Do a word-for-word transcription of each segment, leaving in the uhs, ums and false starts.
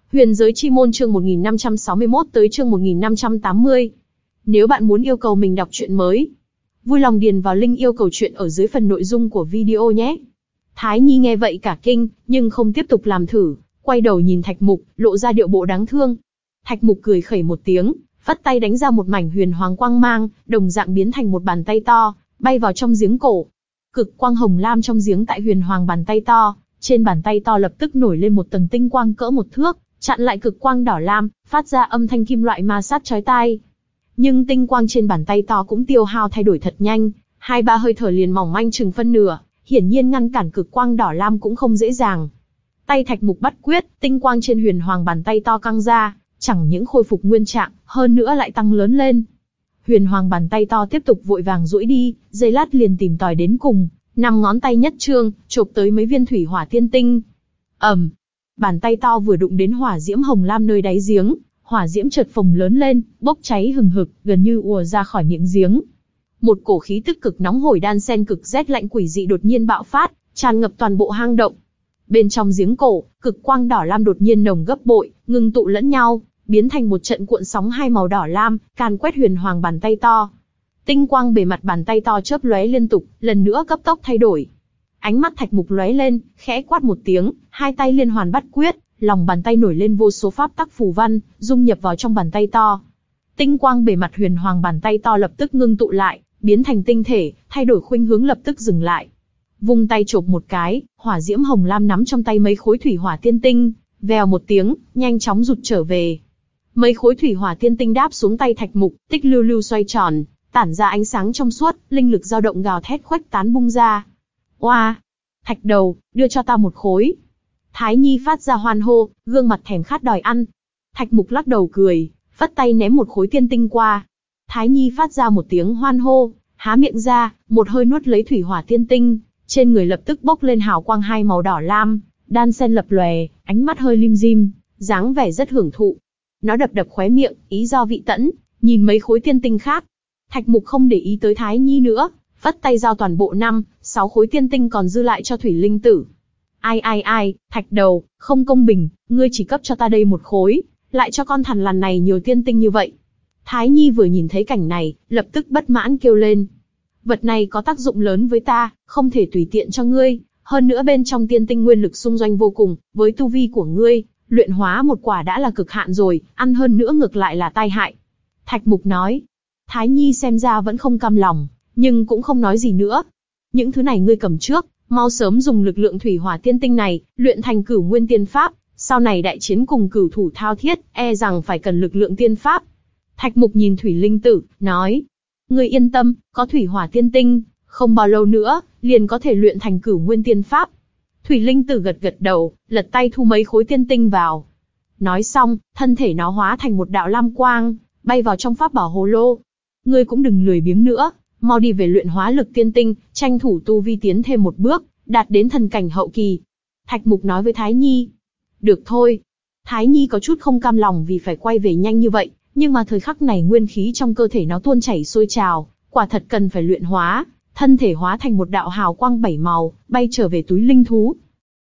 Huyền giới chi môn chương một nghìn năm trăm sáu mươi mốt tới chương một nghìn năm trăm tám mươi. Nếu bạn muốn yêu cầu mình đọc truyện mới, vui lòng điền vào link yêu cầu truyện ở dưới phần nội dung của video nhé. Thái Nhi nghe vậy cả kinh, nhưng không tiếp tục làm thử, quay đầu nhìn Thạch Mục, lộ ra điệu bộ đáng thương. Thạch Mục cười khẩy một tiếng, vắt tay đánh ra một mảnh huyền hoàng quang mang, đồng dạng biến thành một bàn tay to, bay vào trong giếng cổ. Cực quang hồng lam trong giếng tại huyền hoàng bàn tay to, trên bàn tay to lập tức nổi lên một tầng tinh quang cỡ một thước, chặn lại cực quang đỏ lam, phát ra âm thanh kim loại ma sát chói tai. Nhưng tinh quang trên bàn tay to cũng tiêu hao thay đổi thật nhanh, hai ba hơi thở liền mỏng manh chừng phân nửa, hiển nhiên ngăn cản cực quang đỏ lam cũng không dễ dàng. Tay Thạch Mục bắt quyết, tinh quang trên huyền hoàng bàn tay to căng ra, chẳng những khôi phục nguyên trạng, hơn nữa lại tăng lớn lên. Huyền hoàng bàn tay to tiếp tục vội vàng duỗi đi, giây lát liền tìm tòi đến cùng, năm ngón tay nhất trương, chộp tới mấy viên thủy hỏa tiên tinh. ầm, bàn tay to vừa đụng đến hỏa diễm hồng lam nơi đáy giếng, hỏa diễm chợt phồng lớn lên, bốc cháy hừng hực, gần như ùa ra khỏi miệng giếng. Một cổ khí tức cực nóng hổi đan xen cực rét lạnh quỷ dị đột nhiên bạo phát, tràn ngập toàn bộ hang động. Bên trong giếng cổ, cực quang đỏ lam đột nhiên nồng gấp bội, ngưng tụ lẫn nhau, biến thành một trận cuộn sóng hai màu đỏ lam, càn quét huyền hoàng bàn tay to. Tinh quang bề mặt bàn tay to chớp lóe liên tục, lần nữa cấp tốc thay đổi. Ánh mắt Thạch Mục lóe lên, khẽ quát một tiếng, hai tay liên hoàn bắt quyết, lòng bàn tay nổi lên vô số pháp tắc phù văn, dung nhập vào trong bàn tay to. Tinh quang bề mặt huyền hoàng bàn tay to lập tức ngưng tụ lại, biến thành tinh thể, thay đổi khuynh hướng lập tức dừng lại. Vung tay chộp một cái, hỏa diễm hồng lam nắm trong tay mấy khối thủy hỏa tiên tinh, vèo một tiếng, nhanh chóng rụt trở về. Mấy khối thủy hỏa tiên tinh đáp xuống tay Thạch Mục, tích lưu lưu xoay tròn, tản ra ánh sáng trong suốt, linh lực dao động gào thét khuếch tán bung ra. Oa, Thạch đầu, đưa cho ta một khối. Thái Nhi phát ra hoan hô, gương mặt thèm khát đòi ăn. Thạch Mục lắc đầu cười, vất tay ném một khối tiên tinh qua. Thái Nhi phát ra một tiếng hoan hô, há miệng ra, một hơi nuốt lấy thủy hỏa tiên tinh, trên người lập tức bốc lên hào quang hai màu đỏ lam, đan xen lập lòe, ánh mắt hơi lim dim, dáng vẻ rất hưởng thụ. Nó đập đập khóe miệng, ý do vị tẫn, nhìn mấy khối tiên tinh khác. Thạch Mục không để ý tới Thái Nhi nữa, vất tay giao toàn bộ năm, sáu khối tiên tinh còn dư lại cho Thủy Linh Tử. Ai ai ai, Thạch đầu, không công bình, ngươi chỉ cấp cho ta đây một khối, lại cho con thằn lằn này nhiều tiên tinh như vậy. Thái Nhi vừa nhìn thấy cảnh này, lập tức bất mãn kêu lên. Vật này có tác dụng lớn với ta, không thể tùy tiện cho ngươi, hơn nữa bên trong tiên tinh nguyên lực xung doanh vô cùng, với tu vi của ngươi, luyện hóa một quả đã là cực hạn rồi, ăn hơn nữa ngược lại là tai hại. Thạch Mục nói. Thái Nhi xem ra vẫn không cam lòng, nhưng cũng không nói gì nữa. Những thứ này ngươi cầm trước, mau sớm dùng lực lượng thủy hỏa tiên tinh này, luyện thành cửu nguyên tiên pháp, sau này đại chiến cùng cửu thủ thao thiết, e rằng phải cần lực lượng tiên pháp. Thạch Mục nhìn Thủy Linh Tử, nói. Ngươi yên tâm, có thủy hỏa tiên tinh, không bao lâu nữa, liền có thể luyện thành cửu nguyên tiên pháp. Thủy Linh Tử gật gật đầu, lật tay thu mấy khối tiên tinh vào. Nói xong, thân thể nó hóa thành một đạo lam quang, bay vào trong pháp bảo hồ lô. Ngươi cũng đừng lười biếng nữa, mau đi về luyện hóa lực tiên tinh, tranh thủ tu vi tiến thêm một bước, đạt đến thần cảnh hậu kỳ. Thạch Mục nói với Thái Nhi. Được thôi. Thái Nhi có chút không cam lòng vì phải quay về nhanh như vậy, nhưng mà thời khắc này nguyên khí trong cơ thể nó tuôn chảy sôi trào, quả thật cần phải luyện hóa, thân thể hóa thành một đạo hào quang bảy màu, bay trở về túi linh thú.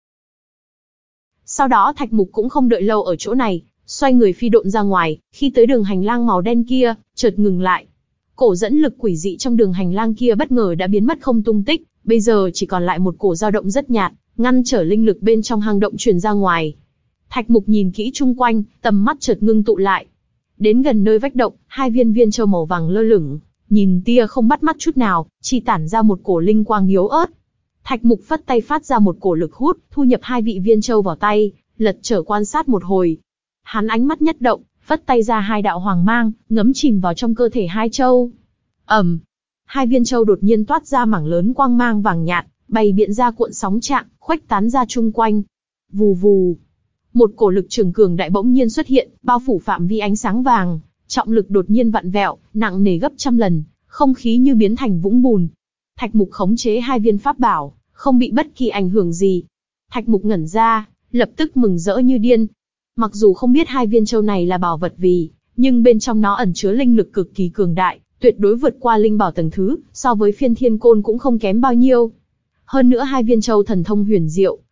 Sau đó Thạch Mục cũng không đợi lâu ở chỗ này, xoay người phi độn ra ngoài, khi tới đường hành lang màu đen kia, chợt ngừng lại. Cổ dẫn lực quỷ dị trong đường hành lang kia bất ngờ đã biến mất không tung tích, bây giờ chỉ còn lại một cổ dao động rất nhạt, ngăn trở linh lực bên trong hang động truyền ra ngoài. Thạch Mục nhìn kỹ chung quanh, tầm mắt chợt ngưng tụ lại. Đến gần nơi vách động, hai viên viên châu màu vàng lơ lửng, nhìn tia không bắt mắt chút nào, chỉ tản ra một cổ linh quang yếu ớt. Thạch Mục phất tay phát ra một cổ lực hút, thu nhập hai vị viên châu vào tay, lật trở quan sát một hồi. Hắn ánh mắt nhất động, phất tay ra hai đạo hoàng mang, ngấm chìm vào trong cơ thể hai châu. ầm, um, hai viên châu đột nhiên toát ra mảng lớn quang mang vàng nhạt, bày biện ra cuộn sóng trạng, khuếch tán ra chung quanh. Vù vù, một cổ lực trường cường đại bỗng nhiên xuất hiện, bao phủ phạm vi ánh sáng vàng, trọng lực đột nhiên vặn vẹo, nặng nề gấp trăm lần, không khí như biến thành vũng bùn. Thạch Mục khống chế hai viên pháp bảo, không bị bất kỳ ảnh hưởng gì. Thạch Mục ngẩn ra, lập tức mừng rỡ như điên. Mặc dù không biết hai viên châu này là bảo vật gì, nhưng bên trong nó ẩn chứa linh lực cực kỳ cường đại, tuyệt đối vượt qua linh bảo tầng thứ, so với phiên thiên côn cũng không kém bao nhiêu. Hơn nữa hai viên châu thần thông huyền diệu,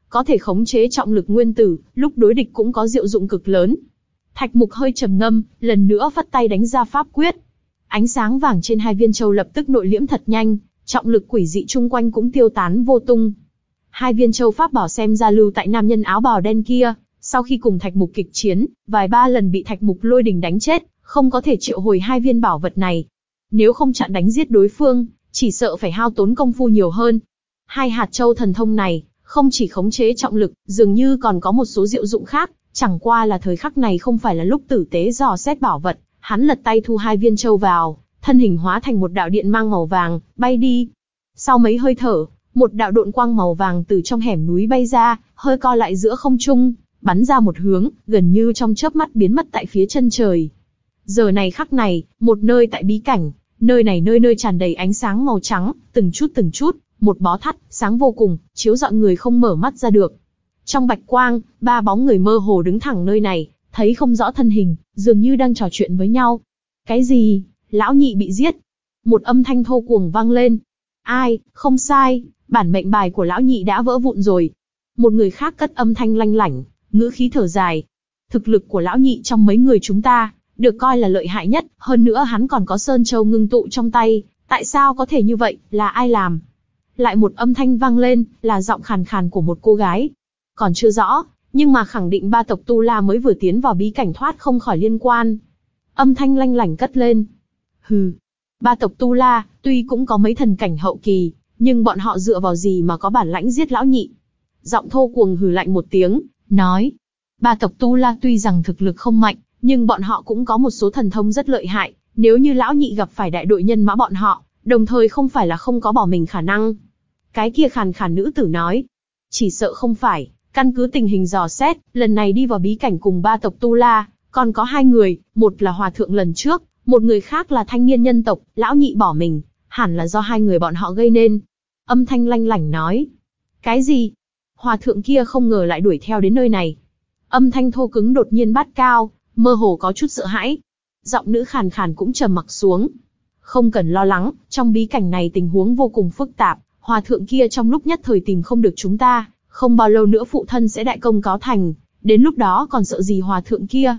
có thể khống chế trọng lực nguyên tử, lúc đối địch cũng có diệu dụng cực lớn. Thạch Mục hơi trầm ngâm, lần nữa phất tay đánh ra pháp quyết. Ánh sáng vàng trên hai viên châu lập tức nội liễm thật nhanh, trọng lực quỷ dị chung quanh cũng tiêu tán vô tung. Hai viên châu pháp bảo xem ra lưu tại nam nhân áo bào đen kia, sau khi cùng Thạch Mục kịch chiến, vài ba lần bị Thạch Mục lôi đình đánh chết, không có thể triệu hồi hai viên bảo vật này. Nếu không chặn đánh giết đối phương, chỉ sợ phải hao tốn công phu nhiều hơn. Hai hạt châu thần thông này, không chỉ khống chế trọng lực, dường như còn có một số diệu dụng khác, chẳng qua là thời khắc này không phải là lúc tử tế dò xét bảo vật. Hắn lật tay thu hai viên châu vào, thân hình hóa thành một đạo điện mang màu vàng, bay đi. Sau mấy hơi thở, một đạo độn quang màu vàng từ trong hẻm núi bay ra, hơi co lại giữa không trung, bắn ra một hướng, gần như trong chớp mắt biến mất tại phía chân trời. Giờ này khắc này, một nơi tại bí cảnh, nơi này nơi nơi tràn đầy ánh sáng màu trắng, từng chút từng chút, một bó thắt, sáng vô cùng, chiếu rọi người không mở mắt ra được. Trong bạch quang, ba bóng người mơ hồ đứng thẳng nơi này, thấy không rõ thân hình, dường như đang trò chuyện với nhau. Cái gì? Lão nhị bị giết. Một âm thanh thô cuồng vang lên. Ai? Không sai, bản mệnh bài của lão nhị đã vỡ vụn rồi. Một người khác cất âm thanh lanh lảnh, ngữ khí thở dài. Thực lực của lão nhị trong mấy người chúng ta, được coi là lợi hại nhất, hơn nữa hắn còn có sơn châu ngưng tụ trong tay, tại sao có thể như vậy, là ai làm? Lại một âm thanh vang lên, là giọng khàn khàn của một cô gái. Còn chưa rõ, nhưng mà khẳng định ba tộc Tu La mới vừa tiến vào bí cảnh thoát không khỏi liên quan. Âm thanh lanh lảnh cất lên. Hừ, ba tộc Tu La, tuy cũng có mấy thần cảnh hậu kỳ, nhưng bọn họ dựa vào gì mà có bản lãnh giết lão nhị? Giọng thô cuồng hừ lạnh một tiếng, nói. Ba tộc Tu La tuy rằng thực lực không mạnh, nhưng bọn họ cũng có một số thần thông rất lợi hại, nếu như lão nhị gặp phải đại đội nhân mã bọn họ, đồng thời không phải là không có bỏ mình khả năng. Cái kia khàn khàn nữ tử nói. Chỉ sợ không phải, căn cứ tình hình dò xét, lần này đi vào bí cảnh cùng ba tộc Tu La, còn có hai người, một là hòa thượng lần trước, một người khác là thanh niên nhân tộc, lão nhị bỏ mình, hẳn là do hai người bọn họ gây nên. Âm thanh lanh lảnh nói. Cái gì? Hòa thượng kia không ngờ lại đuổi theo đến nơi này. Âm thanh thô cứng đột nhiên bát cao, mơ hồ có chút sợ hãi. Giọng nữ khàn khàn cũng trầm mặc xuống. Không cần lo lắng, trong bí cảnh này tình huống vô cùng phức tạp, hòa thượng kia trong lúc nhất thời tìm không được chúng ta, không bao lâu nữa phụ thân sẽ đại công cáo thành, đến lúc đó còn sợ gì hòa thượng kia.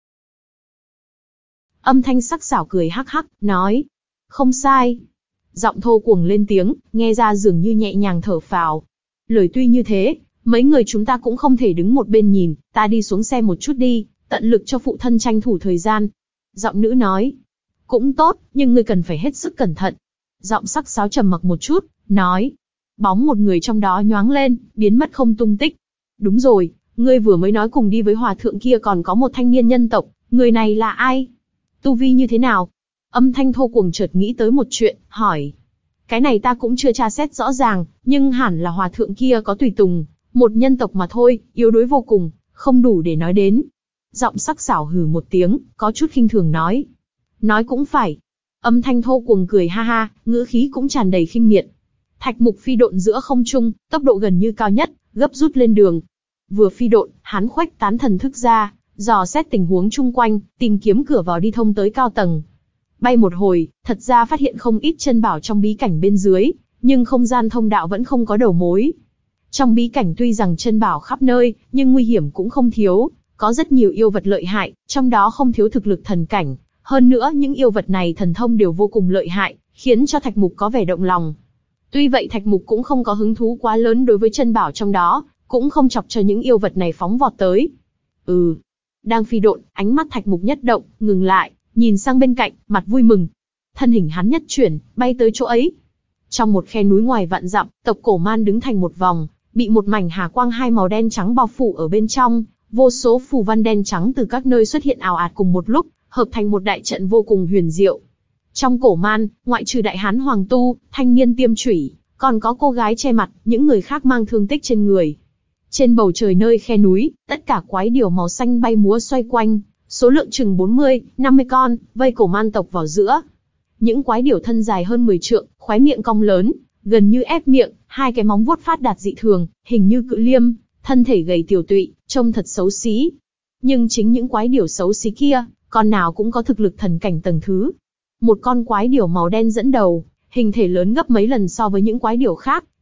Âm thanh sắc sảo cười hắc hắc, nói. Không sai. Giọng thô cuồng lên tiếng, nghe ra dường như nhẹ nhàng thở phào. Lời tuy như thế, mấy người chúng ta cũng không thể đứng một bên nhìn, ta đi xuống xe một chút đi, tận lực cho phụ thân tranh thủ thời gian. Giọng nữ nói. Cũng tốt, nhưng ngươi cần phải hết sức cẩn thận. Giọng sắc sáo trầm mặc một chút, nói. Bóng một người trong đó nhoáng lên, biến mất không tung tích. Đúng rồi, ngươi vừa mới nói cùng đi với hòa thượng kia còn có một thanh niên nhân tộc, người này là ai? Tu vi như thế nào? Âm thanh thô cuồng chợt nghĩ tới một chuyện, hỏi. Cái này ta cũng chưa tra xét rõ ràng, nhưng hẳn là hòa thượng kia có tùy tùng, một nhân tộc mà thôi, yếu đuối vô cùng, không đủ để nói đến. Giọng sắc sảo hừ một tiếng, có chút khinh thường nói. Nói cũng phải. Âm thanh thô cuồng cười ha ha, ngữ khí cũng tràn đầy khinh miệt. Thạch Mục phi độn giữa không trung, tốc độ gần như cao nhất, gấp rút lên đường. Vừa phi độn, hắn khuếch tán thần thức ra, dò xét tình huống chung quanh, tìm kiếm cửa vào đi thông tới cao tầng. Bay một hồi, thật ra phát hiện không ít chân bảo trong bí cảnh bên dưới, nhưng không gian thông đạo vẫn không có đầu mối. Trong bí cảnh tuy rằng chân bảo khắp nơi, nhưng nguy hiểm cũng không thiếu, có rất nhiều yêu vật lợi hại, trong đó không thiếu thực lực thần cảnh. Hơn nữa những yêu vật này thần thông đều vô cùng lợi hại, khiến cho Thạch Mục có vẻ động lòng. Tuy vậy Thạch Mục cũng không có hứng thú quá lớn đối với chân bảo trong đó, cũng không chọc cho những yêu vật này phóng vọt tới. Ừ. Đang phi độn, ánh mắt Thạch Mục nhất động, ngừng lại, nhìn sang bên cạnh, mặt vui mừng. Thân hình hắn nhất chuyển, bay tới chỗ ấy. Trong một khe núi ngoài vạn dặm, tộc Cổ Man đứng thành một vòng, bị một mảnh hà quang hai màu đen trắng bao phủ ở bên trong, vô số phù văn đen trắng từ các nơi xuất hiện ào ạt cùng một lúc, hợp thành một đại trận vô cùng huyền diệu. Trong Cổ Man, ngoại trừ đại hán Hoàng Tu, thanh niên Tiêm Chủy, còn có cô gái che mặt, những người khác mang thương tích trên người. Trên bầu trời nơi khe núi, tất cả quái điểu màu xanh bay múa xoay quanh, số lượng chừng bốn mươi, năm mươi con, vây Cổ Man tộc vào giữa. Những quái điểu thân dài hơn mười trượng, khóe miệng cong lớn, gần như ép miệng, hai cái móng vuốt phát đạt dị thường, hình như cự liêm, thân thể gầy tiều tụy, trông thật xấu xí. Nhưng chính những quái điểu xấu xí kia, con nào cũng có thực lực thần cảnh tầng thứ. Một con quái điểu màu đen dẫn đầu, hình thể lớn gấp mấy lần so với những quái điểu khác,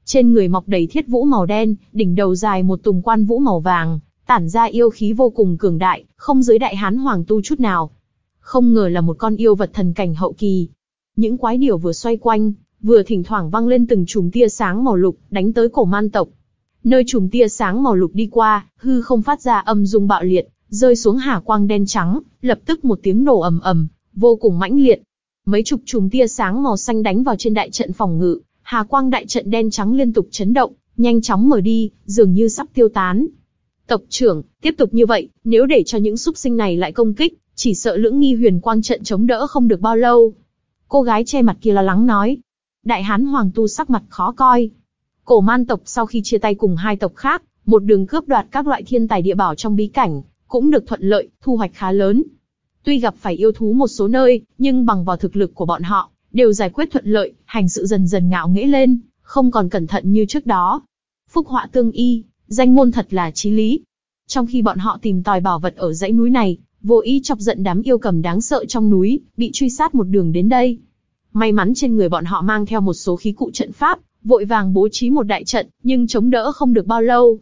Trên người mọc đầy thiết vũ màu đen, đỉnh đầu dài một tùng quan vũ màu vàng, tản ra yêu khí vô cùng cường đại, không dưới Đại Hán Hoàng Tu chút nào. Không ngờ là một con yêu vật thần cảnh hậu kỳ. Những quái điểu vừa xoay quanh, vừa thỉnh thoảng văng lên từng chùm tia sáng màu lục, đánh tới cổ man tộc. Nơi chùm tia sáng màu lục đi qua, hư không phát ra âm dung bạo liệt, rơi xuống hà quang đen trắng, lập tức một tiếng nổ ầm ầm, vô cùng mãnh liệt. Mấy chục chùm tia sáng màu xanh đánh vào trên đại trận phòng ngự, hà quang đại trận đen trắng liên tục chấn động, nhanh chóng mở đi, dường như sắp tiêu tán. Tộc trưởng, tiếp tục như vậy, nếu để cho những súc sinh này lại công kích, chỉ sợ Lưỡng Nghi Huyền Quang trận chống đỡ không được bao lâu. Cô gái che mặt kia lo lắng nói. Đại Hán Hoàng Tu sắc mặt khó coi. Cổ man tộc sau khi chia tay cùng hai tộc khác, một đường cướp đoạt các loại thiên tài địa bảo trong bí cảnh, cũng được thuận lợi, thu hoạch khá lớn. Tuy gặp phải yêu thú một số nơi, nhưng bằng vào thực lực của bọn họ, đều giải quyết thuận lợi, hành sự dần dần ngạo nghễ lên, không còn cẩn thận như trước đó. Phúc họa tương y, danh môn thật là chí lý. Trong khi bọn họ tìm tòi bảo vật ở dãy núi này, vô ý chọc giận đám yêu cầm đáng sợ trong núi, bị truy sát một đường đến đây. May mắn trên người bọn họ mang theo một số khí cụ trận pháp, vội vàng bố trí một đại trận, nhưng chống đỡ không được bao lâu.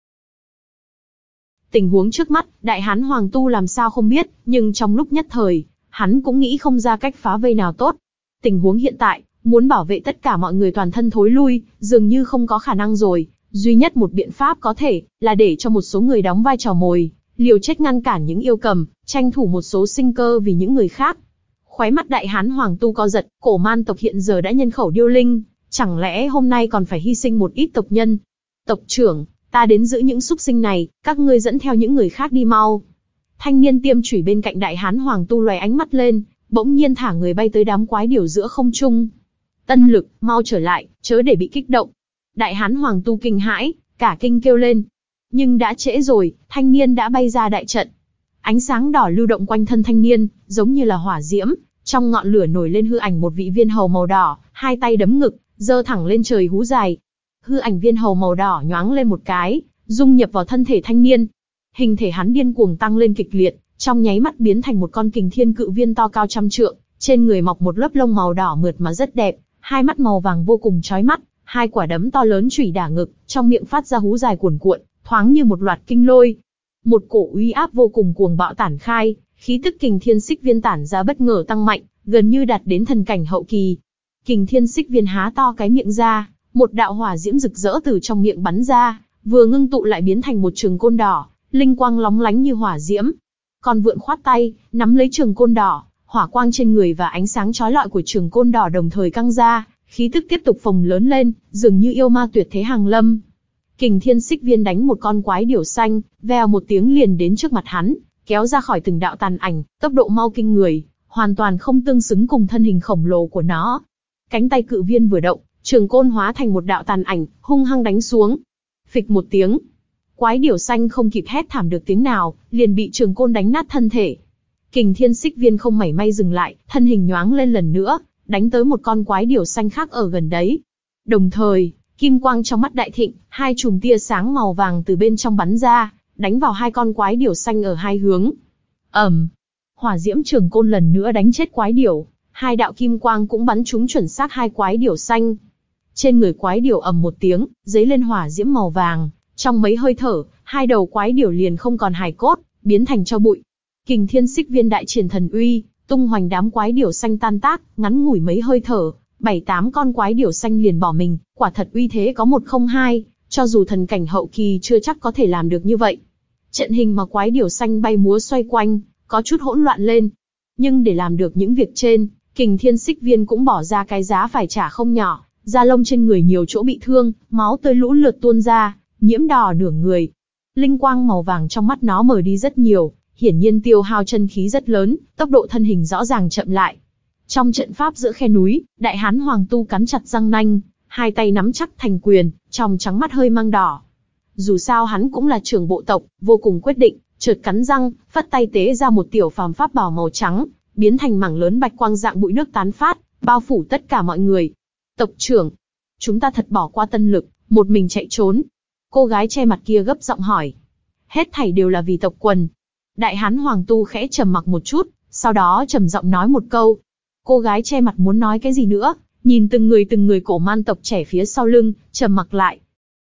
Tình huống trước mắt, Đại Hán Hoàng Tu làm sao không biết, nhưng trong lúc nhất thời, hắn cũng nghĩ không ra cách phá vây nào tốt. Tình huống hiện tại, muốn bảo vệ tất cả mọi người toàn thân thối lui, dường như không có khả năng rồi. Duy nhất một biện pháp có thể, là để cho một số người đóng vai trò mồi, liều chết ngăn cản những yêu cầm, tranh thủ một số sinh cơ vì những người khác. Khóe mắt Đại Hán Hoàng Tu co giật, cổ man tộc hiện giờ đã nhân khẩu điêu linh, chẳng lẽ hôm nay còn phải hy sinh một ít tộc nhân? Tộc trưởng, ta đến giữ những súc sinh này, các ngươi dẫn theo những người khác đi mau. Thanh niên tiêm chủy bên cạnh Đại Hán Hoàng Tu lóe ánh mắt lên, bỗng nhiên thả người bay tới đám quái điểu giữa không trung. Tân Lực, mau trở lại, chớ để bị kích động. Đại Hán Hoàng Tu kinh hãi, cả kinh kêu lên. Nhưng đã trễ rồi, thanh niên đã bay ra đại trận. Ánh sáng đỏ lưu động quanh thân thanh niên, giống như là hỏa diễm, trong ngọn lửa nổi lên hư ảnh một vị viên hầu màu đỏ, hai tay đấm ngực, giơ thẳng lên trời hú dài. Hư ảnh viên hầu màu đỏ nhoáng lên một cái, dung nhập vào thân thể thanh niên. Hình thể hắn điên cuồng tăng lên kịch liệt, trong nháy mắt biến thành một con kình thiên cự viên to cao trăm trượng, trên người mọc một lớp lông màu đỏ mượt mà rất đẹp, hai mắt màu vàng vô cùng chói mắt, hai quả đấm to lớn chủy đả ngực, trong miệng phát ra hú dài cuồn cuộn, thoáng như một loạt kinh lôi. Một cổ uy áp vô cùng cuồng bạo tản khai, khí tức kình thiên xích viên tản ra bất ngờ tăng mạnh, gần như đạt đến thần cảnh hậu kỳ. Kình thiên xích viên há to cái miệng ra, một đạo hỏa diễm rực rỡ từ trong miệng bắn ra, vừa ngưng tụ lại biến thành một trường côn đỏ, linh quang lóng lánh như hỏa diễm. Con vượn khoát tay, nắm lấy trường côn đỏ, hỏa quang trên người và ánh sáng chói lọi của trường côn đỏ đồng thời căng ra, khí tức tiếp tục phồng lớn lên, dường như yêu ma tuyệt thế hàng lâm. Kình thiên xích viên đánh một con quái điểu xanh, vèo một tiếng liền đến trước mặt hắn, kéo ra khỏi từng đạo tàn ảnh, tốc độ mau kinh người, hoàn toàn không tương xứng cùng thân hình khổng lồ của nó. Cánh tay cự viên vừa động, trường côn hóa thành một đạo tàn ảnh, hung hăng đánh xuống. Phịch một tiếng, quái điểu xanh không kịp hét thảm được tiếng nào, liền bị trường côn đánh nát thân thể. Kình thiên xích viên không mảy may dừng lại, thân hình nhoáng lên lần nữa, đánh tới một con quái điểu xanh khác ở gần đấy. Đồng thời, kim quang trong mắt đại thịnh, hai chùm tia sáng màu vàng từ bên trong bắn ra, đánh vào hai con quái điểu xanh ở hai hướng. ầm, um, hỏa diễm trường côn lần nữa đánh chết quái điểu, hai đạo kim quang cũng bắn trúng chuẩn xác hai quái điểu xanh. Trên người quái điểu ầm một tiếng, dấy lên hỏa diễm màu vàng, trong mấy hơi thở, hai đầu quái điểu liền không còn hài cốt, biến thành tro bụi. Kình thiên xích viên đại triển thần uy, tung hoành đám quái điểu xanh tan tác, ngắn ngủi mấy hơi thở, bảy tám con quái điểu xanh liền bỏ mình, quả thật uy thế có một không hai, cho dù thần cảnh hậu kỳ chưa chắc có thể làm được như vậy. Trận hình mà quái điểu xanh bay múa xoay quanh, có chút hỗn loạn lên. Nhưng để làm được những việc trên, kình thiên xích viên cũng bỏ ra cái giá phải trả không nhỏ, da lông trên người nhiều chỗ bị thương, máu tươi lũ lượt tuôn ra, nhiễm đỏ nửa người. Linh quang màu vàng trong mắt nó mờ đi rất nhiều, hiển nhiên tiêu hao chân khí rất lớn, tốc độ thân hình rõ ràng chậm lại. Trong trận pháp giữa khe núi, Đại Hán Hoàng Tu cắn chặt răng nanh, hai tay nắm chắc thành quyền, trong trắng mắt hơi mang đỏ. Dù sao hắn cũng là trưởng bộ tộc, vô cùng quyết định, chợt cắn răng, phất tay tế ra một tiểu phàm pháp bảo màu trắng, biến thành mảng lớn bạch quang dạng bụi nước tán phát, bao phủ tất cả mọi người. Tộc trưởng, chúng ta thật bỏ qua Tân Lực, một mình chạy trốn. Cô gái che mặt kia gấp giọng hỏi. Hết thảy đều là vì tộc quần. Đại Hán Hoàng Tu khẽ trầm mặc một chút, sau đó trầm giọng nói một câu. Cô gái che mặt muốn nói cái gì nữa, nhìn từng người từng người cổ man tộc trẻ phía sau lưng, trầm mặc lại.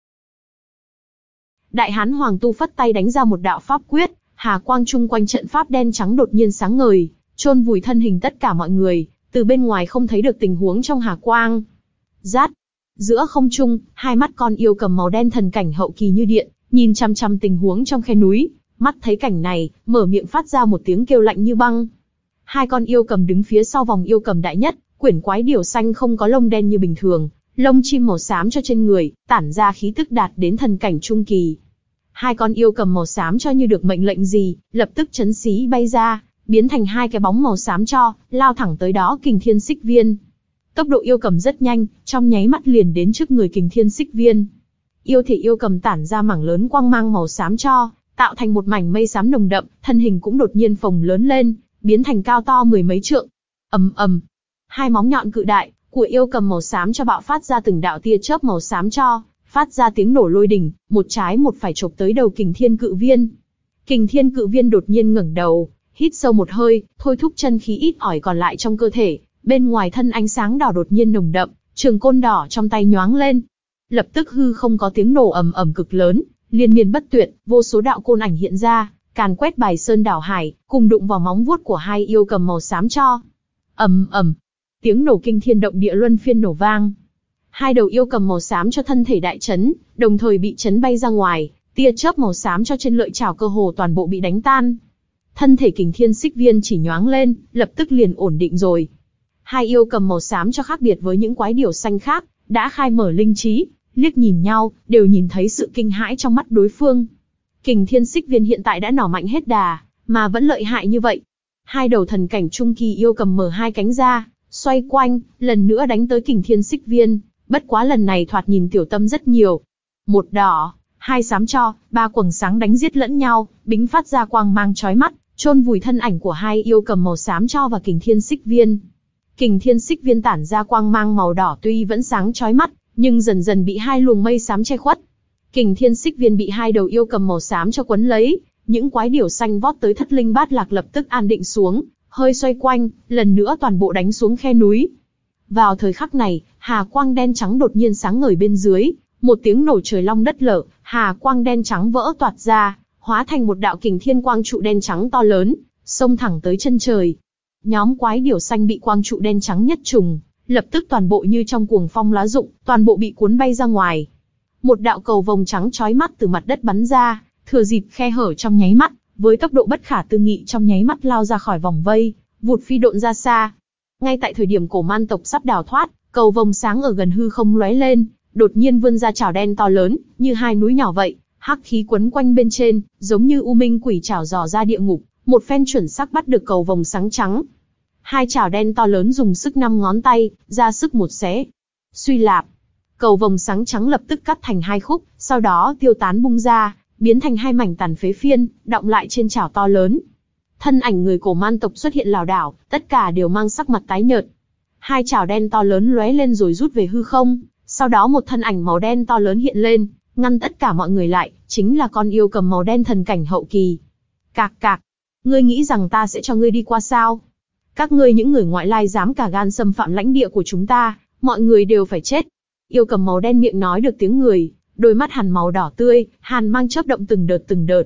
Đại Hán Hoàng Tu phất tay đánh ra một đạo pháp quyết, hà quang chung quanh trận pháp đen trắng đột nhiên sáng ngời, chôn vùi thân hình tất cả mọi người, từ bên ngoài không thấy được tình huống trong hà quang. Rát, giữa không trung, hai mắt con yêu cầm màu đen thần cảnh hậu kỳ như điện, nhìn chăm chăm tình huống trong khe núi, mắt thấy cảnh này, mở miệng phát ra một tiếng kêu lạnh như băng. Hai con yêu cầm đứng phía sau vòng yêu cầm đại nhất, quyển quái điểu xanh không có lông đen như bình thường, lông chim màu xám cho trên người, tản ra khí tức đạt đến thần cảnh trung kỳ. Hai con yêu cầm màu xám cho như được mệnh lệnh gì, lập tức chấn xí bay ra, biến thành hai cái bóng màu xám cho, lao thẳng tới đó Kình Thiên Xích Viên. Tốc độ yêu cầm rất nhanh, trong nháy mắt liền đến trước người Kình Thiên Xích Viên. Yêu thể yêu cầm tản ra mảng lớn quang mang màu xám cho, tạo thành một mảnh mây xám nồng đậm, thân hình cũng đột nhiên phồng lớn lên, biến thành cao to mười mấy trượng. Ầm ầm, hai móng nhọn cự đại của yêu cầm màu xám cho bạo phát ra từng đạo tia chớp màu xám cho, phát ra tiếng nổ lôi đình, một trái một phải chộp tới đầu Kình Thiên Cự Viên. Kình Thiên Cự Viên đột nhiên ngẩng đầu, hít sâu một hơi, thôi thúc chân khí ít ỏi còn lại trong cơ thể, bên ngoài thân ánh sáng đỏ đột nhiên nồng đậm, trường côn đỏ trong tay nhoáng lên. Lập tức hư không có tiếng nổ ầm ầm cực lớn, liên miên bất tuyệt, vô số đạo côn ảnh hiện ra, càn quét bài sơn đảo hải, cùng đụng vào móng vuốt của hai yêu cầm màu xám cho. Ầm ầm, tiếng nổ kinh thiên động địa luân phiên nổ vang. Hai đầu yêu cầm màu xám cho thân thể đại chấn, đồng thời bị chấn bay ra ngoài, tia chớp màu xám cho trên lợi chảo cơ hồ toàn bộ bị đánh tan. Thân thể Kình Thiên Xích Viên chỉ nhoáng lên, lập tức liền ổn định rồi. Hai yêu cầm màu xám cho khác biệt với những quái điểu xanh khác, đã khai mở linh trí, liếc nhìn nhau, đều nhìn thấy sự kinh hãi trong mắt đối phương. Kình Thiên Xích Viên hiện tại đã nỏ mạnh hết đà, mà vẫn lợi hại như vậy. Hai đầu thần cảnh trung kỳ yêu cầm mở hai cánh ra, xoay quanh, lần nữa đánh tới Kình Thiên Xích Viên, bất quá lần này thoạt nhìn tiểu tâm rất nhiều. Một đỏ, hai xám cho, ba quầng sáng đánh giết lẫn nhau, bính phát ra quang mang chói mắt, chôn vùi thân ảnh của hai yêu cầm màu xám cho và Kình Thiên Xích Viên. Kình Thiên Xích Viên tản ra quang mang màu đỏ tuy vẫn sáng chói mắt, nhưng dần dần bị hai luồng mây xám che khuất. Kình Thiên Xích Viên bị hai đầu yêu cầm màu xám cho quấn lấy, những quái điểu xanh vót tới thất linh bát lạc lập tức an định xuống, hơi xoay quanh, lần nữa toàn bộ đánh xuống khe núi. Vào thời khắc này, hà quang đen trắng đột nhiên sáng ngời bên dưới, một tiếng nổ trời long đất lở, hà quang đen trắng vỡ toạt ra, hóa thành một đạo kình thiên quang trụ đen trắng to lớn, xông thẳng tới chân trời. Nhóm quái điểu xanh bị quang trụ đen trắng nhất trùng, lập tức toàn bộ như trong cuồng phong lá rụng, toàn bộ bị cuốn bay ra ngoài. Một đạo cầu vồng trắng chói mắt từ mặt đất bắn ra, thừa dịp khe hở trong nháy mắt, với tốc độ bất khả tư nghị trong nháy mắt lao ra khỏi vòng vây, vụt phi độn ra xa. Ngay tại thời điểm cổ man tộc sắp đào thoát, cầu vồng sáng ở gần hư không lóe lên, đột nhiên vươn ra chảo đen to lớn, như hai núi nhỏ vậy, hắc khí quấn quanh bên trên, giống như u minh quỷ chảo dò ra địa ngục, một phen chuẩn xác bắt được cầu vồng sáng trắng. Hai chảo đen to lớn dùng sức năm ngón tay, ra sức một xé. Suy lạp, cầu vồng sáng trắng lập tức cắt thành hai khúc, sau đó tiêu tán bung ra, biến thành hai mảnh tàn phế phiên, đọng lại trên chảo to lớn. Thân ảnh người cổ man tộc xuất hiện lảo đảo, tất cả đều mang sắc mặt tái nhợt. Hai chảo đen to lớn lóe lên rồi rút về hư không, sau đó một thân ảnh màu đen to lớn hiện lên, ngăn tất cả mọi người lại, chính là con yêu cầm màu đen thần cảnh hậu kỳ. Cạc cạc, ngươi nghĩ rằng ta sẽ cho ngươi đi qua sao? Các ngươi những người ngoại lai dám cả gan xâm phạm lãnh địa của chúng ta, mọi người đều phải chết. Yêu cầm màu đen miệng nói được tiếng người, đôi mắt hàn màu đỏ tươi, hàn mang chớp động từng đợt từng đợt.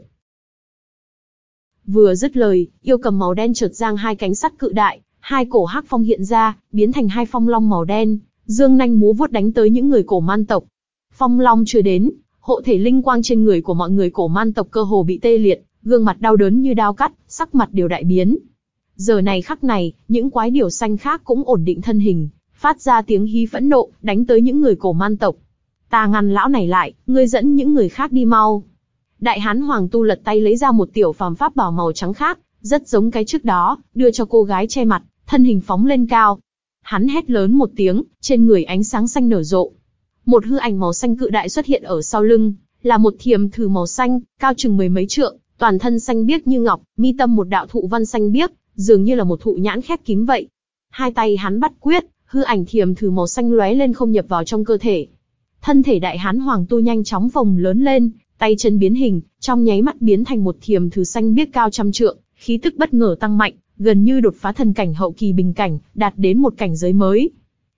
Vừa dứt lời, yêu cầm màu đen chợt giang hai cánh sắt cự đại, hai cổ hắc phong hiện ra, biến thành hai phong long màu đen, dương nanh múa vuốt đánh tới những người cổ man tộc. Phong long chưa đến, hộ thể linh quang trên người của mọi người cổ man tộc cơ hồ bị tê liệt, gương mặt đau đớn như đao cắt, sắc mặt đều đại biến. Giờ này khắc này, những quái điểu xanh khác cũng ổn định thân hình, phát ra tiếng hí phẫn nộ, đánh tới những người cổ man tộc. Ta ngăn lão này lại, ngươi dẫn những người khác đi mau. Đại Hán Hoàng Tu lật tay lấy ra một tiểu phàm pháp bảo màu trắng khác, rất giống cái trước đó, đưa cho cô gái che mặt, thân hình phóng lên cao. Hắn hét lớn một tiếng, trên người ánh sáng xanh nở rộ. Một hư ảnh màu xanh cự đại xuất hiện ở sau lưng, là một thiềm thử màu xanh, cao chừng mười mấy trượng, toàn thân xanh biếc như ngọc, mi tâm một đạo thụ văn xanh biếc, dường như là một thụ nhãn khép kín vậy. Hai tay hắn bắt quyết, hư ảnh thiềm thử màu xanh lóe lên không nhập vào trong cơ thể. Thân thể Đại Hán Hoàng Tu nhanh chóng phồng lớn lên, tay chân biến hình, trong nháy mắt biến thành một thiềm thử xanh biếc cao trăm trượng, khí tức bất ngờ tăng mạnh, gần như đột phá thần cảnh hậu kỳ bình cảnh, đạt đến một cảnh giới mới.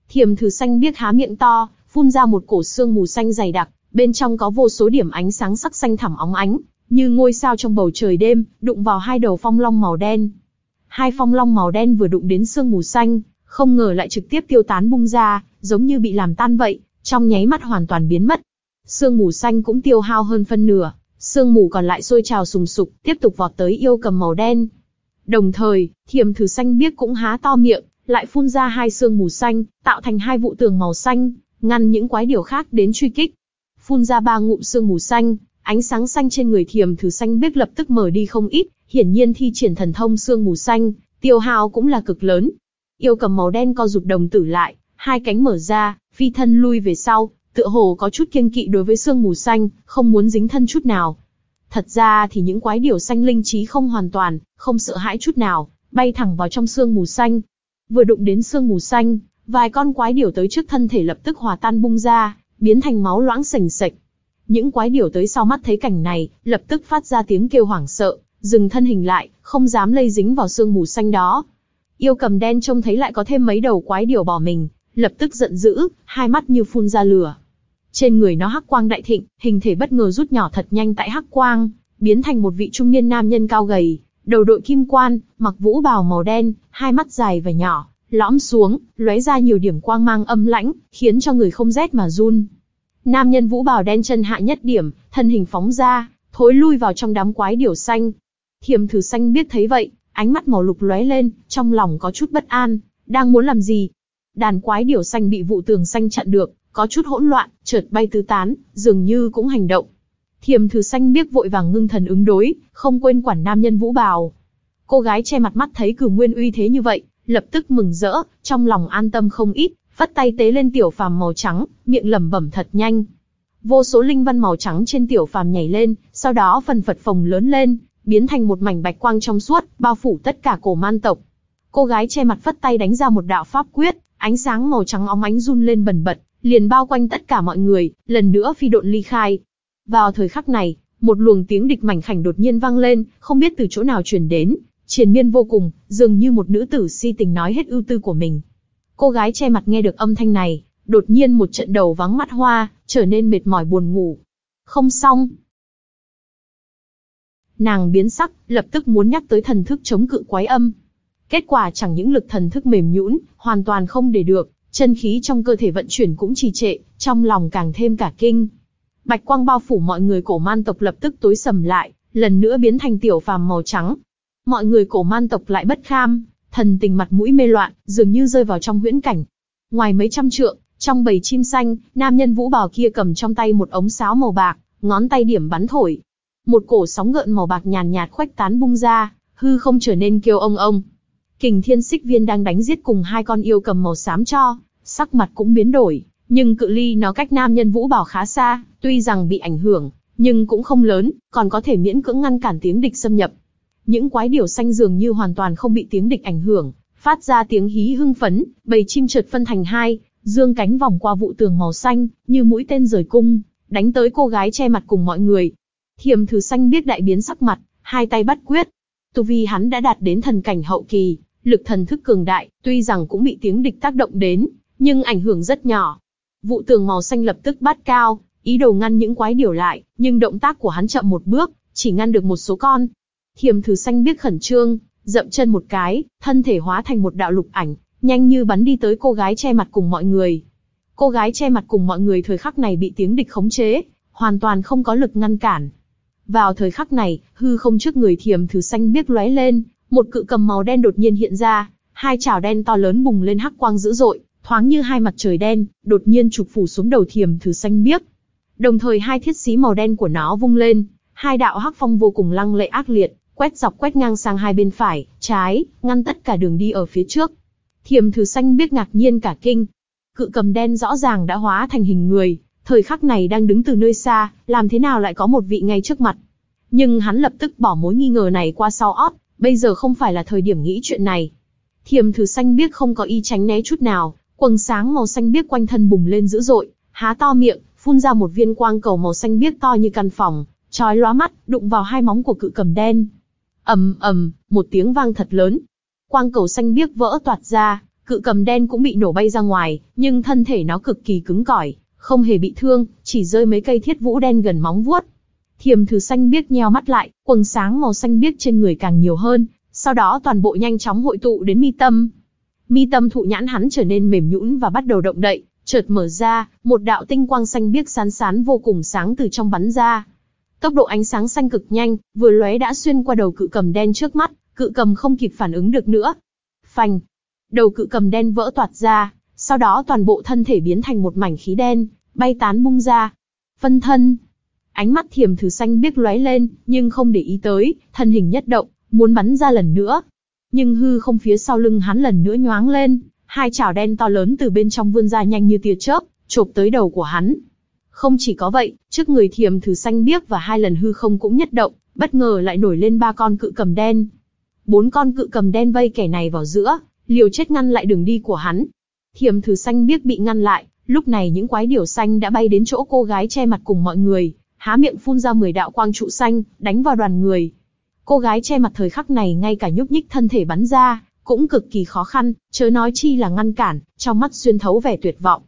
Thiềm thử xanh biếc há miệng to, phun ra một cổ sương mù xanh dày đặc, bên trong có vô số điểm ánh sáng sắc xanh thẳm óng ánh, như ngôi sao trong bầu trời đêm, đụng vào hai đầu phong long màu đen. Hai phong long màu đen vừa đụng đến sương mù xanh, không ngờ lại trực tiếp tiêu tán bung ra, giống như bị làm tan vậy, trong nháy mắt hoàn toàn biến mất. Sương mù xanh cũng tiêu hao hơn phân nửa, sương mù còn lại sôi trào sùng sục, tiếp tục vọt tới yêu cầm màu đen. Đồng thời, thiềm thử xanh biếc cũng há to miệng, lại phun ra hai sương mù xanh, tạo thành hai vụ tường màu xanh, ngăn những quái điểu khác đến truy kích. Phun ra ba ngụm sương mù xanh, ánh sáng xanh trên người thiềm thử xanh biếc lập tức mở đi không ít, hiển nhiên thi triển thần thông sương mù xanh, tiêu hao cũng là cực lớn. Yêu cầm màu đen co rụt đồng tử lại, hai cánh mở ra, phi thân lui về sau, tựa hồ có chút kiêng kỵ đối với sương mù xanh, không muốn dính thân chút nào. Thật ra thì những quái điểu xanh linh trí không hoàn toàn, không sợ hãi chút nào, bay thẳng vào trong sương mù xanh. Vừa đụng đến sương mù xanh, vài con quái điểu tới trước thân thể lập tức hòa tan bung ra, biến thành máu loãng sềnh sệch. Những quái điểu tới sau mắt thấy cảnh này, lập tức phát ra tiếng kêu hoảng sợ, dừng thân hình lại, không dám lây dính vào sương mù xanh đó. Yêu cầm đen trông thấy lại có thêm mấy đầu quái điểu bỏ mình, lập tức giận dữ, hai mắt như phun ra lửa. Trên người nó hắc quang đại thịnh, hình thể bất ngờ rút nhỏ thật nhanh tại hắc quang, biến thành một vị trung niên nam nhân cao gầy, đầu đội kim quan, mặc vũ bào màu đen, hai mắt dài và nhỏ, lõm xuống, lóe ra nhiều điểm quang mang âm lãnh, khiến cho người không rét mà run. Nam nhân vũ bào đen chân hạ nhất điểm, thân hình phóng ra, thối lui vào trong đám quái điểu xanh. Thiềm thử xanh biết thấy vậy, ánh mắt màu lục lóe lên, trong lòng có chút bất an, đang muốn làm gì? Đàn quái điểu xanh bị vụ tường xanh chặn được, có chút hỗn loạn, chợt bay tứ tán, dường như cũng hành động. Thiềm thử xanh biết vội vàng ngưng thần ứng đối, không quên quản nam nhân vũ bào. Cô gái che mặt mắt thấy Cửu Nguyên uy thế như vậy, lập tức mừng rỡ, trong lòng an tâm không ít, phất tay tế lên tiểu phàm màu trắng, miệng lẩm bẩm thật nhanh. Vô số linh văn màu trắng trên tiểu phàm nhảy lên, sau đó phần phật phồng lớn lên, biến thành một mảnh bạch quang trong suốt, bao phủ tất cả cổ man tộc. Cô gái che mặt phất tay đánh ra một đạo pháp quyết, ánh sáng màu trắng óng ánh run lên bần bật, liền bao quanh tất cả mọi người, lần nữa phi độn ly khai. Vào thời khắc này, một luồng tiếng địch mảnh khảnh đột nhiên vang lên, không biết từ chỗ nào truyền đến, triền miên vô cùng, dường như một nữ tử si tình nói hết ưu tư của mình. Cô gái che mặt nghe được âm thanh này, đột nhiên một trận đầu vắng mắt hoa, trở nên mệt mỏi buồn ngủ. Không xong. Nàng biến sắc, lập tức muốn nhắc tới thần thức chống cự quái âm. Kết quả chẳng những lực thần thức mềm nhũn, hoàn toàn không để được, chân khí trong cơ thể vận chuyển cũng trì trệ, trong lòng càng thêm cả kinh. Bạch quang bao phủ mọi người cổ man tộc lập tức tối sầm lại, lần nữa biến thành tiểu phàm màu trắng. Mọi người cổ man tộc lại bất kham, thần tình mặt mũi mê loạn, dường như rơi vào trong huyễn cảnh. Ngoài mấy trăm trượng, trong bầy chim xanh, nam nhân vũ bào kia cầm trong tay một ống sáo màu bạc, ngón tay điểm bắn thổi. Một cổ sóng gợn màu bạc nhàn nhạt khuếch tán bung ra, hư không trở nên kêu ông ông. Kình Thiên Xích Viên đang đánh giết cùng hai con yêu cầm màu xám cho, sắc mặt cũng biến đổi, nhưng cự ly nó cách nam nhân vũ bào khá xa, tuy rằng bị ảnh hưởng, nhưng cũng không lớn, còn có thể miễn cưỡng ngăn cản tiếng địch xâm nhập. Những quái điểu xanh dường như hoàn toàn không bị tiếng địch ảnh hưởng, phát ra tiếng hí hưng phấn, bầy chim chợt phân thành hai, dương cánh vòng qua vụ tường màu xanh, như mũi tên rời cung, đánh tới cô gái che mặt cùng mọi người. Thiềm thử xanh biết đại biến sắc mặt, hai tay bắt quyết. Tu vi hắn đã đạt đến thần cảnh hậu kỳ, lực thần thức cường đại, tuy rằng cũng bị tiếng địch tác động đến, nhưng ảnh hưởng rất nhỏ. Vụ tường màu xanh lập tức bắt cao, ý đồ ngăn những quái điểu lại, nhưng động tác của hắn chậm một bước, chỉ ngăn được một số con. Thiềm thử xanh biết khẩn trương, dậm chân một cái, thân thể hóa thành một đạo lục ảnh, nhanh như bắn đi tới cô gái che mặt cùng mọi người. Cô gái che mặt cùng mọi người thời khắc này bị tiếng địch khống chế, hoàn toàn không có lực ngăn cản. Vào thời khắc này, hư không trước người thiềm thử xanh biếc lóe lên, một cự cầm màu đen đột nhiên hiện ra, hai chảo đen to lớn bùng lên hắc quang dữ dội, thoáng như hai mặt trời đen, đột nhiên chụp phủ xuống đầu thiềm thử xanh biếc. Đồng thời hai thiết xí màu đen của nó vung lên, hai đạo hắc phong vô cùng lăng lệ ác liệt, quét dọc quét ngang sang hai bên phải, trái, ngăn tất cả đường đi ở phía trước. Thiềm thử xanh biếc ngạc nhiên cả kinh. Cự cầm đen rõ ràng đã hóa thành hình người, thời khắc này đang đứng từ nơi xa, làm thế nào lại có một vị ngay trước mặt. Nhưng hắn lập tức bỏ mối nghi ngờ này qua sau ót, bây giờ không phải là thời điểm nghĩ chuyện này. Thiềm thử xanh biếc không có ý tránh né chút nào, quầng sáng màu xanh biếc quanh thân bùng lên dữ dội, há to miệng, phun ra một viên quang cầu màu xanh biếc to như căn phòng, chói lóa mắt, đụng vào hai móng của cự cầm đen. Ầm ầm, một tiếng vang thật lớn. Quang cầu xanh biếc vỡ toạc ra, cự cầm đen cũng bị nổ bay ra ngoài, nhưng thân thể nó cực kỳ cứng cỏi, không hề bị thương, chỉ rơi mấy cây thiết vũ đen gần móng vuốt. Thiềm Thử Xanh Biếc nheo mắt lại, quầng sáng màu xanh biếc trên người càng nhiều hơn, sau đó toàn bộ nhanh chóng hội tụ đến mi tâm. Mi tâm thụ nhãn hắn trở nên mềm nhũn và bắt đầu động đậy, chợt mở ra, một đạo tinh quang xanh biếc sán sán vô cùng sáng từ trong bắn ra. Tốc độ ánh sáng xanh cực nhanh, vừa lóe đã xuyên qua đầu cự cầm đen trước mắt, cự cầm không kịp phản ứng được nữa. Phanh! Đầu cự cầm đen vỡ toạc ra, sau đó toàn bộ thân thể biến thành một mảnh khí đen, bay tán bung ra. Phân thân! Ánh mắt Thiềm Thử Xanh Biếc lóe lên, nhưng không để ý tới, thân hình nhất động, muốn bắn ra lần nữa. Nhưng hư không phía sau lưng hắn lần nữa nhoáng lên, hai chảo đen to lớn từ bên trong vươn ra nhanh như tia chớp, chộp tới đầu của hắn. Không chỉ có vậy, trước người Thiềm Thử Xanh Biếc và hai lần hư không cũng nhất động, bất ngờ lại nổi lên ba con cự cầm đen. Bốn con cự cầm đen vây kẻ này vào giữa, liều chết ngăn lại đường đi của hắn. Thiềm Thử Xanh Biếc bị ngăn lại, lúc này những quái điểu xanh đã bay đến chỗ cô gái che mặt cùng mọi người, há miệng phun ra mười đạo quang trụ xanh, đánh vào đoàn người. Cô gái che mặt thời khắc này ngay cả nhúc nhích thân thể bắn ra, cũng cực kỳ khó khăn, chớ nói chi là ngăn cản, trong mắt xuyên thấu vẻ tuyệt vọng.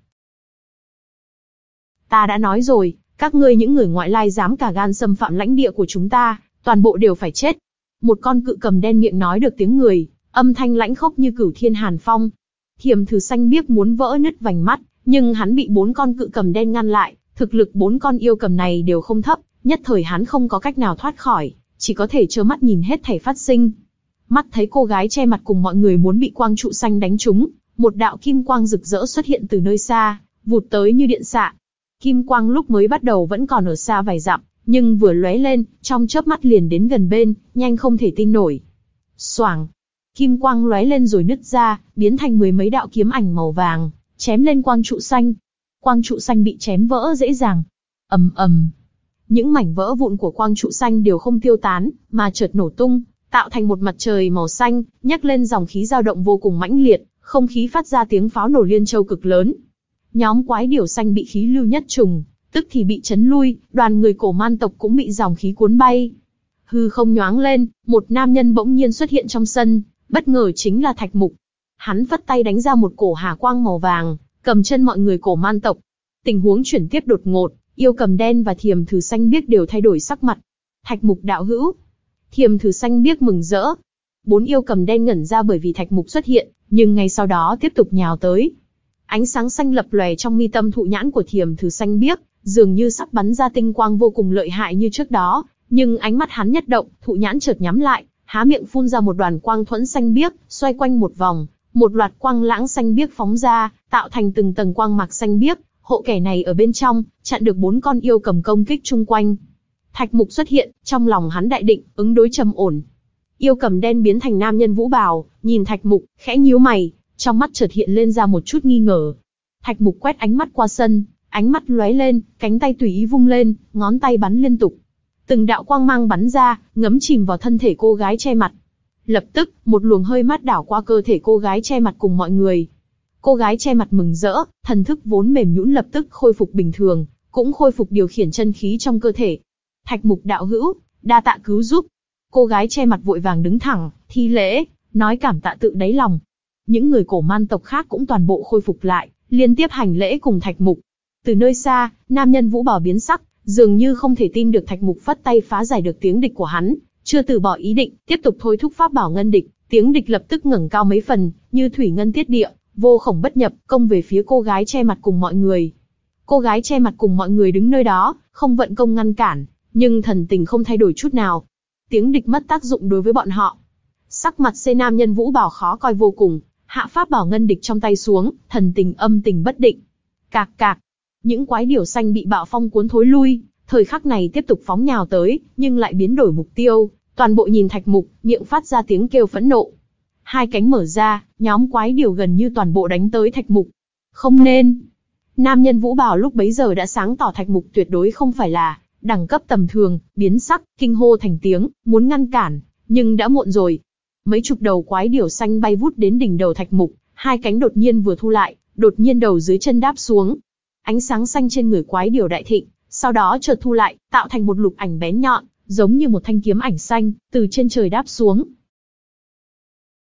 Ta đã nói rồi, các ngươi những người ngoại lai dám cả gan xâm phạm lãnh địa của chúng ta, toàn bộ đều phải chết. Một con cự cầm đen miệng nói được tiếng người, âm thanh lãnh khốc như cửu thiên hàn phong. Thiềm Thử Xanh Biếc muốn vỡ nứt vành mắt, nhưng hắn bị bốn con cự cầm đen ngăn lại, thực lực bốn con yêu cầm này đều không thấp, nhất thời hắn không có cách nào thoát khỏi, chỉ có thể trơ mắt nhìn hết thảy phát sinh. Mắt thấy cô gái che mặt cùng mọi người muốn bị quang trụ xanh đánh trúng, một đạo kim quang rực rỡ xuất hiện từ nơi xa, vụt tới như điện xạ. Kim quang lúc mới bắt đầu vẫn còn ở xa vài dặm, nhưng vừa lóe lên, trong chớp mắt liền đến gần bên, nhanh không thể tin nổi. Xoảng! Kim quang lóe lên rồi nứt ra, biến thành mười mấy đạo kiếm ảnh màu vàng, chém lên quang trụ xanh. Quang trụ xanh bị chém vỡ dễ dàng. Ầm ầm! Những mảnh vỡ vụn của quang trụ xanh đều không tiêu tán, mà chợt nổ tung, tạo thành một mặt trời màu xanh, nhấc lên dòng khí dao động vô cùng mãnh liệt, không khí phát ra tiếng pháo nổ liên châu cực lớn. Nhóm quái điểu xanh bị khí lưu nhất trùng, tức thì bị chấn lui, đoàn người cổ man tộc cũng bị dòng khí cuốn bay. Hư không nhoáng lên, một nam nhân bỗng nhiên xuất hiện trong sân, bất ngờ chính là Thạch Mục. Hắn phất tay đánh ra một cổ hà quang màu vàng, cầm chân mọi người cổ man tộc. Tình huống chuyển tiếp đột ngột, yêu cầm đen và Thiềm Thử Xanh Biếc đều thay đổi sắc mặt. Thạch Mục đạo hữu. Thiềm Thử Xanh Biếc mừng rỡ. Bốn yêu cầm đen ngẩn ra bởi vì Thạch Mục xuất hiện, nhưng ngay sau đó tiếp tục nhào tới. Ánh sáng xanh lập lòe trong mi tâm thụ nhãn của Thiềm Thử Xanh Biếc, dường như sắp bắn ra tinh quang vô cùng lợi hại như trước đó, nhưng ánh mắt hắn nhất động, thụ nhãn chợt nhắm lại, há miệng phun ra một đoàn quang thuẫn xanh biếc, xoay quanh một vòng, một loạt quang lãng xanh biếc phóng ra, tạo thành từng tầng quang mạc xanh biếc, hộ kẻ này ở bên trong, chặn được bốn con yêu cầm công kích chung quanh. Thạch Mục xuất hiện, trong lòng hắn đại định, ứng đối trầm ổn. Yêu cầm đen biến thành nam nhân vũ bào, nhìn Thạch Mục, khẽ nhíu mày, trong mắt chợt hiện lên ra một chút nghi ngờ. Thạch Mục quét ánh mắt qua sân, ánh mắt lóe lên, cánh tay tùy ý vung lên, ngón tay bắn liên tục. Từng đạo quang mang bắn ra, ngấm chìm vào thân thể cô gái che mặt. Lập tức, một luồng hơi mát đảo qua cơ thể cô gái che mặt cùng mọi người. Cô gái che mặt mừng rỡ, thần thức vốn mềm nhũn lập tức khôi phục bình thường, cũng khôi phục điều khiển chân khí trong cơ thể. Thạch Mục đạo hữu, đa tạ cứu giúp. Cô gái che mặt vội vàng đứng thẳng, thi lễ, nói cảm tạ tự đáy lòng. Những người cổ man tộc khác cũng toàn bộ khôi phục lại, liên tiếp hành lễ cùng Thạch Mục. Từ nơi xa, nam nhân vũ bào biến sắc, dường như không thể tin được Thạch Mục phất tay phá giải được tiếng địch của hắn, chưa từ bỏ ý định, tiếp tục thôi thúc pháp bảo ngân địch, tiếng địch lập tức ngẩng cao mấy phần, như thủy ngân tiết địa, vô khổng bất nhập, công về phía cô gái che mặt cùng mọi người. Cô gái che mặt cùng mọi người đứng nơi đó, không vận công ngăn cản, nhưng thần tình không thay đổi chút nào. Tiếng địch mất tác dụng đối với bọn họ. Sắc mặt C nam nhân vũ bào khó coi vô cùng, hạ pháp bảo ngân địch trong tay xuống, thần tình âm tình bất định. Cạc cạc, những quái điểu xanh bị bạo phong cuốn thối lui, thời khắc này tiếp tục phóng nhào tới, nhưng lại biến đổi mục tiêu, toàn bộ nhìn Thạch Mục, miệng phát ra tiếng kêu phẫn nộ. Hai cánh mở ra, nhóm quái điểu gần như toàn bộ đánh tới Thạch Mục. Không nên. Nam nhân vũ bào lúc bấy giờ đã sáng tỏ Thạch Mục tuyệt đối không phải là đẳng cấp tầm thường, biến sắc, kinh hô thành tiếng, muốn ngăn cản, nhưng đã muộn rồi. Mấy chục đầu quái điểu xanh bay vút đến đỉnh đầu Thạch Mục, hai cánh đột nhiên vừa thu lại, đột nhiên đầu dưới chân đáp xuống. Ánh sáng xanh trên người quái điểu đại thịnh, sau đó chợt thu lại, tạo thành một lục ảnh bén nhọn, giống như một thanh kiếm ảnh xanh, từ trên trời đáp xuống.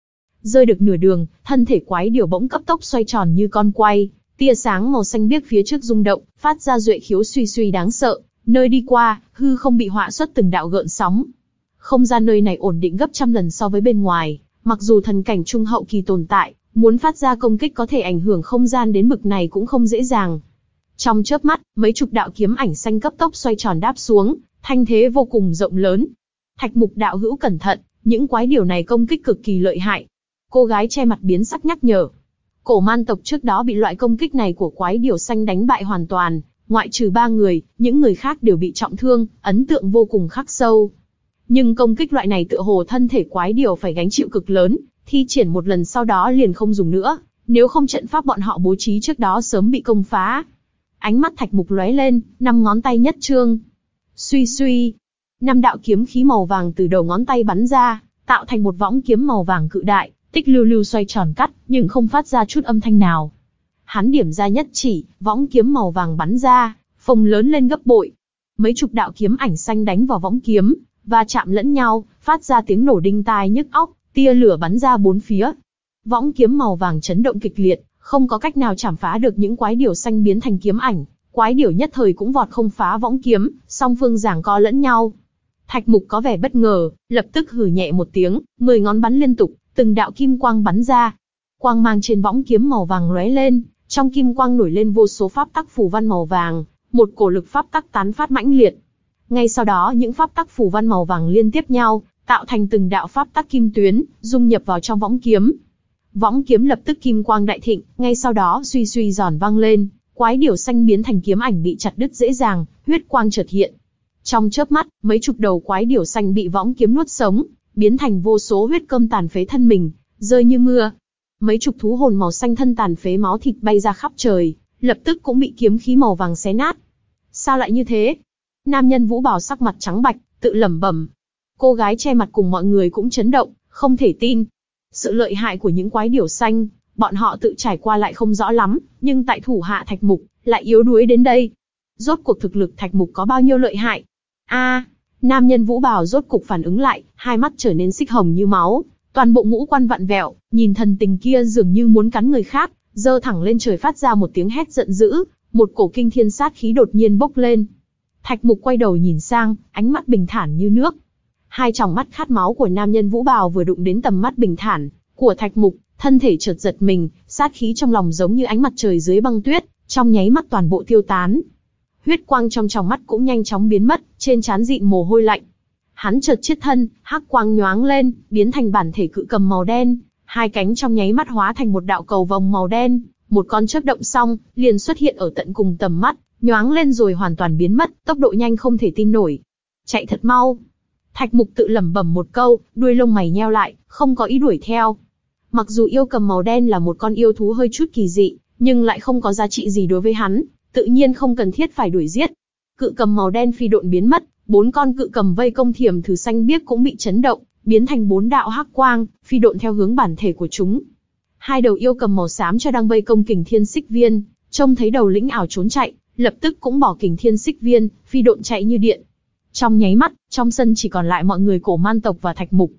Rơi được nửa đường, thân thể quái điểu bỗng cấp tốc xoay tròn như con quay, tia sáng màu xanh biếc phía trước rung động, phát ra duệ khiếu suy suy đáng sợ, nơi đi qua, hư không bị họa xuất từng đạo gợn sóng. Không gian nơi này ổn định gấp trăm lần so với bên ngoài, mặc dù thần cảnh trung hậu kỳ tồn tại, muốn phát ra công kích có thể ảnh hưởng không gian đến bực này cũng không dễ dàng. Trong chớp mắt, mấy chục đạo kiếm ảnh xanh cấp tốc xoay tròn đáp xuống, thanh thế vô cùng rộng lớn. Thạch Mục đạo hữu cẩn thận, những quái điểu này công kích cực kỳ lợi hại. Cô gái che mặt biến sắc nhắc nhở. Cổ man tộc trước đó bị loại công kích này của quái điểu xanh đánh bại hoàn toàn, ngoại trừ ba người, những người khác đều bị trọng thương, ấn tượng vô cùng khắc sâu. Nhưng công kích loại này tựa hồ thân thể quái điểu phải gánh chịu cực lớn, thi triển một lần sau đó liền không dùng nữa, nếu không trận pháp bọn họ bố trí trước đó sớm bị công phá. Ánh mắt Thạch Mục lóe lên, năm ngón tay nhất trương. Suy suy, năm đạo kiếm khí màu vàng từ đầu ngón tay bắn ra, tạo thành một võng kiếm màu vàng cự đại, tích lưu lưu xoay tròn cắt, nhưng không phát ra chút âm thanh nào. Hắn điểm ra nhất chỉ, võng kiếm màu vàng bắn ra, phồng lớn lên gấp bội. Mấy chục đạo kiếm ảnh xanh đánh vào võng kiếm, và chạm lẫn nhau, phát ra tiếng nổ đinh tai nhức óc, tia lửa bắn ra bốn phía. Võng kiếm màu vàng chấn động kịch liệt, không có cách nào chảm phá được những quái điểu xanh biến thành kiếm ảnh. Quái điểu nhất thời cũng vọt không phá võng kiếm, song phương giằng co lẫn nhau. Thạch Mục có vẻ bất ngờ, lập tức hừ nhẹ một tiếng, mười ngón bắn liên tục, từng đạo kim quang bắn ra. Quang mang trên võng kiếm màu vàng lóe lên, trong kim quang nổi lên vô số pháp tắc phù văn màu vàng, một cổ lực pháp tắc tán phát mãnh liệt. Ngay sau đó những pháp tắc phù văn màu vàng liên tiếp nhau, tạo thành từng đạo pháp tắc kim tuyến, dung nhập vào trong võng kiếm. Võng kiếm lập tức kim quang đại thịnh, ngay sau đó suy suy giòn vang lên, quái điểu xanh biến thành kiếm ảnh bị chặt đứt dễ dàng, huyết quang chợt hiện. Trong chớp mắt, mấy chục đầu quái điểu xanh bị võng kiếm nuốt sống, biến thành vô số huyết cơm tàn phế thân mình, rơi như mưa. Mấy chục thú hồn màu xanh thân tàn phế máu thịt bay ra khắp trời, lập tức cũng bị kiếm khí màu vàng xé nát. Sao lại như thế? Nam nhân Vũ Bào sắc mặt trắng bạch, tự lẩm bẩm. Cô gái che mặt cùng mọi người cũng chấn động, không thể tin. Sự lợi hại của những quái điểu xanh, bọn họ tự trải qua lại không rõ lắm, nhưng tại thủ hạ Thạch Mục, lại yếu đuối đến đây. Rốt cuộc thực lực Thạch Mục có bao nhiêu lợi hại? A, à, nam nhân Vũ Bào rốt cục phản ứng lại, hai mắt trở nên xích hồng như máu, toàn bộ ngũ quan vặn vẹo, nhìn thần tình kia dường như muốn cắn người khác, giơ thẳng lên trời phát ra một tiếng hét giận dữ, một cổ kinh thiên sát khí đột nhiên bốc lên. Thạch Mục quay đầu nhìn sang, ánh mắt bình thản như nước. Hai tròng mắt khát máu của nam nhân Vũ Bào vừa đụng đến tầm mắt bình thản của Thạch Mục, thân thể chợt giật mình, sát khí trong lòng giống như ánh mặt trời dưới băng tuyết, trong nháy mắt toàn bộ tiêu tán. Huyết quang trong tròng mắt cũng nhanh chóng biến mất, trên trán dịn mồ hôi lạnh. Hắn chợt chiết thân, hắc quang nhoáng lên, biến thành bản thể cự cầm màu đen, hai cánh trong nháy mắt hóa thành một đạo cầu vồng màu đen, một con chớp động xong, liền xuất hiện ở tận cùng tầm mắt, nhoáng lên rồi hoàn toàn biến mất, tốc độ nhanh không thể tin nổi. Chạy thật mau. Thạch Mục tự lẩm bẩm một câu, đuôi lông mày nheo lại, không có ý đuổi theo. Mặc dù yêu cầm màu đen là một con yêu thú hơi chút kỳ dị, nhưng lại không có giá trị gì đối với hắn, tự nhiên không cần thiết phải đuổi giết. Cự cầm màu đen phi độn biến mất, bốn con cự cầm vây công Thiểm Thử xanh biếc cũng bị chấn động, biến thành bốn đạo hắc quang, phi độn theo hướng bản thể của chúng. Hai đầu yêu cầm màu xám cho đang vây công Kình Thiên Xích Viên, trông thấy đầu lĩnh ảo trốn chạy, lập tức cũng bỏ Kình Thiên Xích Viên, phi độn chạy như điện. Trong nháy mắt, trong sân chỉ còn lại mọi người cổ man tộc và Thạch Mục.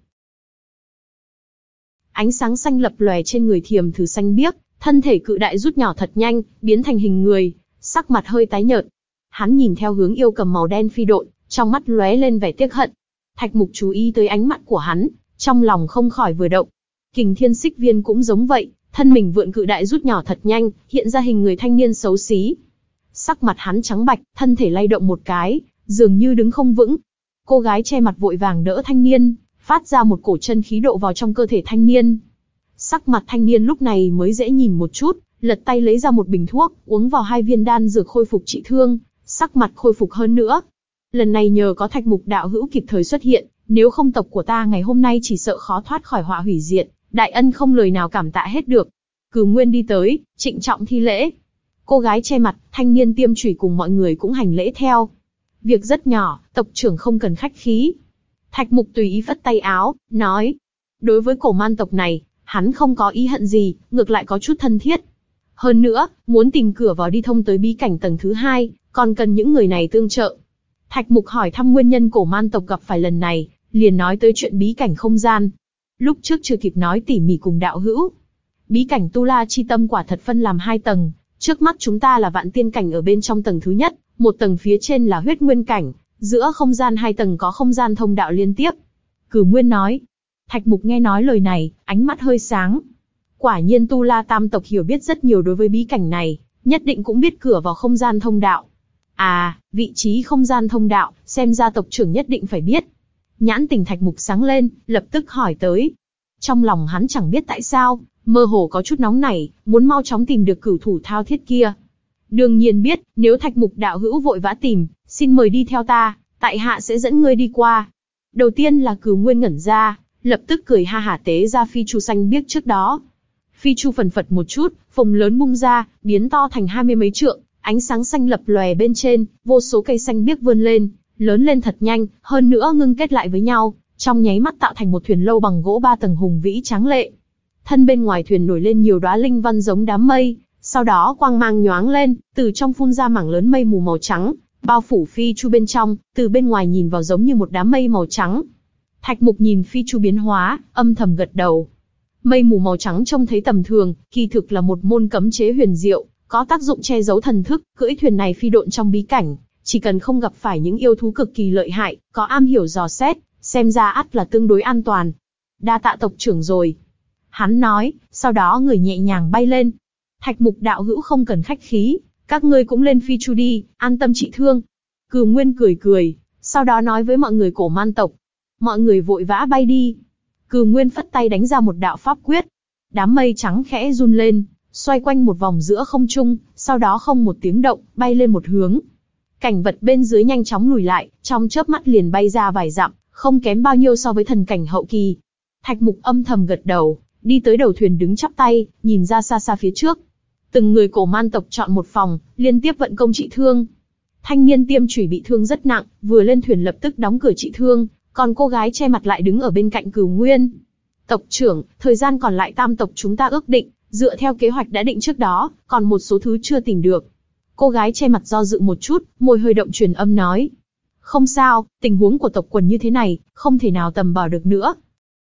Ánh sáng xanh lập lòe trên người Thiểm Thử xanh biếc, thân thể cự đại rút nhỏ thật nhanh, biến thành hình người, sắc mặt hơi tái nhợt. Hắn nhìn theo hướng yêu cầm màu đen phi độn, trong mắt lóe lên vẻ tiếc hận. Thạch Mục chú ý tới ánh mắt của hắn, trong lòng không khỏi vừa động. Kình Thiên Xích Viên cũng giống vậy, thân mình vượn cự đại rút nhỏ thật nhanh, hiện ra hình người thanh niên xấu xí. Sắc mặt hắn trắng bạch, thân thể lay động một cái, dường như đứng không vững. Cô gái che mặt vội vàng đỡ thanh niên, phát ra một cổ chân khí độ vào trong cơ thể thanh niên. Sắc mặt thanh niên lúc này mới dễ nhìn một chút, lật tay lấy ra một bình thuốc, uống vào hai viên đan dược khôi phục trị thương, sắc mặt khôi phục hơn nữa. Lần này nhờ có Thạch Mục đạo hữu kịp thời xuất hiện, nếu không tộc của ta ngày hôm nay chỉ sợ khó thoát khỏi họa hủy diệt, đại ân không lời nào cảm tạ hết được. Cửu Nguyên đi tới, trịnh trọng thi lễ. Cô gái che mặt, thanh niên tiêm chủy cùng mọi người cũng hành lễ theo. Việc rất nhỏ, tộc trưởng không cần khách khí. Thạch Mục tùy ý phất tay áo, nói. Đối với cổ man tộc này, hắn không có ý hận gì, ngược lại có chút thân thiết. Hơn nữa, muốn tìm cửa vào đi thông tới bí cảnh tầng thứ hai, còn cần những người này tương trợ. Thạch Mục hỏi thăm nguyên nhân cổ man tộc gặp phải lần này, liền nói tới chuyện bí cảnh không gian. lúc trước chưa kịp nói tỉ mỉ cùng đạo hữu. Bí cảnh Tu La Chi Tâm quả thật phân làm hai tầng, trước mắt chúng ta là vạn tiên cảnh ở bên trong tầng thứ nhất, một tầng phía trên là huyết nguyên cảnh, giữa không gian hai tầng có không gian thông đạo liên tiếp. Cửu Nguyên nói. Thạch Mục nghe nói lời này, ánh mắt hơi sáng. Quả nhiên Tu La Tam tộc hiểu biết rất nhiều đối với bí cảnh này, nhất định cũng biết cửa vào không gian thông đạo. À, vị trí không gian thông đạo, xem ra tộc trưởng nhất định phải biết. Nhãn tình Thạch Mục sáng lên, lập tức hỏi tới. Trong lòng hắn chẳng biết tại sao, mơ hồ có chút nóng nảy, muốn mau chóng tìm được cửu thủ thao thiết kia. Đương nhiên biết, nếu Thạch Mục đạo hữu vội vã tìm, xin mời đi theo ta, tại hạ sẽ dẫn ngươi đi qua. Đầu tiên là Cửu Nguyên ngẩn ra, lập tức cười ha hả tế ra phi chu xanh biếc trước đó. Phi chu phần phật một chút, phồng lớn bung ra, biến to thành hai mươi mấy trượng, ánh sáng xanh lập lòe bên trên, vô số cây xanh biếc vươn lên, lớn lên thật nhanh, hơn nữa ngưng kết lại với nhau, trong nháy mắt tạo thành một thuyền lâu bằng gỗ ba tầng hùng vĩ tráng lệ. Thân bên ngoài thuyền nổi lên nhiều đóa linh văn giống đám mây, sau đó quang mang nhoáng lên, từ trong phun ra mảng lớn mây mù màu trắng, bao phủ phi chu bên trong, từ bên ngoài nhìn vào giống như một đám mây màu trắng. Thạch Mục nhìn phi chu biến hóa, âm thầm gật đầu. Mây mù màu trắng trông thấy tầm thường, kỳ thực là một môn cấm chế huyền diệu, có tác dụng che giấu thần thức, cưỡi thuyền này phi độn trong bí cảnh, chỉ cần không gặp phải những yêu thú cực kỳ lợi hại, có am hiểu dò xét, xem ra ắt là tương đối an toàn. Đa tạ tộc trưởng rồi. Hắn nói, sau đó người nhẹ nhàng bay lên. Thạch Mục đạo hữu không cần khách khí, các ngươi cũng lên phi chu đi, an tâm trị thương. Cửu Nguyên cười cười, sau đó nói với mọi người Cổ Man tộc. Mọi người vội vã bay đi. Cửu Nguyên phất tay đánh ra một đạo pháp quyết. Đám mây trắng khẽ run lên, xoay quanh một vòng giữa không trung, sau đó không một tiếng động, bay lên một hướng. Cảnh vật bên dưới nhanh chóng lùi lại, trong chớp mắt liền bay ra vài dặm, không kém bao nhiêu so với thần cảnh hậu kỳ. Thạch Mục âm thầm gật đầu, đi tới đầu thuyền đứng chắp tay, nhìn ra xa xa phía trước. Từng người Cổ Man tộc chọn một phòng, liên tiếp vận công trị thương. Thanh niên tiêm chủy bị thương rất nặng, vừa lên thuyền lập tức đóng cửa trị thương, còn cô gái che mặt lại đứng ở bên cạnh Cửu Nguyên. Tộc trưởng, thời gian còn lại tam tộc chúng ta ước định, dựa theo kế hoạch đã định trước đó, còn một số thứ chưa tìm được. Cô gái che mặt do dự một chút, môi hơi động truyền âm nói. Không sao, tình huống của tộc quần như thế này, không thể nào tầm bảo được nữa.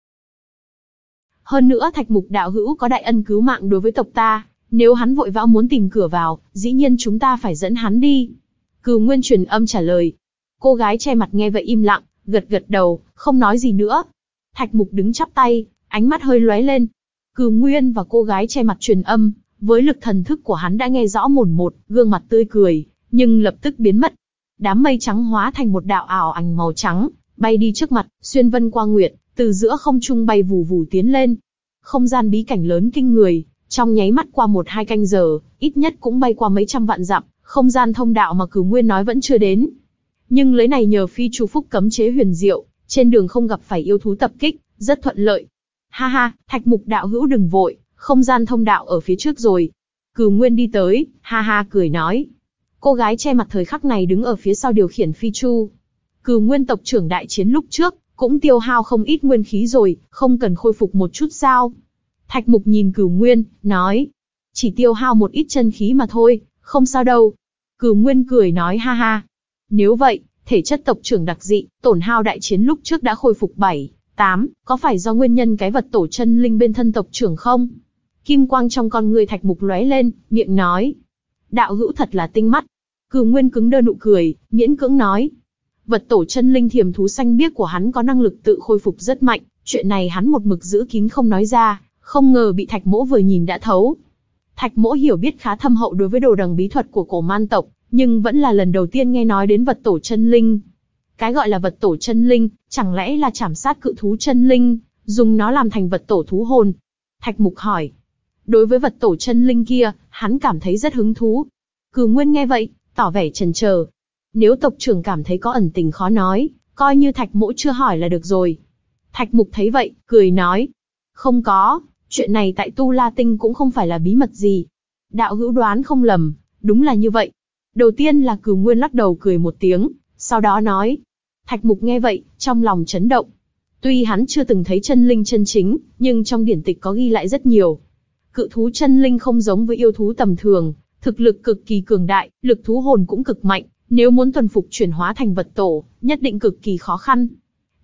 Hơn nữa Thạch Mục đạo hữu có đại ân cứu mạng đối với tộc ta, nếu hắn vội vã muốn tìm cửa vào, dĩ nhiên chúng ta phải dẫn hắn đi. Cửu Nguyên truyền âm trả lời. Cô gái che mặt nghe vậy im lặng, gật gật đầu, không nói gì nữa. Thạch Mục đứng chắp tay, ánh mắt hơi lóe lên. Cửu Nguyên và cô gái che mặt truyền âm, với lực thần thức của hắn đã nghe rõ mồn một, gương mặt tươi cười, nhưng lập tức biến mất. Đám mây trắng hóa thành một đạo ảo ảnh màu trắng, bay đi trước mặt, xuyên vân qua nguyệt, từ giữa không trung bay vù vù tiến lên. Không gian bí cảnh lớn kinh người, trong nháy mắt qua một hai canh giờ, ít nhất cũng bay qua mấy trăm vạn dặm, không gian thông đạo mà Cửu Nguyên nói vẫn chưa đến. Nhưng lấy này nhờ phi chu phúc cấm chế huyền diệu, trên đường không gặp phải yêu thú tập kích, rất thuận lợi. Ha ha, Thạch Mục đạo hữu đừng vội, không gian thông đạo ở phía trước rồi. Cửu Nguyên đi tới, ha ha cười nói. Cô gái che mặt thời khắc này đứng ở phía sau điều khiển phi chu. Cửu Nguyên tộc trưởng đại chiến lúc trước, cũng tiêu hao không ít nguyên khí rồi, không cần khôi phục một chút sao? Thạch Mục nhìn Cửu Nguyên, nói. Chỉ tiêu hao một ít chân khí mà thôi, không sao đâu. Cửu Nguyên cười nói ha ha. Nếu vậy, thể chất tộc trưởng đặc dị, tổn hao đại chiến lúc trước đã khôi phục bảy, tám, có phải do nguyên nhân cái vật tổ chân linh bên thân tộc trưởng không? Kim quang trong con người Thạch Mục lóe lên, miệng nói. Đạo hữu thật là tinh mắt. Cửu Nguyên cứng đơ nụ cười, miễn cưỡng nói. Vật tổ chân linh thiềm thú xanh biếc của hắn có năng lực tự khôi phục rất mạnh, chuyện này hắn một mực giữ kín không nói ra, không ngờ bị Thạch Mỗ vừa nhìn đã thấu. Thạch Mỗ hiểu biết khá thâm hậu đối với đồ đằng bí thuật của Cổ Man tộc, nhưng vẫn là lần đầu tiên nghe nói đến vật tổ chân linh. Cái gọi là vật tổ chân linh, chẳng lẽ là chảm sát cự thú chân linh, dùng nó làm thành vật tổ thú hồn? Thạch Mục hỏi. Đối với vật tổ chân linh kia, hắn cảm thấy rất hứng thú. Cửu Nguyên nghe vậy, tỏ vẻ chần chờ. Nếu tộc trưởng cảm thấy có ẩn tình khó nói, coi như Thạch Mỗ chưa hỏi là được rồi. Thạch Mục thấy vậy, cười nói. Không có, chuyện này tại Tu La Tinh cũng không phải là bí mật gì. Đạo hữu đoán không lầm, đúng là như vậy. Đầu tiên là Cửu Nguyên lắc đầu cười một tiếng, sau đó nói. Thạch Mục nghe vậy, trong lòng chấn động. Tuy hắn chưa từng thấy chân linh chân chính, nhưng trong điển tịch có ghi lại rất nhiều. Cự thú chân linh không giống với yêu thú tầm thường, thực lực cực kỳ cường đại, lực thú hồn cũng cực mạnh, nếu muốn thuần phục chuyển hóa thành vật tổ, nhất định cực kỳ khó khăn.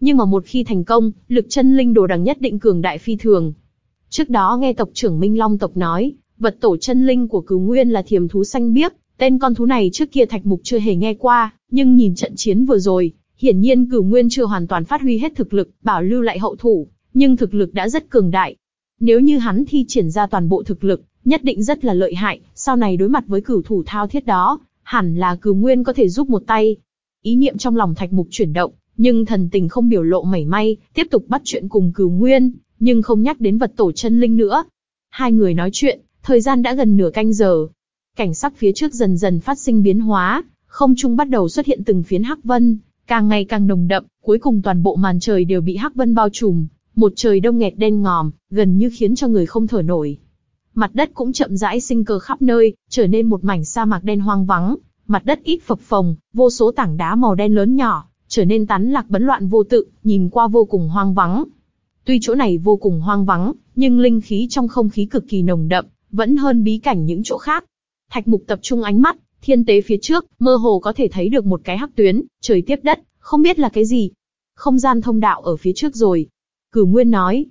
nhưng mà một khi thành công, lực chân linh đồ đằng nhất định cường đại phi thường. Trước đó nghe tộc trưởng Minh Long tộc nói, vật tổ chân linh của Cửu Nguyên là thiềm thú xanh biếc, tên con thú này trước kia Thạch Mục chưa hề nghe qua, nhưng nhìn trận chiến vừa rồi, hiển nhiên Cửu Nguyên chưa hoàn toàn phát huy hết thực lực, bảo lưu lại hậu thủ, nhưng thực lực đã rất cường đại. Nếu như hắn thi triển ra toàn bộ thực lực, nhất định rất là lợi hại, sau này đối mặt với cửu thủ thao thiết đó, hẳn là Cửu Nguyên có thể giúp một tay. Ý niệm trong lòng Thạch Mục chuyển động, nhưng thần tình không biểu lộ mảy may, tiếp tục bắt chuyện cùng Cửu Nguyên, nhưng không nhắc đến vật tổ chân linh nữa. Hai người nói chuyện, thời gian đã gần nửa canh giờ. Cảnh sắc phía trước dần dần phát sinh biến hóa, không trung bắt đầu xuất hiện từng phiến hắc vân, càng ngày càng nồng đậm, cuối cùng toàn bộ màn trời đều bị hắc vân bao trùm, một trời đông nghẹt đen ngòm, gần như khiến cho người không thở nổi. Mặt đất cũng chậm rãi sinh cơ khắp nơi, trở nên một mảnh sa mạc đen hoang vắng, mặt đất ít phập phồng, vô số tảng đá màu đen lớn nhỏ, trở nên tán lạc bấn loạn vô tự, nhìn qua vô cùng hoang vắng. Tuy chỗ này vô cùng hoang vắng, nhưng linh khí trong không khí cực kỳ nồng đậm, vẫn hơn bí cảnh những chỗ khác. Thạch Mục tập trung ánh mắt, thiên tế phía trước, mơ hồ có thể thấy được một cái hắc tuyến, trời tiếp đất, không biết là cái gì. Không gian thông đạo ở phía trước rồi. Cửu Nguyên nói.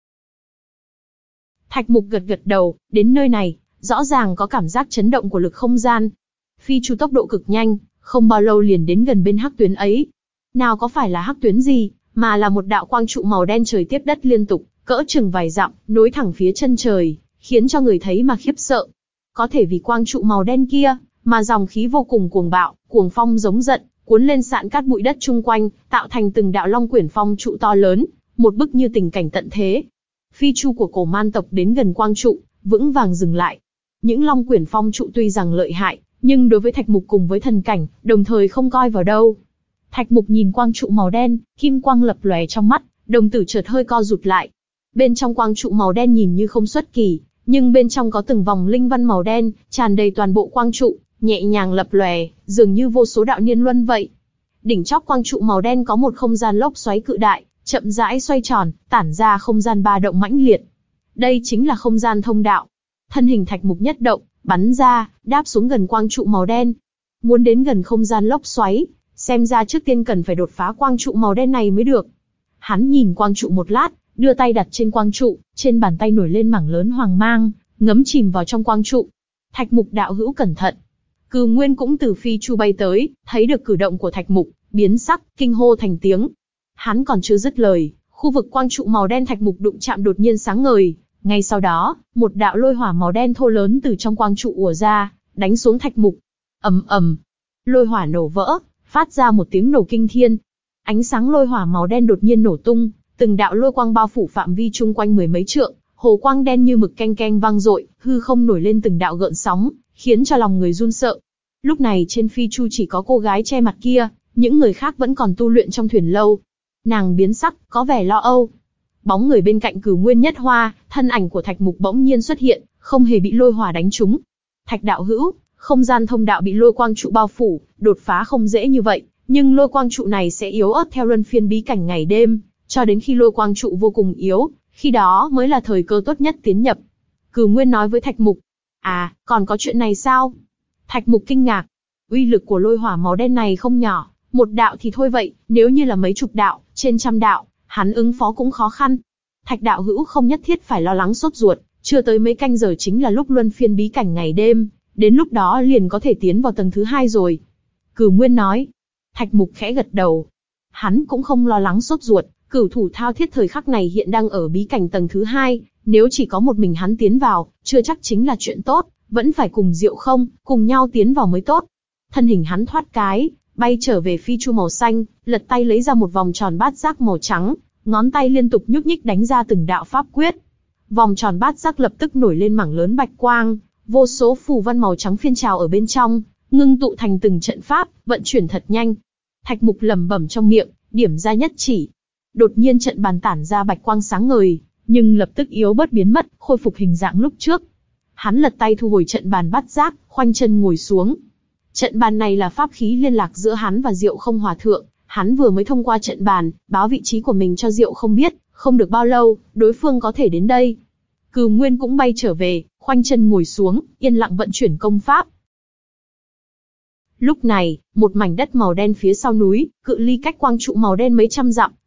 Thạch Mục gật gật đầu, đến nơi này, rõ ràng có cảm giác chấn động của lực không gian. Phi chu tốc độ cực nhanh, không bao lâu liền đến gần bên hắc tuyến ấy. Nào có phải là hắc tuyến gì, mà là một đạo quang trụ màu đen trời tiếp đất liên tục, cỡ chừng vài dặm, nối thẳng phía chân trời, khiến cho người thấy mà khiếp sợ. Có thể vì quang trụ màu đen kia, mà dòng khí vô cùng cuồng bạo, cuồng phong giống giận, cuốn lên sạn cát bụi đất chung quanh, tạo thành từng đạo long quyển phong trụ to lớn, một bức như tình cảnh tận thế. Phi chu của cổ man tộc đến gần quang trụ, vững vàng dừng lại. Những long quyển phong trụ tuy rằng lợi hại, nhưng đối với Thạch Mục cùng với thần cảnh, đồng thời không coi vào đâu. Thạch Mục nhìn quang trụ màu đen, kim quang lập lòe trong mắt, đồng tử chợt hơi co rụt lại. Bên trong quang trụ màu đen nhìn như không xuất kỳ, nhưng bên trong có từng vòng linh văn màu đen, tràn đầy toàn bộ quang trụ, nhẹ nhàng lập lòe, dường như vô số đạo niên luân vậy. Đỉnh chóp quang trụ màu đen có một không gian lốc xoáy cự đại, chậm rãi xoay tròn, tản ra không gian ba động mãnh liệt. Đây chính là không gian thông đạo. Thân hình Thạch Mục nhất động, bắn ra, đáp xuống gần quang trụ màu đen. Muốn đến gần không gian lốc xoáy, xem ra trước tiên cần phải đột phá quang trụ màu đen này mới được. Hắn nhìn quang trụ một lát, đưa tay đặt trên quang trụ, trên bàn tay nổi lên mảng lớn hoàng mang, ngấm chìm vào trong quang trụ. Thạch Mục đạo hữu cẩn thận. Cửu Nguyên cũng từ phi chu bay tới, thấy được cử động của Thạch Mục, biến sắc, kinh hô thành tiếng. Hắn còn chưa dứt lời, khu vực quang trụ màu đen Thạch Mục đụng chạm đột nhiên sáng ngời. Ngay sau đó, một đạo lôi hỏa màu đen thô lớn từ trong quang trụ ùa ra, đánh xuống Thạch Mục. Ầm ầm, lôi hỏa nổ vỡ, phát ra một tiếng nổ kinh thiên. Ánh sáng lôi hỏa màu đen đột nhiên nổ tung, từng đạo lôi quang bao phủ phạm vi chung quanh mười mấy trượng, hồ quang đen như mực keng keng vang dội, hư không nổi lên từng đạo gợn sóng, khiến cho lòng người run sợ. Lúc này trên phi chu chỉ có cô gái che mặt kia, những người khác vẫn còn tu luyện trong thuyền lâu. Nàng biến sắc, có vẻ lo âu. Bóng người bên cạnh Cửu Nguyên Nhất Hoa, thân ảnh của Thạch Mục bỗng nhiên xuất hiện, không hề bị lôi hỏa đánh trúng. Thạch đạo hữu, không gian thông đạo bị lôi quang trụ bao phủ, đột phá không dễ như vậy, nhưng lôi quang trụ này sẽ yếu ớt theo luân phiên bí cảnh ngày đêm, cho đến khi lôi quang trụ vô cùng yếu, khi đó mới là thời cơ tốt nhất tiến nhập. Cửu Nguyên nói với Thạch Mục. À, còn có chuyện này sao? Thạch Mục kinh ngạc. Uy lực của lôi hỏa màu đen này không nhỏ, một đạo thì thôi vậy, nếu như là mấy chục đạo, trên trăm đạo, hắn ứng phó cũng khó khăn. Thạch đạo hữu không nhất thiết phải lo lắng sốt ruột, chưa tới mấy canh giờ chính là lúc luân phiên bí cảnh ngày đêm, đến lúc đó liền có thể tiến vào tầng thứ hai rồi. Cửu Nguyên nói. Thạch Mục khẽ gật đầu. Hắn cũng không lo lắng sốt ruột, cửu thủ thao thiết thời khắc này hiện đang ở bí cảnh tầng thứ hai, nếu chỉ có một mình hắn tiến vào, chưa chắc chính là chuyện tốt, vẫn phải cùng Diệu Không, cùng nhau tiến vào mới tốt. Thân hình hắn thoát cái, bay trở về phi chu màu xanh, lật tay lấy ra một vòng tròn bát giác màu trắng, ngón tay liên tục nhúc nhích đánh ra từng đạo pháp quyết. Vòng tròn bát giác lập tức nổi lên mảng lớn bạch quang, vô số phù văn màu trắng phiên trào ở bên trong, ngưng tụ thành từng trận pháp, vận chuyển thật nhanh. Thạch Mục lẩm bẩm trong miệng, điểm ra nhất chỉ. Đột nhiên trận bàn tản ra bạch quang sáng ngời, nhưng lập tức yếu bớt biến mất, khôi phục hình dạng lúc trước. Hắn lật tay thu hồi trận bàn bát giác, khoanh chân ngồi xuống. Trận bàn này là pháp khí liên lạc giữa hắn và Diệu Không Hòa Thượng. Hắn vừa mới thông qua trận bàn, báo vị trí của mình cho Diệu Không biết, không được bao lâu, đối phương có thể đến đây. Cửu Nguyên cũng bay trở về, khoanh chân ngồi xuống, yên lặng vận chuyển công pháp. Lúc này, một mảnh đất màu đen phía sau núi, cự ly cách quang trụ màu đen mấy trăm dặm,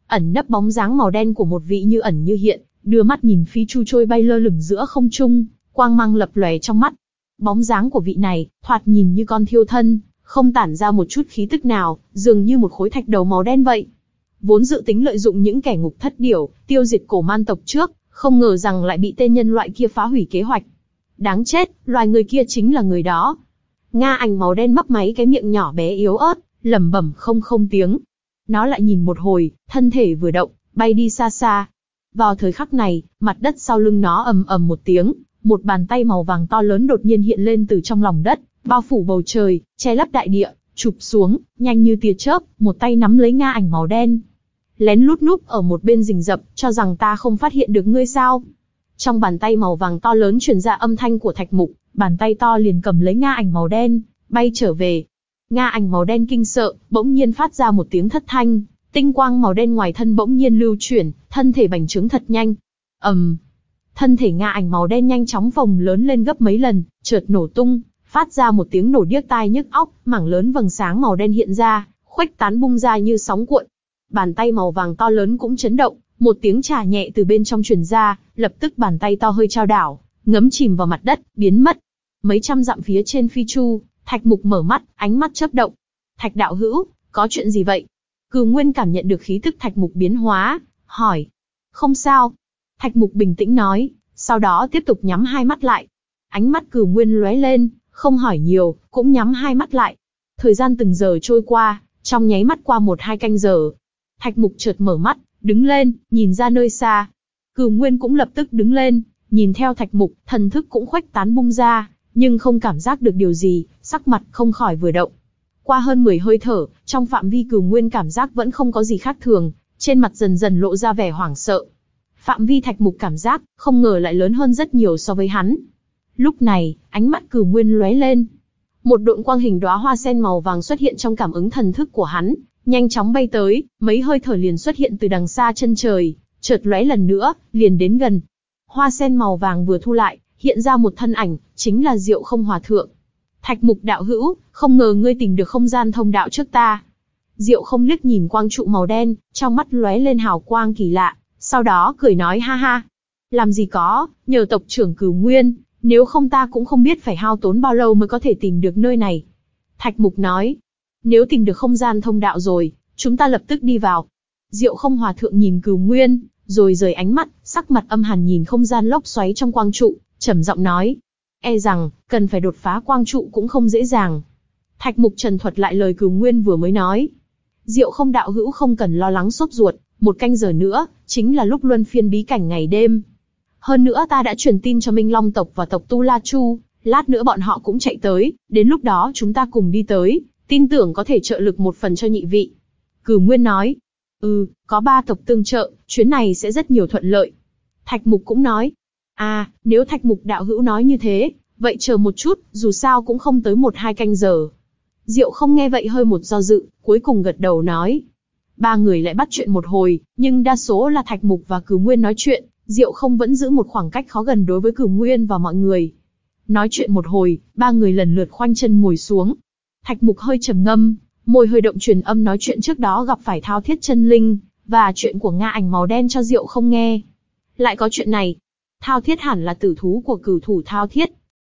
ẩn nấp bóng dáng màu đen của một vị như ẩn như hiện, đưa mắt nhìn phi chu trôi bay lơ lửng giữa không trung, quang mang lập lòe trong mắt. Bóng dáng của vị này, thoạt nhìn như con thiêu thân, không tản ra một chút khí tức nào, dường như một khối thạch đầu màu đen vậy. Vốn dự tính lợi dụng những kẻ ngục thất điểu, tiêu diệt cổ man tộc trước, không ngờ rằng lại bị tên nhân loại kia phá hủy kế hoạch. Đáng chết, loài người kia chính là người đó. Nga ảnh màu đen mấp máy cái miệng nhỏ bé yếu ớt, lẩm bẩm không không tiếng. Nó lại nhìn một hồi, thân thể vừa động, bay đi xa xa. Vào thời khắc này, mặt đất sau lưng nó ầm ầm một tiếng, một bàn tay màu vàng to lớn đột nhiên hiện lên từ trong lòng đất, bao phủ bầu trời, che lấp đại địa, chụp xuống, nhanh như tia chớp, một tay nắm lấy Nga ảnh màu đen. Lén lút núp ở một bên rình rập, cho rằng ta không phát hiện được ngươi sao? Trong bàn tay màu vàng to lớn truyền ra âm thanh của Thạch Mục, bàn tay to liền cầm lấy Nga ảnh màu đen, bay trở về. Nga ảnh màu đen kinh sợ, bỗng nhiên phát ra một tiếng thất thanh, tinh quang màu đen ngoài thân bỗng nhiên lưu chuyển, thân thể bành trướng thật nhanh. ầm, um, thân thể Nga ảnh màu đen nhanh chóng phồng lớn lên gấp mấy lần, chợt nổ tung, phát ra một tiếng nổ điếc tai nhức óc, mảng lớn vầng sáng màu đen hiện ra, khuếch tán bung ra như sóng cuộn. Bàn tay màu vàng to lớn cũng chấn động, một tiếng trà nhẹ từ bên trong truyền ra, lập tức bàn tay to hơi trao đảo, ngấm chìm vào mặt đất, biến mất. Mấy trăm dặm phía trên phi chu, Thạch Mục mở mắt, ánh mắt chớp động. Thạch đạo hữu, có chuyện gì vậy? Cửu Nguyên cảm nhận được khí tức Thạch Mục biến hóa, hỏi. Không sao. Thạch Mục bình tĩnh nói, sau đó tiếp tục nhắm hai mắt lại. Ánh mắt Cửu Nguyên lóe lên, không hỏi nhiều, cũng nhắm hai mắt lại. Thời gian từng giờ trôi qua, trong nháy mắt qua một hai canh giờ. Thạch Mục chợt mở mắt, đứng lên, nhìn ra nơi xa. Cửu Nguyên cũng lập tức đứng lên, nhìn theo Thạch Mục, thần thức cũng khuếch tán bung ra, nhưng không cảm giác được điều gì, sắc mặt không khỏi vừa động. Qua hơn mười hơi thở, trong phạm vi Cửu Nguyên cảm giác vẫn không có gì khác thường, trên mặt dần dần lộ ra vẻ hoảng sợ. Phạm vi Thạch Mục cảm giác, không ngờ lại lớn hơn rất nhiều so với hắn. Lúc này, ánh mắt Cửu Nguyên lóe lên. Một độn quang hình đóa hoa sen màu vàng xuất hiện trong cảm ứng thần thức của hắn, nhanh chóng bay tới, mấy hơi thở liền xuất hiện từ đằng xa chân trời, chợt lóe lần nữa, liền đến gần. Hoa sen màu vàng vừa thu lại, hiện ra một thân ảnh, chính là Diệu Không Hòa Thượng. Thạch Mục đạo hữu, không ngờ ngươi tìm được không gian thông đạo trước ta. Diệu Không liếc nhìn quang trụ màu đen, trong mắt lóe lên hào quang kỳ lạ, sau đó cười nói ha ha. Làm gì có, nhờ tộc trưởng Cửu Nguyên, nếu không ta cũng không biết phải hao tốn bao lâu mới có thể tìm được nơi này. Thạch Mục nói, nếu tìm được không gian thông đạo rồi, chúng ta lập tức đi vào. Diệu Không Hòa Thượng nhìn Cửu Nguyên, rồi rời ánh mắt, sắc mặt âm hàn nhìn không gian lốc xoáy trong quang trụ, trầm giọng nói, e rằng, cần phải đột phá quang trụ cũng không dễ dàng. Thạch Mục trần thuật lại lời Cửu Nguyên vừa mới nói. Diệu Không đạo hữu không cần lo lắng sốt ruột, một canh giờ nữa, chính là lúc luân phiên bí cảnh ngày đêm. Hơn nữa ta đã truyền tin cho Minh Long tộc và tộc Tu La Chu, lát nữa bọn họ cũng chạy tới, đến lúc đó chúng ta cùng đi tới, tin tưởng có thể trợ lực một phần cho nhị vị. Cửu Nguyên nói, ừ, có ba tộc tương trợ, chuyến này sẽ rất nhiều thuận lợi. Thạch Mục cũng nói, à, nếu Thạch Mục đạo hữu nói như thế, vậy chờ một chút, dù sao cũng không tới một hai canh giờ. Diệu Không nghe vậy hơi một do dự, cuối cùng gật đầu nói. Ba người lại bắt chuyện một hồi, nhưng đa số là Thạch Mục và Cửu Nguyên nói chuyện, Diệu Không vẫn giữ một khoảng cách khó gần đối với Cửu Nguyên và mọi người. Nói chuyện một hồi, ba người lần lượt khoanh chân ngồi xuống. Thạch Mục hơi trầm ngâm, môi hơi động truyền âm nói chuyện trước đó gặp phải Thao Thiết chân linh, và chuyện của Nga ảnh màu đen cho Diệu Không nghe. Lại có chuyện này, Thao Thiết hẳn là tử thú của cửu thủ Thao Thiết.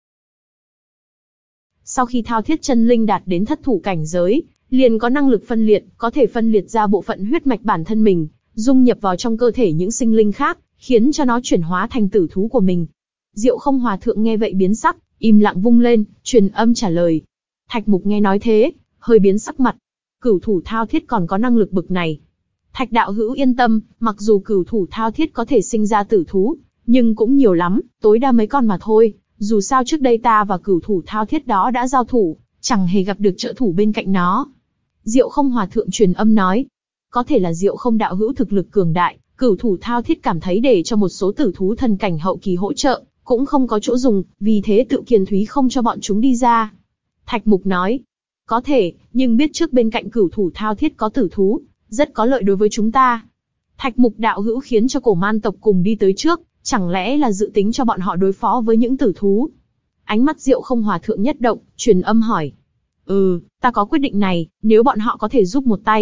Sau khi Thao Thiết chân linh đạt đến thất thủ cảnh giới, liền có năng lực phân liệt, có thể phân liệt ra bộ phận huyết mạch bản thân mình, dung nhập vào trong cơ thể những sinh linh khác, khiến cho nó chuyển hóa thành tử thú của mình. Diệu Không Hòa Thượng nghe vậy biến sắc, im lặng vung lên, truyền âm trả lời. Thạch Mục nghe nói thế, hơi biến sắc mặt. Cửu thủ Thao Thiết còn có năng lực bực này. Thạch đạo hữu yên tâm, mặc dù cửu thủ Thao Thiết có thể sinh ra tử thú, nhưng cũng nhiều lắm, tối đa mấy con mà thôi. Dù sao trước đây ta và cửu thủ Thao Thiết đó đã giao thủ, chẳng hề gặp được trợ thủ bên cạnh nó. Diệu Không Hòa Thượng truyền âm nói. Có thể là Diệu Không đạo hữu thực lực cường đại, cửu thủ Thao Thiết cảm thấy để cho một số tử thú thần cảnh hậu kỳ hỗ trợ, cũng không có chỗ dùng, vì thế tự kiền thúy không cho bọn chúng đi ra. Thạch Mục nói. Có thể, nhưng biết trước bên cạnh cửu thủ Thao Thiết có tử thú, rất có lợi đối với chúng ta. Thạch Mục đạo hữu khiến cho cổ man tộc cùng đi tới trước, chẳng lẽ là dự tính cho bọn họ đối phó với những tử thú? Ánh mắt Diệu Không Hòa Thượng nhất động, truyền âm hỏi. Ừ, ta có quyết định này, nếu bọn họ có thể giúp một tay,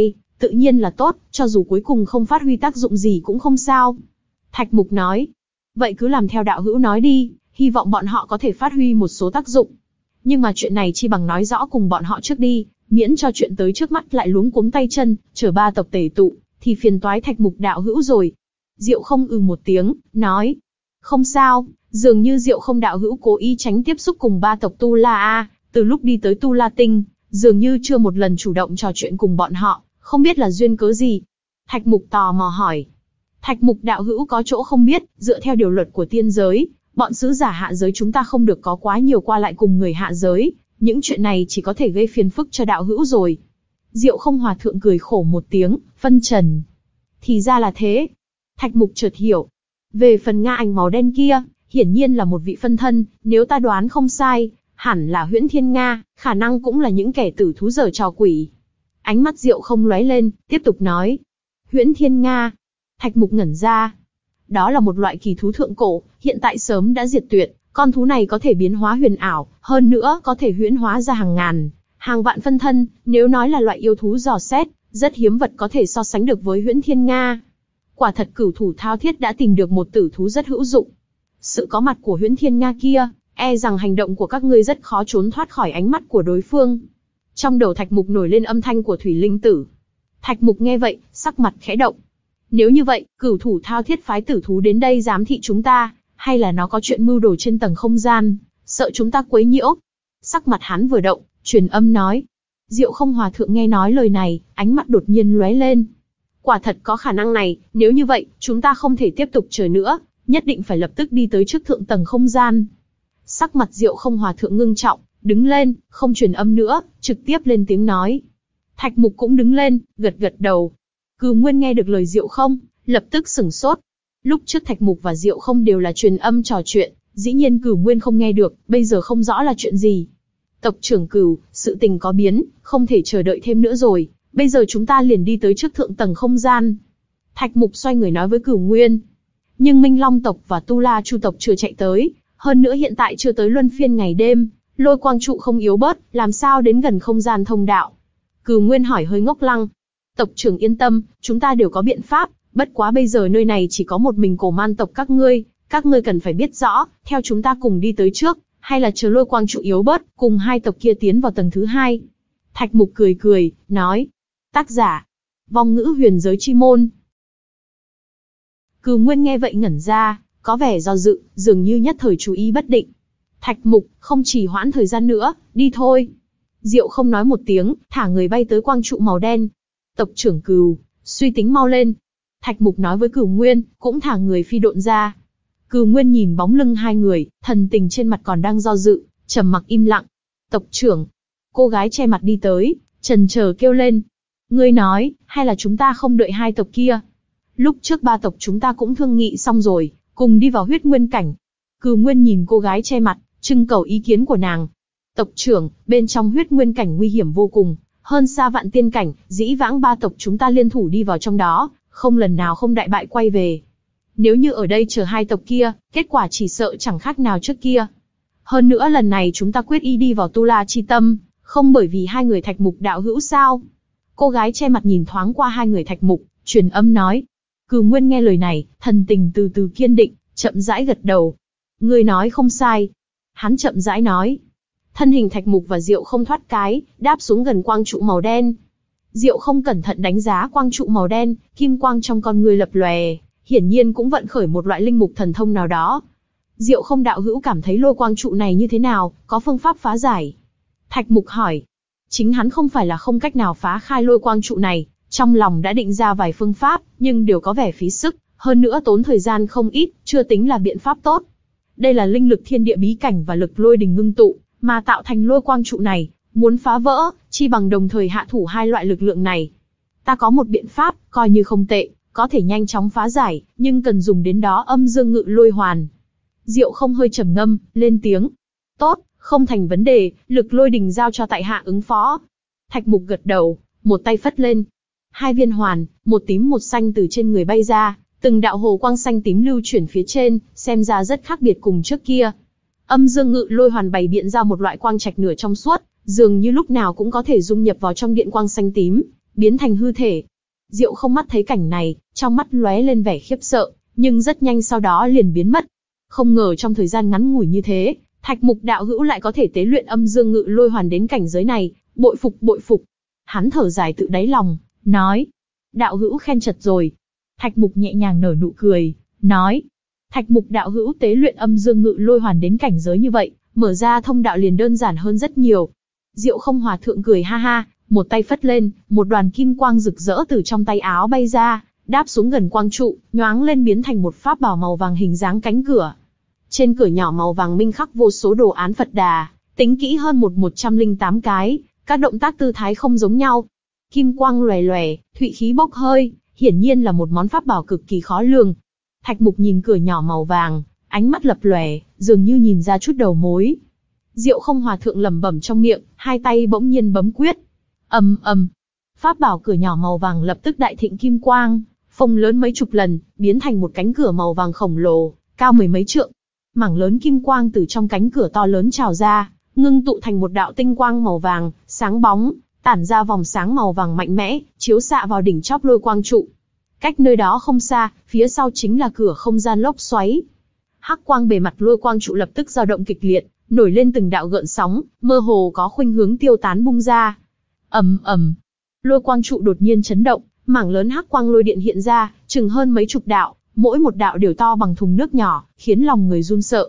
tự nhiên là tốt, cho dù cuối cùng không phát huy tác dụng gì cũng không sao. Thạch Mục nói, vậy cứ làm theo đạo hữu nói đi, hy vọng bọn họ có thể phát huy một số tác dụng. Nhưng mà chuyện này chi bằng nói rõ cùng bọn họ trước đi, miễn cho chuyện tới trước mắt lại luống cuống tay chân, chờ ba tộc tề tụ, thì phiền toái Thạch Mục đạo hữu rồi. Diệu Không ừ một tiếng, nói, không sao, dường như Diệu Không đạo hữu cố ý tránh tiếp xúc cùng ba tộc Tu La A, từ lúc đi tới Tu La Tinh, dường như chưa một lần chủ động trò chuyện cùng bọn họ, không biết là duyên cớ gì. Thạch Mục tò mò hỏi. Thạch Mục đạo hữu có chỗ không biết, dựa theo điều luật của tiên giới, bọn sứ giả hạ giới chúng ta không được có quá nhiều qua lại cùng người hạ giới, những chuyện này chỉ có thể gây phiền phức cho đạo hữu rồi. Diệu Không hòa thượng cười khổ một tiếng, phân trần. Thì ra là thế. Thạch Mục chợt hiểu. Về phần nga ảnh màu đen kia, hiển nhiên là một vị phân thân, nếu ta đoán không sai, hẳn là Huyễn Thiên Nga, khả năng cũng là những kẻ tử thú giở trò quỷ. Ánh mắt Diệu Không lóe lên, tiếp tục nói. Huyễn Thiên Nga. Thạch Mục ngẩn ra. Đó là một loại kỳ thú thượng cổ, hiện tại sớm đã diệt tuyệt, con thú này có thể biến hóa huyền ảo, hơn nữa có thể huyễn hóa ra hàng ngàn, hàng vạn phân thân, nếu nói là loại yêu thú dò xét, rất hiếm vật có thể so sánh được với Huyễn Thiên Nga. Quả thật cửu thủ thao thiết đã tìm được một tử thú rất hữu dụng. Sự có mặt của Huyễn Thiên Nga kia, e rằng hành động của các ngươi rất khó trốn thoát khỏi ánh mắt của đối phương. Trong đầu Thạch Mục nổi lên âm thanh của Thủy Linh Tử. Thạch Mục nghe vậy, sắc mặt khẽ động. Nếu như vậy, cửu thủ thao thiết phái tử thú đến đây giám thị chúng ta, hay là nó có chuyện mưu đồ trên tầng không gian, sợ chúng ta quấy nhiễu? Sắc mặt hắn vừa động, truyền âm nói. Diệu Không hòa thượng nghe nói lời này, ánh mắt đột nhiên lóe lên. Quả thật có khả năng này, nếu như vậy, chúng ta không thể tiếp tục chờ nữa, nhất định phải lập tức đi tới trước thượng tầng không gian. Sắc mặt Diệu Không hòa thượng ngưng trọng, đứng lên, không truyền âm nữa, trực tiếp lên tiếng nói. Thạch Mục cũng đứng lên, gật gật đầu. Cửu Nguyên nghe được lời Diệu Không, lập tức sửng sốt. Lúc trước Thạch Mục và Diệu Không đều là truyền âm trò chuyện, dĩ nhiên Cửu Nguyên không nghe được, bây giờ không rõ là chuyện gì. Tộc trưởng Cửu, sự tình có biến, không thể chờ đợi thêm nữa rồi, bây giờ chúng ta liền đi tới trước thượng tầng không gian. Thạch Mục xoay người nói với Cửu Nguyên. Nhưng Minh Long tộc và Tu La Chu tộc chưa chạy tới, hơn nữa hiện tại chưa tới luân phiên ngày đêm, lôi quang trụ không yếu bớt, làm sao đến gần không gian thông đạo? Cửu Nguyên hỏi hơi ngốc lăng. Tộc trưởng yên tâm, chúng ta đều có biện pháp, bất quá bây giờ nơi này chỉ có một mình cổ man tộc các ngươi, các ngươi cần phải biết rõ, theo chúng ta cùng đi tới trước, hay là chờ lôi quang trụ yếu bớt, cùng hai tộc kia tiến vào tầng thứ hai. Thạch Mục cười cười, nói. Tác giả. Vong ngữ huyền giới chi môn. Cửu Nguyên nghe vậy ngẩn ra, có vẻ do dự, dường như nhất thời chú ý bất định. Thạch Mục, không trì hoãn thời gian nữa, đi thôi. Diệu Không nói một tiếng, thả người bay tới quang trụ màu đen. Tộc trưởng Cửu, suy tính mau lên. Thạch Mục nói với Cửu Nguyên, cũng thả người phi độn ra. Cửu Nguyên nhìn bóng lưng hai người, thần tình trên mặt còn đang do dự, trầm mặc im lặng. Tộc trưởng, cô gái che mặt đi tới, chần chờ kêu lên. Ngươi nói, hay là chúng ta không đợi hai tộc kia? Lúc trước ba tộc chúng ta cũng thương nghị xong rồi, cùng đi vào huyết nguyên cảnh. Cửu Nguyên nhìn cô gái che mặt, trưng cầu ý kiến của nàng. Tộc trưởng, bên trong huyết nguyên cảnh nguy hiểm vô cùng, hơn xa vạn tiên cảnh, dĩ vãng ba tộc chúng ta liên thủ đi vào trong đó, không lần nào không đại bại quay về. Nếu như ở đây chờ hai tộc kia, kết quả chỉ sợ chẳng khác nào trước kia. Hơn nữa lần này chúng ta quyết ý đi vào Tu La chi tâm, không bởi vì hai người Thạch Mục đạo hữu sao? Cô gái che mặt nhìn thoáng qua hai người Thạch Mục, truyền âm nói. Cửu Nguyên nghe lời này, thần tình từ từ kiên định, chậm rãi gật đầu. Ngươi nói không sai. Hắn chậm rãi nói. Thân hình Thạch Mục và Diệu Không thoát cái, đáp xuống gần quang trụ màu đen. Diệu Không cẩn thận đánh giá quang trụ màu đen, kim quang trong con người lập lòe, hiển nhiên cũng vận khởi một loại linh mục thần thông nào đó. Diệu Không đạo hữu cảm thấy lôi quang trụ này như thế nào, có phương pháp phá giải? Thạch Mục hỏi. Chính hắn không phải là không cách nào phá khai lôi quang trụ này, trong lòng đã định ra vài phương pháp, nhưng đều có vẻ phí sức, hơn nữa tốn thời gian không ít, chưa tính là biện pháp tốt. Đây là linh lực thiên địa bí cảnh và lực lôi đình ngưng tụ, mà tạo thành lôi quang trụ này, muốn phá vỡ, chi bằng đồng thời hạ thủ hai loại lực lượng này. Ta có một biện pháp, coi như không tệ, có thể nhanh chóng phá giải, nhưng cần dùng đến đó âm dương ngự lôi hoàn. Diệu Không hơi trầm ngâm, lên tiếng. Tốt, không thành vấn đề, lực lôi đình giao cho tại hạ ứng phó. Thạch Mục gật đầu, một tay phất lên. Hai viên hoàn, một tím một xanh từ trên người bay ra, từng đạo hồ quang xanh tím lưu chuyển phía trên, xem ra rất khác biệt cùng trước kia. Âm dương ngự lôi hoàn bày biện ra một loại quang trạch nửa trong suốt, dường như lúc nào cũng có thể dung nhập vào trong điện quang xanh tím, biến thành hư thể. Diệu không mắt thấy cảnh này, trong mắt lóe lên vẻ khiếp sợ, nhưng rất nhanh sau đó liền biến mất. Không ngờ trong thời gian ngắn ngủi như thế, Thạch Mục đạo hữu lại có thể tế luyện âm dương ngự lôi hoàn đến cảnh giới này, bội phục bội phục. Hắn thở dài tự đáy lòng, nói, đạo hữu khen chật rồi. Thạch Mục nhẹ nhàng nở nụ cười, nói, Thạch Mục đạo hữu tế luyện âm dương ngự lôi hoàn đến cảnh giới như vậy, mở ra thông đạo liền đơn giản hơn rất nhiều. Diệu Không hòa thượng cười ha ha, một tay phất lên, một đoàn kim quang rực rỡ từ trong tay áo bay ra, đáp xuống gần quang trụ, nhoáng lên biến thành một pháp bảo màu vàng hình dáng cánh cửa. Trên cửa nhỏ màu vàng minh khắc vô số đồ án Phật Đà, tính kỹ hơn một một trăm linh tám cái, các động tác tư thái không giống nhau. Kim quang lòe lòe, thụy khí bốc hơi, hiển nhiên là một món pháp bảo cực kỳ khó lường. Thạch Mục nhìn cửa nhỏ màu vàng, ánh mắt lập lòe, dường như nhìn ra chút đầu mối. Diệu Không hòa thượng lẩm bẩm trong miệng, hai tay bỗng nhiên bấm quyết. Ầm ầm, pháp bảo cửa nhỏ màu vàng lập tức đại thịnh kim quang, phồng lớn mấy chục lần, biến thành một cánh cửa màu vàng khổng lồ, cao mười mấy trượng. Mảng lớn kim quang từ trong cánh cửa to lớn trào ra, ngưng tụ thành một đạo tinh quang màu vàng, sáng bóng, tản ra vòng sáng màu vàng mạnh mẽ, chiếu xạ vào đỉnh chóp lôi quang trụ. Cách nơi đó không xa, phía sau chính là cửa không gian lốc xoáy. Hắc quang bề mặt lôi quang trụ lập tức dao động kịch liệt, nổi lên từng đạo gợn sóng, mơ hồ có khuynh hướng tiêu tán bung ra. Ầm ầm, lôi quang trụ đột nhiên chấn động, mảng lớn hắc quang lôi điện hiện ra, chừng hơn mấy chục đạo, mỗi một đạo đều to bằng thùng nước nhỏ, khiến lòng người run sợ.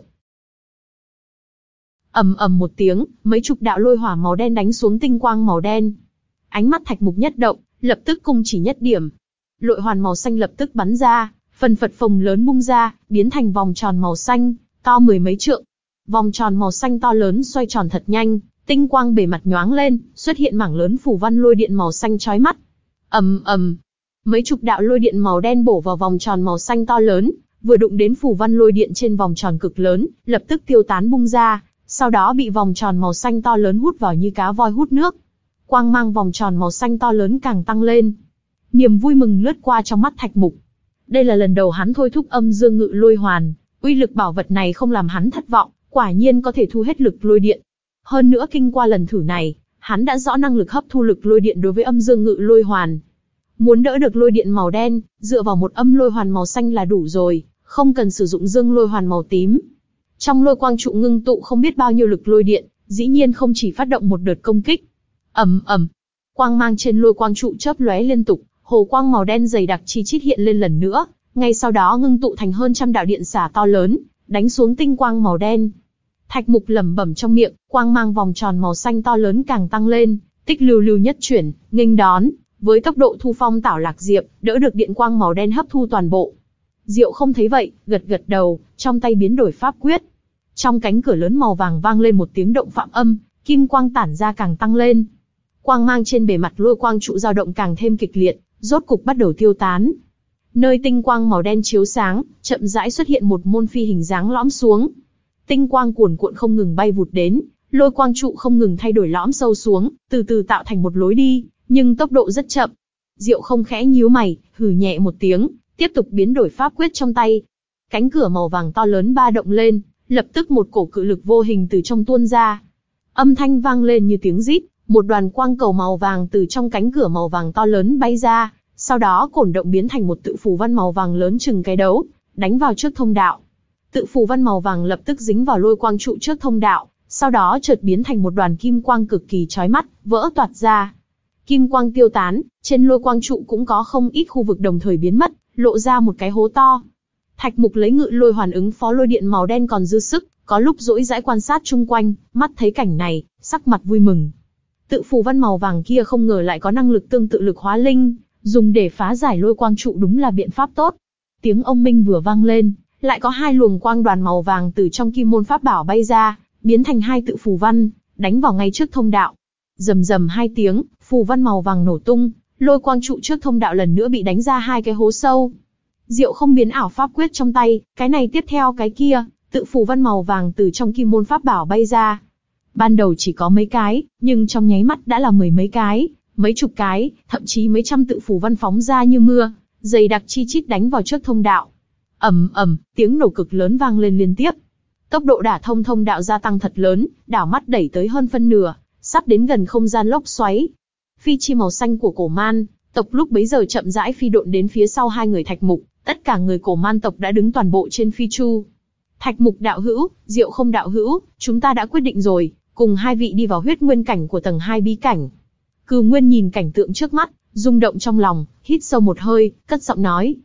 Ầm ầm một tiếng, mấy chục đạo lôi hỏa màu đen đánh xuống tinh quang màu đen. Ánh mắt Thạch Mục nhất động, lập tức cung chỉ nhất điểm. Lội hoàn màu xanh lập tức bắn ra, phần phật phồng lớn bung ra, biến thành vòng tròn màu xanh, to mười mấy trượng. Vòng tròn màu xanh to lớn xoay tròn thật nhanh, tinh quang bề mặt nhoáng lên, xuất hiện mảng lớn phù văn lôi điện màu xanh chói mắt. Ầm ầm, mấy chục đạo lôi điện màu đen bổ vào vòng tròn màu xanh to lớn, vừa đụng đến phù văn lôi điện trên vòng tròn cực lớn, lập tức tiêu tán bung ra, sau đó bị vòng tròn màu xanh to lớn hút vào như cá voi hút nước. Quang mang vòng tròn màu xanh to lớn càng tăng lên. Niềm vui mừng lướt qua trong mắt Thạch Mục. Đây là lần đầu hắn thôi thúc âm dương ngự lôi hoàn, uy lực bảo vật này không làm hắn thất vọng, quả nhiên có thể thu hết lực lôi điện. Hơn nữa kinh qua lần thử này, hắn đã rõ năng lực hấp thu lực lôi điện đối với âm dương ngự lôi hoàn. Muốn đỡ được lôi điện màu đen, dựa vào một âm lôi hoàn màu xanh là đủ rồi, không cần sử dụng dương lôi hoàn màu tím. Trong lôi quang trụ ngưng tụ không biết bao nhiêu lực lôi điện, dĩ nhiên không chỉ phát động một đợt công kích. Ầm ầm, quang mang trên lôi quang trụ chớp lóe liên tục, hồ quang màu đen dày đặc chi chít hiện lên lần nữa, ngay sau đó ngưng tụ thành hơn trăm đạo điện xả to lớn, đánh xuống tinh quang màu đen. Thạch Mục lẩm bẩm trong miệng, quang mang vòng tròn màu xanh to lớn càng tăng lên, tích lưu lưu nhất chuyển, nghênh đón, với tốc độ thu phong tảo lạc diệp, đỡ được điện quang màu đen hấp thu toàn bộ. Diệu Không thấy vậy, gật gật đầu, trong tay biến đổi pháp quyết. Trong cánh cửa lớn màu vàng vang lên một tiếng động phạm âm, kim quang tản ra càng tăng lên. Quang mang trên bề mặt lôi quang trụ dao động càng thêm kịch liệt, rốt cục bắt đầu tiêu tán. Nơi tinh quang màu đen chiếu sáng, chậm rãi xuất hiện một môn phi hình dáng lõm xuống. Tinh quang cuồn cuộn không ngừng bay vụt đến, lôi quang trụ không ngừng thay đổi lõm sâu xuống, từ từ tạo thành một lối đi, nhưng tốc độ rất chậm. Diệu Không khẽ nhíu mày, hừ nhẹ một tiếng, tiếp tục biến đổi pháp quyết trong tay. Cánh cửa màu vàng to lớn ba động lên, lập tức một cổ cự lực vô hình từ trong tuôn ra. Âm thanh vang lên như tiếng rít, một đoàn quang cầu màu vàng từ trong cánh cửa màu vàng to lớn bay ra, sau đó cổn động biến thành một tự phù văn màu vàng lớn chừng cái đấu, đánh vào trước thông đạo. Tự phù văn màu vàng lập tức dính vào lôi quang trụ trước thông đạo, sau đó chợt biến thành một đoàn kim quang cực kỳ chói mắt, vỡ toạc ra. Kim quang tiêu tán, trên lôi quang trụ cũng có không ít khu vực đồng thời biến mất, lộ ra một cái hố to. Thạch Mục lấy ngự lôi hoàn ứng phó lôi điện màu đen còn dư sức, có lúc dỗi dãi quan sát chung quanh, mắt thấy cảnh này, sắc mặt vui mừng. Tự phù văn màu vàng kia không ngờ lại có năng lực tương tự lực hóa linh, dùng để phá giải lôi quang trụ đúng là biện pháp tốt. Tiếng ông minh vừa vang lên, lại có hai luồng quang đoàn màu vàng từ trong kim môn pháp bảo bay ra, biến thành hai tự phù văn, đánh vào ngay trước thông đạo. Rầm rầm hai tiếng, phù văn màu vàng nổ tung, lôi quang trụ trước thông đạo lần nữa bị đánh ra hai cái hố sâu. Diệu Không biến ảo pháp quyết trong tay, cái này tiếp theo cái kia, tự phù văn màu vàng từ trong kim môn pháp bảo bay ra. Ban đầu chỉ có mấy cái, nhưng trong nháy mắt đã là mười mấy cái, mấy chục cái, thậm chí mấy trăm tự phù văn phóng ra như mưa, dày đặc chi chít đánh vào trước thông đạo. Ầm ầm, tiếng nổ cực lớn vang lên liên tiếp. Tốc độ đả thông thông đạo gia tăng thật lớn, đảo mắt đẩy tới hơn phân nửa, sắp đến gần không gian lốc xoáy. Phi chi màu xanh của cổ man, tộc lúc bấy giờ chậm rãi phi độn đến phía sau hai người Thạch Mục, tất cả người cổ man tộc đã đứng toàn bộ trên phi chu. Thạch Mục đạo hữu, Diệu Không đạo hữu, chúng ta đã quyết định rồi, cùng hai vị đi vào huyết nguyên cảnh của tầng hai bí cảnh. Cửu Nguyên nhìn cảnh tượng trước mắt, rung động trong lòng, hít sâu một hơi, cất giọng nói.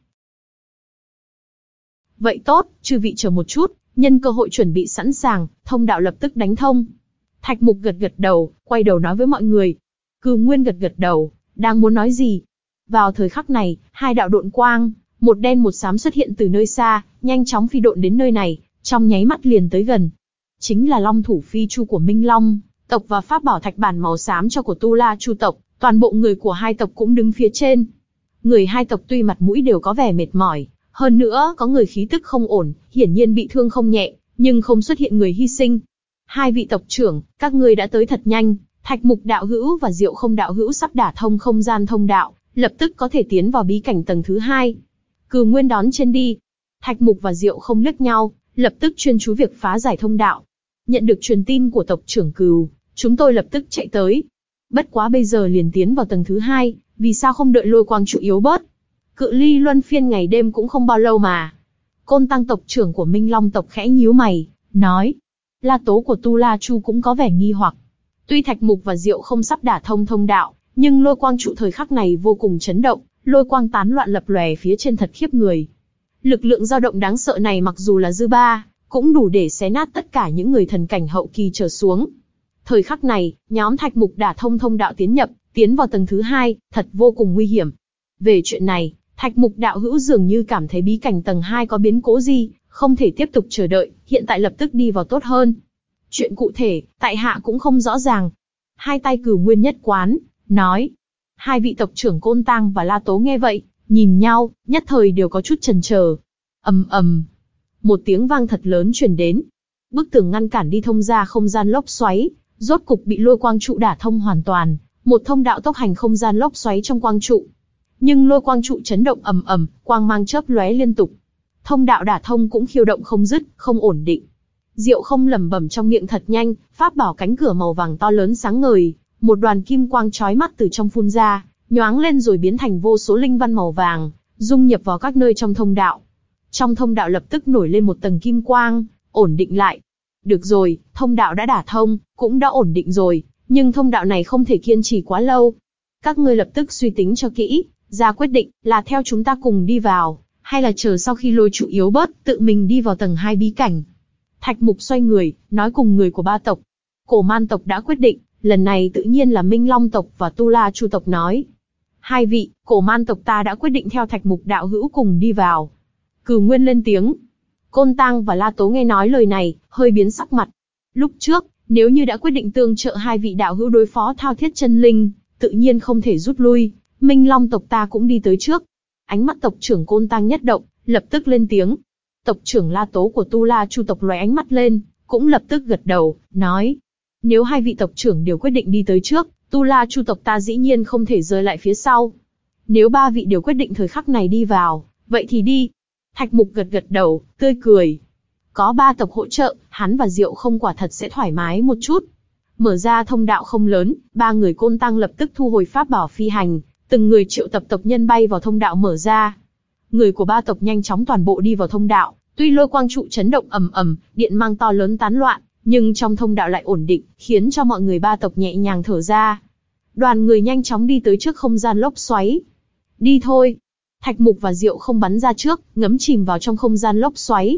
Vậy tốt, chư vị chờ một chút, nhân cơ hội chuẩn bị sẵn sàng, thông đạo lập tức đánh thông. Thạch Mục gật gật đầu, quay đầu nói với mọi người. Cửu Nguyên gật gật đầu, đang muốn nói gì. Vào thời khắc này, hai đạo độn quang, một đen một xám xuất hiện từ nơi xa, nhanh chóng phi độn đến nơi này, trong nháy mắt liền tới gần. Chính là Long thủ phi chu của Minh Long tộc và pháp bảo thạch bản màu xám cho của Tu La Chu tộc, toàn bộ người của hai tộc cũng đứng phía trên. Người hai tộc tuy mặt mũi đều có vẻ mệt mỏi, hơn nữa có người khí tức không ổn, hiển nhiên bị thương không nhẹ, nhưng không xuất hiện người hy sinh. Hai vị tộc trưởng, các ngươi đã tới thật nhanh, Thạch Mục đạo hữu và Diệu Không đạo hữu sắp đả thông không gian thông đạo, lập tức có thể tiến vào bí cảnh tầng thứ hai. Cửu Nguyên đón trên đi. Thạch Mục và Diệu Không liếc nhau, lập tức chuyên chú việc phá giải thông đạo. Nhận được truyền tin của tộc trưởng Cửu, chúng tôi lập tức chạy tới. Bất quá bây giờ liền tiến vào tầng thứ hai, vì sao không đợi lôi quang trụ yếu bớt? Cự ly luân phiên ngày đêm cũng không bao lâu mà. Côn Tăng tộc trưởng của Minh Long tộc khẽ nhíu mày, nói. La tố của Tu La Chu cũng có vẻ nghi hoặc. Tuy Thạch Mục và Diệu Không sắp đả thông thông đạo, nhưng lôi quang trụ thời khắc này vô cùng chấn động, lôi quang tán loạn lập lòe phía trên thật khiếp người. Lực lượng dao động đáng sợ này mặc dù là dư ba, cũng đủ để xé nát tất cả những người thần cảnh hậu kỳ trở xuống. Thời khắc này, nhóm Thạch Mục đả thông thông đạo tiến nhập, tiến vào tầng thứ hai, thật vô cùng nguy hiểm. Về chuyện này, Thạch Mục đạo hữu dường như cảm thấy bí cảnh tầng hai có biến cố gì, không thể tiếp tục chờ đợi, hiện tại lập tức đi vào tốt hơn. Chuyện cụ thể, tại hạ cũng không rõ ràng. Hai tay Cửu Nguyên nhất quán, nói. Hai vị tộc trưởng Côn Tăng và La Tố nghe vậy, nhìn nhau, nhất thời đều có chút chần chờ. Ầm ầm, một tiếng vang thật lớn truyền đến. Bức tường ngăn cản đi thông ra không gian lốc xoáy, rốt cục bị lôi quang trụ đả thông hoàn toàn, một thông đạo tốc hành không gian lốc xoáy trong quang trụ. Nhưng lôi quang trụ chấn động ầm ầm, quang mang chớp lóe liên tục. Thông đạo đả thông cũng khiêu động không dứt, không ổn định. Diệu Không lẩm bẩm trong miệng thật nhanh, pháp bảo cánh cửa màu vàng to lớn sáng ngời, một đoàn kim quang chói mắt từ trong phun ra, nhoáng lên rồi biến thành vô số linh văn màu vàng, dung nhập vào các nơi trong thông đạo. Trong thông đạo lập tức nổi lên một tầng kim quang, ổn định lại. Được rồi, thông đạo đã đả thông, cũng đã ổn định rồi, nhưng thông đạo này không thể kiên trì quá lâu. Các ngươi lập tức suy tính cho kỹ, ra quyết định là theo chúng ta cùng đi vào, hay là chờ sau khi lôi trụ yếu bớt, tự mình đi vào tầng hai bí cảnh. Thạch Mục xoay người, nói cùng người của ba tộc. Cổ Man tộc đã quyết định, lần này tự nhiên là Minh Long tộc và Tu La Chu tộc nói. Hai vị, Cổ Man tộc ta đã quyết định theo Thạch Mục đạo hữu cùng đi vào. Cửu Nguyên lên tiếng. Côn Tăng và La Tố nghe nói lời này, hơi biến sắc mặt. Lúc trước, nếu như đã quyết định tương trợ hai vị đạo hữu đối phó Thao Thiết Chân Linh, tự nhiên không thể rút lui, Minh Long tộc ta cũng đi tới trước. Ánh mắt tộc trưởng Côn Tăng nhất động, lập tức lên tiếng. Tộc trưởng La Tố của Tu La Chu tộc lóe ánh mắt lên, cũng lập tức gật đầu, nói. Nếu hai vị tộc trưởng đều quyết định đi tới trước, Tu La Chu tộc ta dĩ nhiên không thể rơi lại phía sau. Nếu ba vị đều quyết định thời khắc này đi vào, vậy thì đi. Thạch Mục gật gật đầu, tươi cười. Có ba tộc hỗ trợ, hắn và Diệu Không quả thật sẽ thoải mái một chút. Mở ra thông đạo không lớn, ba người Côn Tăng lập tức thu hồi pháp bảo phi hành, từng người triệu tập tộc nhân bay vào thông đạo mở ra. Người của ba tộc nhanh chóng toàn bộ đi vào thông đạo, tuy lôi quang trụ chấn động ầm ầm, điện mang to lớn tán loạn, nhưng trong thông đạo lại ổn định, khiến cho mọi người ba tộc nhẹ nhàng thở ra. Đoàn người nhanh chóng đi tới trước không gian lốc xoáy. Đi thôi. Thạch Mục và Diệu Không bắn ra trước, ngấm chìm vào trong không gian lốc xoáy.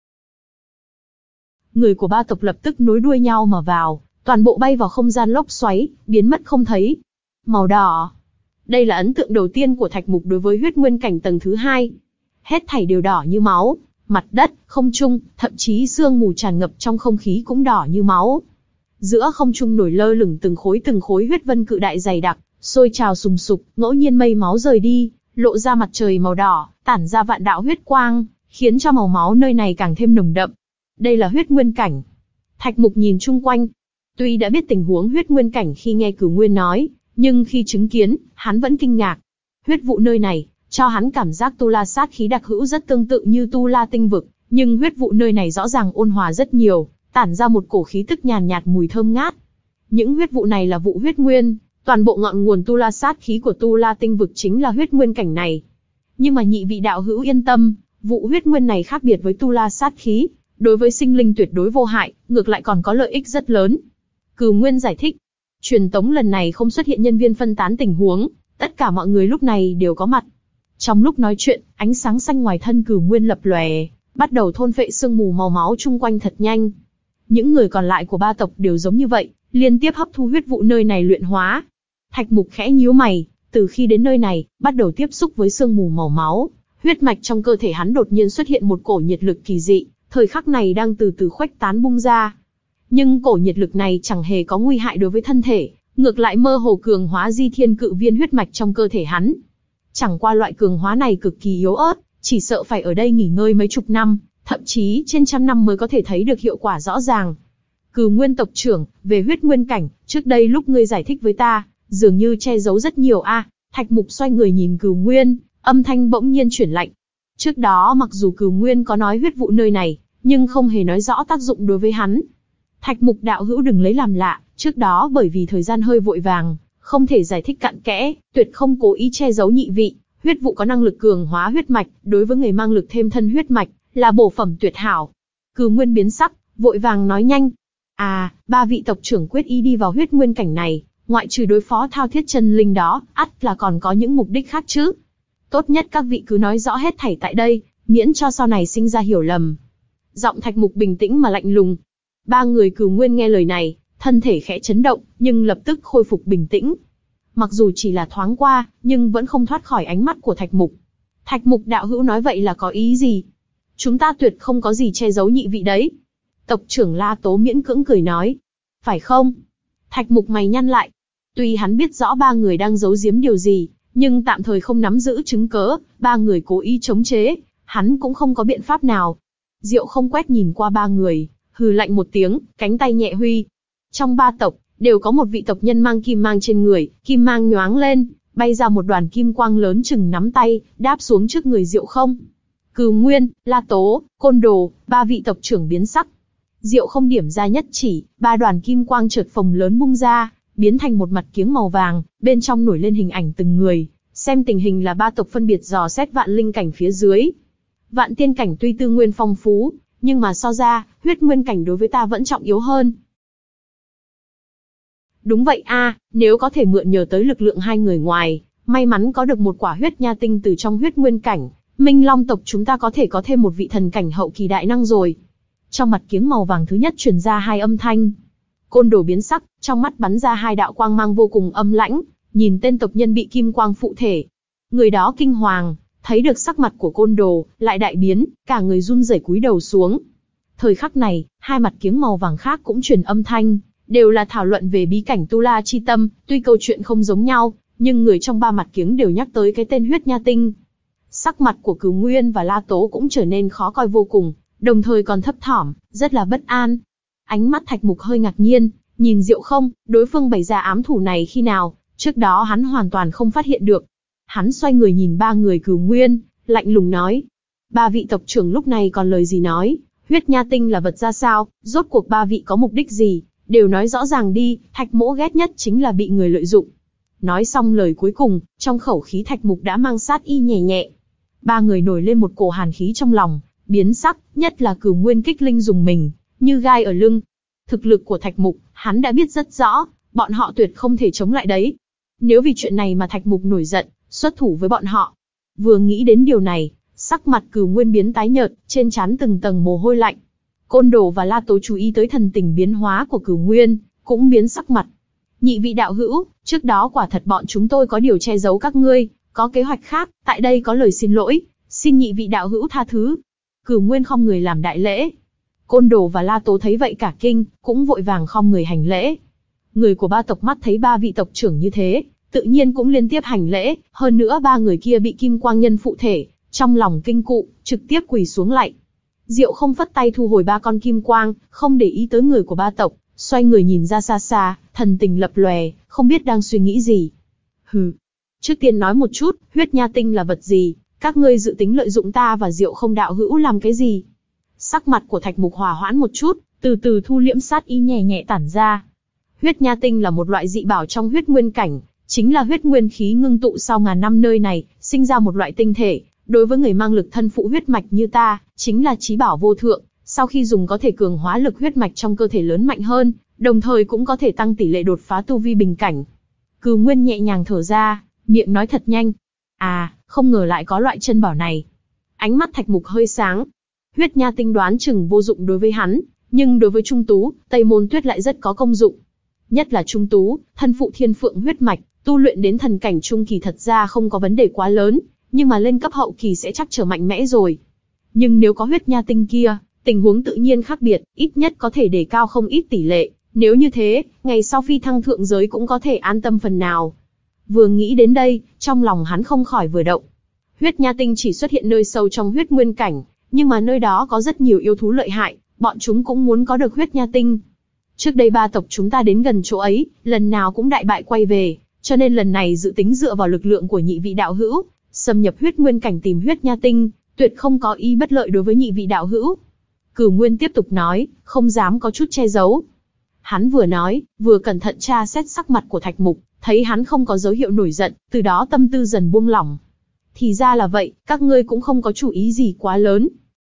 Người của ba tộc lập tức nối đuôi nhau mà vào, toàn bộ bay vào không gian lốc xoáy, biến mất không thấy. Màu đỏ. Đây là ấn tượng đầu tiên của Thạch Mục đối với huyết nguyên cảnh tầng thứ hai. Hết thảy đều đỏ như máu, mặt đất, không trung, thậm chí sương mù tràn ngập trong không khí cũng đỏ như máu. Giữa không trung nổi lơ lửng từng khối từng khối huyết vân cự đại dày đặc, sôi trào sùng sục, ngẫu nhiên mây máu rời đi, lộ ra mặt trời màu đỏ, tản ra vạn đạo huyết quang, khiến cho màu máu nơi này càng thêm nồng đậm. Đây là huyết nguyên cảnh. Thạch Mục nhìn chung quanh. Tuy đã biết tình huống huyết nguyên cảnh khi nghe Cửu Nguyên nói, nhưng khi chứng kiến, hắn vẫn kinh ngạc. Huyết vụ nơi này, cho hắn cảm giác tu la sát khí đặc hữu rất tương tự như tu la tinh vực, nhưng huyết vụ nơi này rõ ràng ôn hòa rất nhiều, tản ra một cổ khí tức nhàn nhạt mùi thơm ngát. Những huyết vụ này là vụ huyết nguyên, Toàn bộ ngọn nguồn tu la sát khí của tu la tinh vực chính là huyết nguyên cảnh này. Nhưng mà nhị vị đạo hữu yên tâm, vụ huyết nguyên này khác biệt với tu la sát khí, đối với sinh linh tuyệt đối vô hại, ngược lại còn có lợi ích rất lớn. Cửu Nguyên giải thích, truyền tống lần này không xuất hiện nhân viên phân tán tình huống, tất cả mọi người lúc này đều có mặt. Trong lúc nói chuyện, ánh sáng xanh ngoài thân Cửu Nguyên lập lòe, bắt đầu thôn phệ sương mù màu máu chung quanh thật nhanh. Những người còn lại của ba tộc đều giống như vậy, liên tiếp hấp thu huyết vụ nơi này luyện hóa. Thạch Mục khẽ nhíu mày, từ khi đến nơi này, bắt đầu tiếp xúc với sương mù màu máu, huyết mạch trong cơ thể hắn đột nhiên xuất hiện một cổ nhiệt lực kỳ dị, thời khắc này đang từ từ khuếch tán bung ra. Nhưng cổ nhiệt lực này chẳng hề có nguy hại đối với thân thể, ngược lại mơ hồ cường hóa di thiên cự viên huyết mạch trong cơ thể hắn. Chẳng qua loại cường hóa này cực kỳ yếu ớt, chỉ sợ phải ở đây nghỉ ngơi mấy chục năm, thậm chí trên trăm năm mới có thể thấy được hiệu quả rõ ràng. Cửu Nguyên tộc trưởng, về huyết nguyên cảnh, trước đây lúc ngươi giải thích với ta, dường như che giấu rất nhiều a. À, Thạch Mục xoay người nhìn Cửu Nguyên, âm thanh bỗng nhiên chuyển lạnh. Trước đó mặc dù Cửu Nguyên có nói huyết vụ nơi này, nhưng không hề nói rõ tác dụng đối với hắn. Thạch Mục đạo hữu đừng lấy làm lạ, trước đó bởi vì thời gian hơi vội vàng, không thể giải thích cặn kẽ, tuyệt không cố ý che giấu nhị vị. Huyết vụ có năng lực cường hóa huyết mạch, đối với người mang lực thêm thân huyết mạch, là bổ phẩm tuyệt hảo. Cửu Nguyên biến sắc, vội vàng nói nhanh. À, ba vị tộc trưởng quyết ý đi vào huyết nguyên cảnh này, ngoại trừ đối phó thao thiết chân linh đó, ắt là còn có những mục đích khác chứ. Tốt nhất các vị cứ nói rõ hết thảy tại đây, miễn cho sau này sinh ra hiểu lầm. Giọng Thạch Mục bình tĩnh mà lạnh lùng. Ba người Cửu Nguyên nghe lời này, thân thể khẽ chấn động, nhưng lập tức khôi phục bình tĩnh. Mặc dù chỉ là thoáng qua, nhưng vẫn không thoát khỏi ánh mắt của Thạch Mục. Thạch Mục đạo hữu nói vậy là có ý gì? Chúng ta tuyệt không có gì che giấu nhị vị đấy. Tộc trưởng La Tố miễn cưỡng cười nói. Phải không? Thạch Mục mày nhăn lại. Tuy hắn biết rõ ba người đang giấu giếm điều gì, nhưng tạm thời không nắm giữ chứng cớ, ba người cố ý chống chế, hắn cũng không có biện pháp nào. Diệu Không quét nhìn qua ba người, hừ lạnh một tiếng, cánh tay nhẹ huy. Trong ba tộc, đều có một vị tộc nhân mang kim mang trên người, kim mang nhoáng lên, bay ra một đoàn kim quang lớn chừng nắm tay, đáp xuống trước người Diệu Không. Cửu Nguyên, La Tố, Côn Đồ, ba vị tộc trưởng biến sắc. Diệu Không điểm ra nhất chỉ, ba đoàn kim quang chợt phồng lớn bung ra, biến thành một mặt kiếng màu vàng, bên trong nổi lên hình ảnh từng người, xem tình hình là ba tộc phân biệt dò xét vạn linh cảnh phía dưới. Vạn tiên cảnh tuy tư nguyên phong phú, nhưng mà so ra, huyết nguyên cảnh đối với ta vẫn trọng yếu hơn. Đúng vậy a, à, nếu có thể mượn nhờ tới lực lượng hai người ngoài, may mắn có được một quả huyết nha tinh từ trong huyết nguyên cảnh, Minh Long tộc chúng ta có thể có thêm một vị thần cảnh hậu kỳ đại năng rồi. Trong mặt kiếng màu vàng thứ nhất truyền ra hai âm thanh. Côn Đồ biến sắc, trong mắt bắn ra hai đạo quang mang vô cùng âm lãnh, nhìn tên tộc nhân bị kim quang phụ thể. Người đó kinh hoàng, thấy được sắc mặt của Côn Đồ, lại đại biến, cả người run rẩy cúi đầu xuống. Thời khắc này, hai mặt kiếng màu vàng khác cũng truyền âm thanh, đều là thảo luận về bí cảnh Tu La Chi Tâm, tuy câu chuyện không giống nhau, nhưng người trong ba mặt kiếng đều nhắc tới cái tên huyết nha tinh. Sắc mặt của Cửu Nguyên và La Tố cũng trở nên khó coi vô cùng, đồng thời còn thấp thỏm, rất là bất an. Ánh mắt Thạch Mục hơi ngạc nhiên, nhìn Diệu Không, đối phương bày ra ám thủ này khi nào, trước đó hắn hoàn toàn không phát hiện được. Hắn xoay người nhìn ba người Cửu Nguyên, lạnh lùng nói. Ba vị tộc trưởng lúc này còn lời gì nói, huyết nha tinh là vật ra sao, rốt cuộc ba vị có mục đích gì, đều nói rõ ràng đi, Thạch Mỗ ghét nhất chính là bị người lợi dụng. Nói xong lời cuối cùng, trong khẩu khí Thạch Mục đã mang sát y nhẹ nhẹ. Ba người nổi lên một cổ hàn khí trong lòng, biến sắc, nhất là Cửu Nguyên kích linh dùng mình, như gai ở lưng. Thực lực của Thạch Mục, hắn đã biết rất rõ, bọn họ tuyệt không thể chống lại đấy. Nếu vì chuyện này mà Thạch Mục nổi giận, xuất thủ với bọn họ. Vừa nghĩ đến điều này, sắc mặt Cửu Nguyên biến tái nhợt, trên trán từng tầng mồ hôi lạnh. Côn Đồ và La Tố chú ý tới thần tình biến hóa của Cửu Nguyên, cũng biến sắc mặt. Nhị vị đạo hữu, trước đó quả thật bọn chúng tôi có điều che giấu các ngươi, có kế hoạch khác, tại đây có lời xin lỗi, xin nhị vị đạo hữu tha thứ. Cửu Nguyên khom người làm đại lễ. Côn Đồ và La Tố thấy vậy cả kinh, cũng vội vàng khom người hành lễ. Người của ba tộc mắt thấy ba vị tộc trưởng như thế, tự nhiên cũng liên tiếp hành lễ, hơn nữa ba người kia bị kim quang nhân phụ thể, trong lòng kinh cụ, trực tiếp quỳ xuống lạy. Diệu Không phất tay thu hồi ba con kim quang, không để ý tới người của ba tộc, xoay người nhìn ra xa xa, thần tình lập lòe, không biết đang suy nghĩ gì. Hừ, trước tiên nói một chút, huyết nha tinh là vật gì, các ngươi dự tính lợi dụng ta và Diệu Không đạo hữu làm cái gì? Sắc mặt của Thạch Mục hòa hoãn một chút, từ từ thu liễm sát ý nhẹ nhẹ tản ra. Huyết nha tinh là một loại dị bảo trong huyết nguyên cảnh, chính là huyết nguyên khí ngưng tụ sau ngàn năm nơi này, sinh ra một loại tinh thể, đối với người mang lực thân phụ huyết mạch như ta, chính là chí bảo vô thượng, sau khi dùng có thể cường hóa lực huyết mạch trong cơ thể lớn mạnh hơn, đồng thời cũng có thể tăng tỷ lệ đột phá tu vi bình cảnh. Cửu Nguyên nhẹ nhàng thở ra, miệng nói thật nhanh. À, không ngờ lại có loại chân bảo này. Ánh mắt Thạch Mục hơi sáng. Huyết nha tinh đoán chừng vô dụng đối với hắn, nhưng đối với Trung Tú, Tây Môn Tuyết lại rất có công dụng. Nhất là Trung Tú, thân phụ thiên phượng huyết mạch, tu luyện đến thần cảnh trung kỳ thật ra không có vấn đề quá lớn, nhưng mà lên cấp hậu kỳ sẽ chắc trở mạnh mẽ rồi. Nhưng nếu có huyết nha tinh kia, tình huống tự nhiên khác biệt, ít nhất có thể đề cao không ít tỷ lệ. Nếu như thế, ngày sau phi thăng thượng giới cũng có thể an tâm phần nào. Vừa nghĩ đến đây, trong lòng hắn không khỏi vừa động. Huyết nha tinh chỉ xuất hiện nơi sâu trong huyết nguyên cảnh, nhưng mà nơi đó có rất nhiều yêu thú lợi hại, bọn chúng cũng muốn có được huyết nha tinh. Trước đây ba tộc chúng ta đến gần chỗ ấy, lần nào cũng đại bại quay về, cho nên lần này dự tính dựa vào lực lượng của nhị vị đạo hữu, xâm nhập huyết nguyên cảnh tìm huyết nha tinh, tuyệt không có ý bất lợi đối với nhị vị đạo hữu. Cửu Nguyên tiếp tục nói, không dám có chút che giấu. Hắn vừa nói, vừa cẩn thận tra xét sắc mặt của Thạch Mục, thấy hắn không có dấu hiệu nổi giận, từ đó tâm tư dần buông lỏng. Thì ra là vậy, các ngươi cũng không có chủ ý gì quá lớn.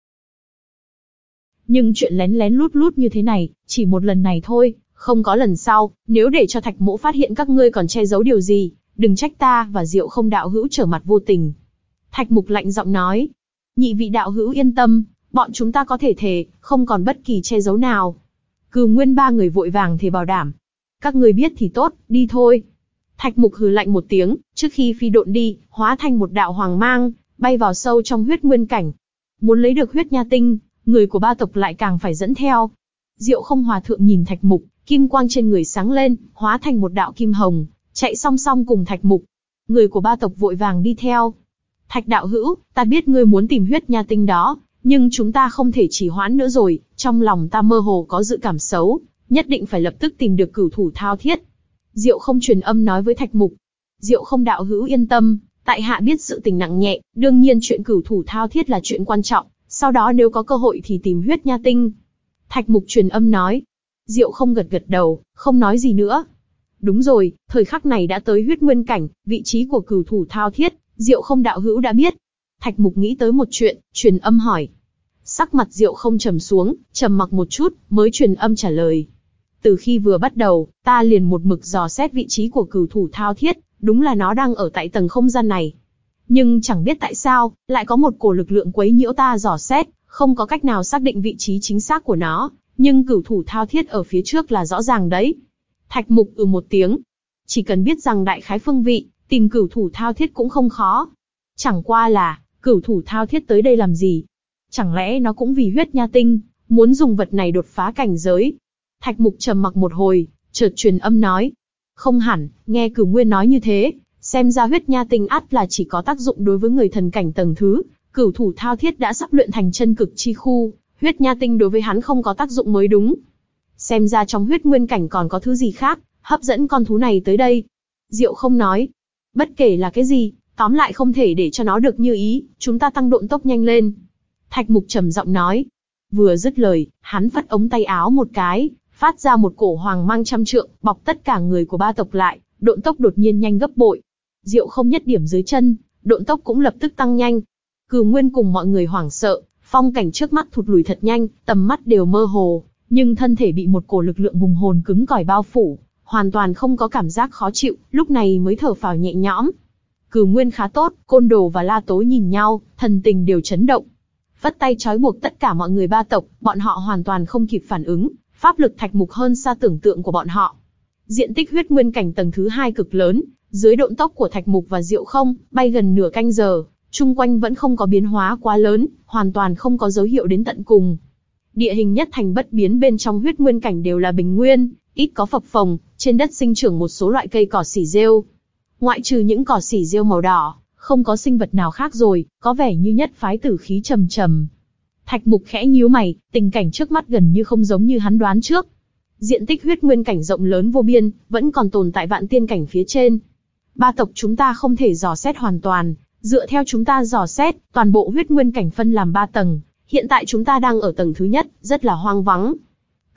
Nhưng chuyện lén lén lút lút như thế này, chỉ một lần này thôi, không có lần sau, nếu để cho Thạch Mỗ phát hiện các ngươi còn che giấu điều gì, đừng trách ta và Diệu Không đạo hữu trở mặt vô tình. Thạch Mục lạnh giọng nói, nhị vị đạo hữu yên tâm, bọn chúng ta có thể thề, không còn bất kỳ che giấu nào. Cửu Nguyên ba người vội vàng thề bảo đảm. Các ngươi biết thì tốt, đi thôi. Thạch Mục hừ lạnh một tiếng, trước khi phi độn đi, hóa thành một đạo hoàng mang, bay vào sâu trong huyết nguyên cảnh. Muốn lấy được huyết nha tinh, người của ba tộc lại càng phải dẫn theo. Diệu Không hòa thượng nhìn Thạch Mục, kim quang trên người sáng lên, hóa thành một đạo kim hồng, chạy song song cùng Thạch Mục. Người của ba tộc vội vàng đi theo. Thạch đạo hữu, ta biết ngươi muốn tìm huyết nha tinh đó, nhưng chúng ta không thể trì hoãn nữa rồi, trong lòng ta mơ hồ có dự cảm xấu, nhất định phải lập tức tìm được cửu thủ thao thiết. Diệu Không truyền âm nói với Thạch Mục. Diệu Không đạo hữu yên tâm, tại hạ biết sự tình nặng nhẹ, đương nhiên chuyện cửu thủ thao thiết là chuyện quan trọng, sau đó nếu có cơ hội thì tìm huyết nha tinh. Thạch Mục truyền âm nói. Diệu Không gật gật đầu, không nói gì nữa. Đúng rồi, thời khắc này đã tới huyết nguyên cảnh, vị trí của cửu thủ thao thiết, Diệu Không đạo hữu đã biết. Thạch Mục nghĩ tới một chuyện, truyền âm hỏi. Sắc mặt Diệu Không trầm xuống, trầm mặc một chút, mới truyền âm trả lời. Từ khi vừa bắt đầu, ta liền một mực dò xét vị trí của cửu thủ thao thiết, đúng là nó đang ở tại tầng không gian này. Nhưng chẳng biết tại sao, lại có một cổ lực lượng quấy nhiễu ta dò xét, không có cách nào xác định vị trí chính xác của nó, nhưng cửu thủ thao thiết ở phía trước là rõ ràng đấy. Thạch Mục ừ một tiếng. Chỉ cần biết rằng đại khái phương vị, tìm cửu thủ thao thiết cũng không khó. Chẳng qua là, cửu thủ thao thiết tới đây làm gì? Chẳng lẽ nó cũng vì huyết nha tinh, muốn dùng vật này đột phá cảnh giới? Thạch Mục trầm mặc một hồi, chợt truyền âm nói. Không hẳn, nghe Cửu Nguyên nói như thế, xem ra huyết nha tinh ắt là chỉ có tác dụng đối với người thần cảnh tầng thứ, cửu thủ thao thiết đã sắp luyện thành chân cực chi khu, huyết nha tinh đối với hắn không có tác dụng mới đúng. Xem ra trong huyết nguyên cảnh còn có thứ gì khác, hấp dẫn con thú này tới đây. Diệu Không nói. Bất kể là cái gì, tóm lại không thể để cho nó được như ý, chúng ta tăng độn tốc nhanh lên. Thạch Mục trầm giọng nói. Vừa dứt lời, hắn phất ống tay áo một cái, phát ra một cổ hoàng mang trăm trượng, bọc tất cả người của ba tộc lại, độn tốc đột nhiên nhanh gấp bội. Diệu Không nhất điểm dưới chân, độn tốc cũng lập tức tăng nhanh. Cửu Nguyên cùng mọi người hoảng sợ, phong cảnh trước mắt thụt lùi thật nhanh, tầm mắt đều mơ hồ, nhưng thân thể bị một cổ lực lượng hùng hồn cứng cỏi bao phủ, hoàn toàn không có cảm giác khó chịu, lúc này mới thở phào nhẹ nhõm. Cửu Nguyên khá tốt, Côn Đồ và La Tố nhìn nhau, thần tình đều chấn động. Vất tay trói buộc tất cả mọi người ba tộc, bọn họ hoàn toàn không kịp phản ứng, pháp lực Thạch Mục hơn xa tưởng tượng của bọn họ. Diện tích huyết nguyên cảnh tầng thứ hai cực lớn, dưới độn tốc của Thạch Mục và Diệu Không, bay gần nửa canh giờ, chung quanh vẫn không có biến hóa quá lớn, hoàn toàn không có dấu hiệu đến tận cùng. Địa hình nhất thành bất biến bên trong huyết nguyên cảnh đều là bình nguyên, ít có phập phồng, trên đất sinh trưởng một số loại cây cỏ xỉ rêu. Ngoại trừ những cỏ xỉ rêu màu đỏ, không có sinh vật nào khác rồi, có vẻ như nhất phái tử khí trầm trầm. Thạch Mục khẽ nhíu mày, tình cảnh trước mắt gần như không giống như hắn đoán trước. Diện tích huyết nguyên cảnh rộng lớn vô biên, vẫn còn tồn tại vạn tiên cảnh phía trên. Ba tộc chúng ta không thể dò xét hoàn toàn, dựa theo chúng ta dò xét, toàn bộ huyết nguyên cảnh phân làm ba tầng, hiện tại chúng ta đang ở tầng thứ nhất, rất là hoang vắng.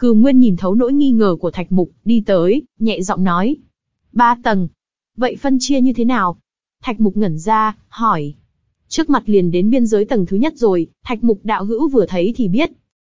Cừu Nguyên nhìn thấu nỗi nghi ngờ của Thạch Mục, đi tới, nhẹ giọng nói. Ba tầng. Vậy phân chia như thế nào? Thạch Mục ngẩn ra, hỏi. Trước mặt liền đến biên giới tầng thứ nhất rồi, Thạch Mục đạo hữu vừa thấy thì biết.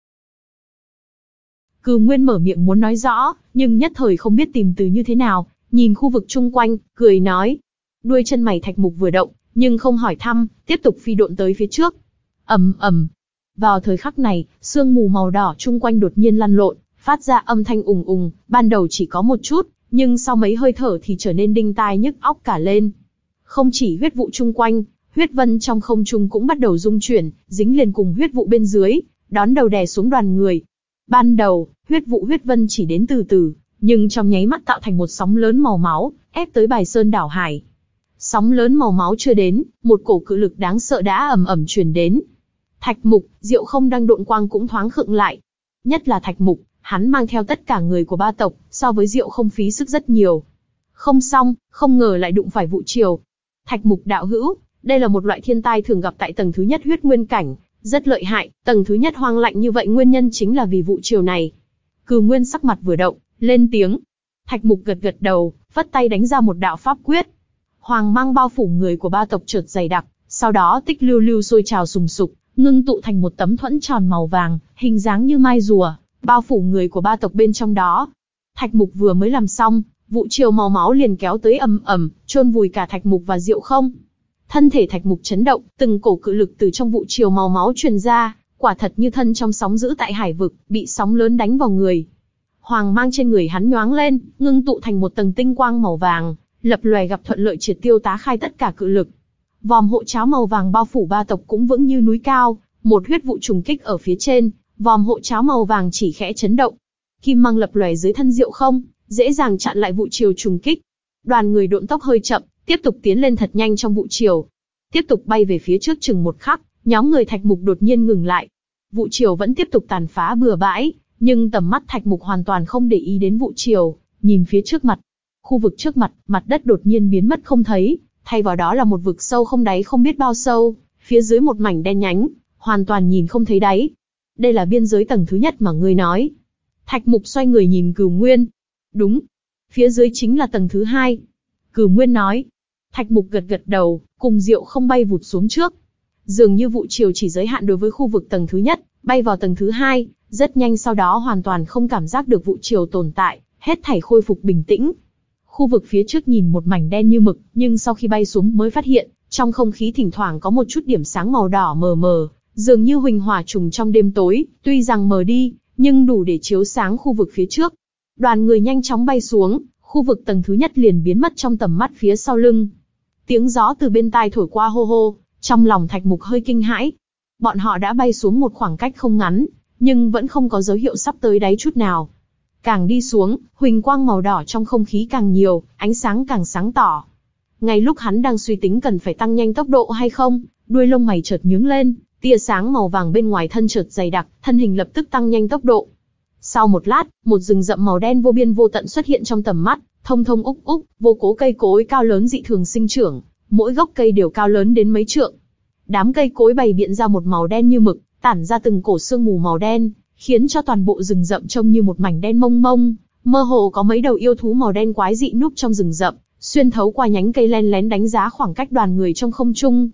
Cừu Nguyên mở miệng muốn nói rõ, nhưng nhất thời không biết tìm từ như thế nào, nhìn khu vực chung quanh, cười nói. Đuôi chân mày Thạch Mục vừa động, nhưng không hỏi thăm, tiếp tục phi độn tới phía trước. Ầm ầm. Vào thời khắc này, sương mù màu đỏ chung quanh đột nhiên lăn lộn, phát ra âm thanh ùng ùng, ban đầu chỉ có một chút, nhưng sau mấy hơi thở thì trở nên đinh tai nhức óc cả lên. Không chỉ huyết vụ chung quanh, huyết vân trong không trung cũng bắt đầu rung chuyển, dính liền cùng huyết vụ bên dưới, đón đầu đè xuống đoàn người. Ban đầu, huyết vụ huyết vân chỉ đến từ từ, nhưng trong nháy mắt tạo thành một sóng lớn màu máu, ép tới Bài Sơn đảo hải. Sóng lớn màu máu chưa đến, một cổ cự lực đáng sợ đã ầm ầm truyền đến. Thạch Mục, Diệu Không đang độn quang cũng thoáng khựng lại. Nhất là Thạch Mục, hắn mang theo tất cả người của ba tộc, so với Diệu Không phí sức rất nhiều. Không xong, không ngờ lại đụng phải vụ triều. Thạch Mục đạo hữu, đây là một loại thiên tai thường gặp tại tầng thứ nhất huyết nguyên cảnh, rất lợi hại, tầng thứ nhất hoang lạnh như vậy nguyên nhân chính là vì vụ triều này. Cừu Nguyên sắc mặt vừa động, lên tiếng. Thạch Mục gật gật đầu, vất tay đánh ra một đạo pháp quyết. Hoàng mang bao phủ người của ba tộc chợt dày đặc, sau đó tích lưu lưu sôi trào sùng sục, ngưng tụ thành một tấm thuẫn tròn màu vàng, hình dáng như mai rùa, bao phủ người của ba tộc bên trong đó. Thạch Mục vừa mới làm xong, vụ triều màu máu liền kéo tới ầm ầm, chôn vùi cả Thạch Mục và Diệu Không. Thân thể Thạch Mục chấn động, từng cổ cự lực từ trong vụ triều màu máu truyền ra, quả thật như thân trong sóng dữ tại hải vực, bị sóng lớn đánh vào người. Hoàng mang trên người hắn nhoáng lên, ngưng tụ thành một tầng tinh quang màu vàng, lập lòe gặp thuận lợi triệt tiêu tá khai tất cả cự lực. Vòm hộ cháo màu vàng bao phủ ba tộc cũng vững như núi cao, một huyết vụ trùng kích ở phía trên, vòm hộ cháo màu vàng chỉ khẽ chấn động. Kim mang lập lòe dưới thân Diệu Không, dễ dàng chặn lại vụ triều trùng kích. Đoàn người độn tốc hơi chậm, tiếp tục tiến lên thật nhanh trong vụ triều. Tiếp tục bay về phía trước chừng một khắc, nhóm người Thạch Mục đột nhiên ngừng lại. Vụ triều vẫn tiếp tục tàn phá bừa bãi, nhưng tầm mắt Thạch Mục hoàn toàn không để ý đến vụ triều, nhìn phía trước mặt. Khu vực trước mặt, mặt đất đột nhiên biến mất không thấy, thay vào đó là một vực sâu không đáy không biết bao sâu, phía dưới một mảnh đen nhánh, hoàn toàn nhìn không thấy đáy. Đây là biên giới tầng thứ nhất mà ngươi nói. Thạch Mục xoay người nhìn Cừu Nguyên. Đúng. Phía dưới chính là tầng thứ hai. Cừu Nguyên nói. Thạch Mục gật gật đầu, cùng Diệu Không bay vụt xuống trước. Dường như vụ triều chỉ giới hạn đối với khu vực tầng thứ nhất, bay vào tầng thứ hai, rất nhanh sau đó hoàn toàn không cảm giác được vụ triều tồn tại, hết thảy khôi phục bình tĩnh. Khu vực phía trước nhìn một mảnh đen như mực, nhưng sau khi bay xuống mới phát hiện, trong không khí thỉnh thoảng có một chút điểm sáng màu đỏ mờ mờ, dường như huỳnh hỏa trùng trong đêm tối, tuy rằng mờ đi, nhưng đủ để chiếu sáng khu vực phía trước. Đoàn người nhanh chóng bay xuống, khu vực tầng thứ nhất liền biến mất trong tầm mắt phía sau lưng. Tiếng gió từ bên tai thổi qua hô hô, trong lòng Thạch Mục hơi kinh hãi. Bọn họ đã bay xuống một khoảng cách không ngắn, nhưng vẫn không có dấu hiệu sắp tới đáy chút nào. Càng đi xuống, huỳnh quang màu đỏ trong không khí càng nhiều, ánh sáng càng sáng tỏ. Ngay lúc hắn đang suy tính cần phải tăng nhanh tốc độ hay không, đuôi lông mày chợt nhướng lên, tia sáng màu vàng bên ngoài thân chợt dày đặc, thân hình lập tức tăng nhanh tốc độ. Sau một lát, một rừng rậm màu đen vô biên vô tận xuất hiện trong tầm mắt, thông thông úc úc, vô cố cây cối cao lớn dị thường sinh trưởng, mỗi gốc cây đều cao lớn đến mấy trượng. Đám cây cối bày biện ra một màu đen như mực, tản ra từng cổ sương mù màu đen, khiến cho toàn bộ rừng rậm trông như một mảnh đen mông mông, mơ hồ có mấy đầu yêu thú màu đen quái dị núp trong rừng rậm, xuyên thấu qua nhánh cây len lén đánh giá khoảng cách đoàn người trong không trung.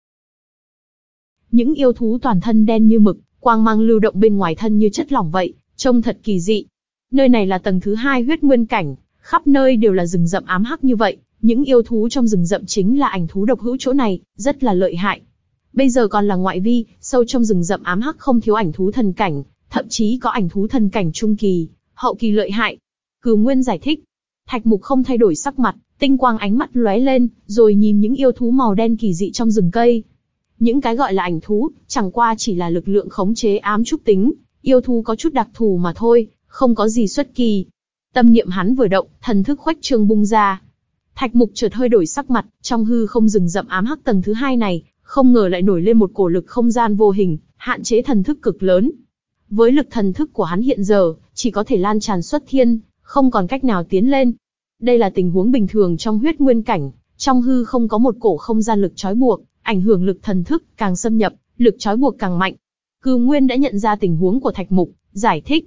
Những yêu thú toàn thân đen như mực, quang mang lưu động bên ngoài thân như chất lỏng vậy, trông thật kỳ dị. Nơi này là tầng thứ hai huyết nguyên cảnh, khắp nơi đều là rừng rậm ám hắc như vậy, những yêu thú trong rừng rậm chính là ảnh thú độc hữu chỗ này, rất là lợi hại. Bây giờ còn là ngoại vi, sâu trong rừng rậm ám hắc không thiếu ảnh thú thần cảnh, thậm chí có ảnh thú thần cảnh trung kỳ, hậu kỳ lợi hại. Cừu Nguyên giải thích. Thạch Mục không thay đổi sắc mặt, tinh quang ánh mắt lóe lên, rồi nhìn những yêu thú màu đen kỳ dị trong rừng cây. Những cái gọi là ảnh thú, chẳng qua chỉ là lực lượng khống chế ám trúc tính, yêu thú có chút đặc thù mà thôi, không có gì xuất kỳ. Tâm niệm hắn vừa động, thần thức khuếch trương bung ra. Thạch Mục chợt hơi đổi sắc mặt, trong hư không rừng rậm ám hắc tầng thứ hai này, không ngờ lại nổi lên một cổ lực không gian vô hình, hạn chế thần thức cực lớn. Với lực thần thức của hắn hiện giờ, chỉ có thể lan tràn xuất thiên, không còn cách nào tiến lên. Đây là tình huống bình thường trong huyết nguyên cảnh, trong hư không có một cổ không gian lực trói buộc, ảnh hưởng lực thần thức càng xâm nhập, lực trói buộc càng mạnh. Cừu Nguyên đã nhận ra tình huống của Thạch Mục, giải thích.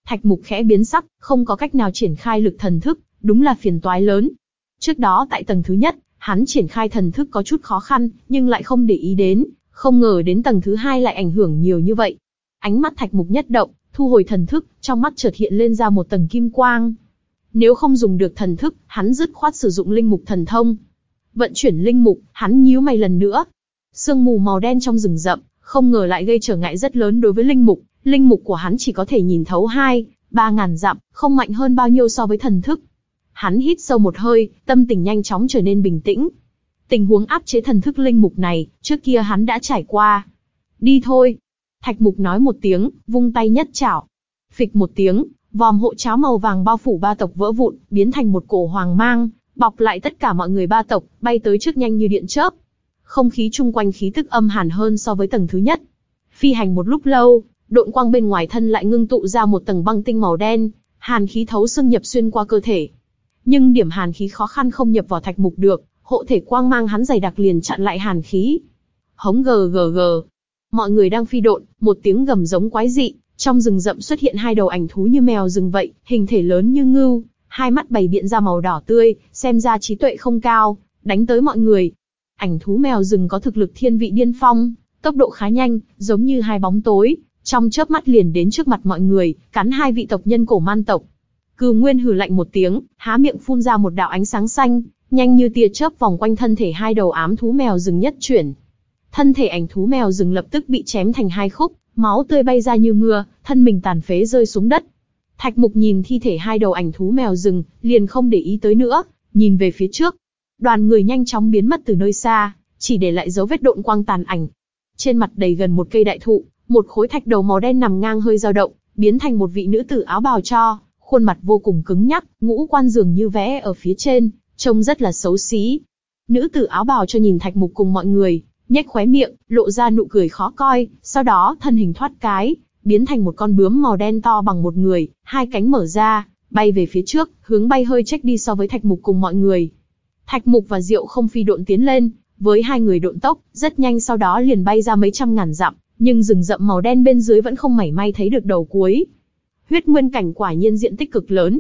Thạch Mục khẽ biến sắc, không có cách nào triển khai lực thần thức, đúng là phiền toái lớn. Trước đó tại tầng thứ nhất, hắn triển khai thần thức có chút khó khăn, nhưng lại không để ý đến, không ngờ đến tầng thứ hai lại ảnh hưởng nhiều như vậy. Ánh mắt Thạch Mục nhất động, thu hồi thần thức, trong mắt chợt hiện lên ra một tầng kim quang. Nếu không dùng được thần thức, hắn dứt khoát sử dụng linh mục thần thông. Vận chuyển linh mục, hắn nhíu mày lần nữa. Sương mù màu đen trong rừng rậm, không ngờ lại gây trở ngại rất lớn đối với linh mục. Linh mục của hắn chỉ có thể nhìn thấu hai, ba ngàn dặm, không mạnh hơn bao nhiêu so với thần thức. Hắn hít sâu một hơi, tâm tình nhanh chóng trở nên bình tĩnh. Tình huống áp chế thần thức linh mục này, trước kia hắn đã trải qua. Đi thôi. Thạch Mục nói một tiếng, vung tay nhất chảo. Phịch một tiếng, vòm hộ cháo màu vàng bao phủ ba tộc vỡ vụn, biến thành một cổ hoàng mang, bọc lại tất cả mọi người ba tộc, bay tới trước nhanh như điện chớp. Không khí chung quanh khí tức âm hàn hơn so với tầng thứ nhất. Phi hành một lúc lâu, độn quang bên ngoài thân lại ngưng tụ ra một tầng băng tinh màu đen, hàn khí thấu xương nhập xuyên qua cơ thể. Nhưng điểm hàn khí khó khăn không nhập vào Thạch Mục được, hộ thể quang mang hắn dày đặc liền chặn lại hàn khí. Hống gờ gờ gờ. Mọi người đang phi độn, một tiếng gầm giống quái dị, trong rừng rậm xuất hiện hai đầu ảnh thú như mèo rừng vậy, hình thể lớn như ngưu, hai mắt bày biện ra màu đỏ tươi, xem ra trí tuệ không cao, đánh tới mọi người. Ảnh thú mèo rừng có thực lực thiên vị điên phong, tốc độ khá nhanh, giống như hai bóng tối, trong chớp mắt liền đến trước mặt mọi người, cắn hai vị tộc nhân cổ man tộc. Cừu Nguyên hừ lạnh một tiếng, há miệng phun ra một đạo ánh sáng xanh, nhanh như tia chớp vòng quanh thân thể hai đầu ám thú mèo rừng nhất chuyển. Thân thể ảnh thú mèo rừng lập tức bị chém thành hai khúc, máu tươi bay ra như mưa, thân mình tàn phế rơi xuống đất. Thạch Mục nhìn thi thể hai đầu ảnh thú mèo rừng, liền không để ý tới nữa, nhìn về phía trước. Đoàn người nhanh chóng biến mất từ nơi xa, chỉ để lại dấu vết độn quang tàn ảnh. Trên mặt đầy gần một cây đại thụ, một khối thạch đầu màu đen nằm ngang hơi dao động, biến thành một vị nữ tử áo bào cho, khuôn mặt vô cùng cứng nhắc, ngũ quan dường như vẽ ở phía trên, trông rất là xấu xí. Nữ tử áo bào cho nhìn Thạch Mục cùng mọi người, nhếch khóe miệng, lộ ra nụ cười khó coi, sau đó thân hình thoát cái, biến thành một con bướm màu đen to bằng một người, hai cánh mở ra, bay về phía trước, hướng bay hơi chếch đi so với Thạch Mục cùng mọi người. Thạch Mục và Diệu Không phi độn tiến lên, với hai người độn tốc, rất nhanh sau đó liền bay ra mấy trăm ngàn dặm, nhưng rừng rậm màu đen bên dưới vẫn không mảy may thấy được đầu cuối. Huyết nguyên cảnh quả nhiên diện tích cực lớn.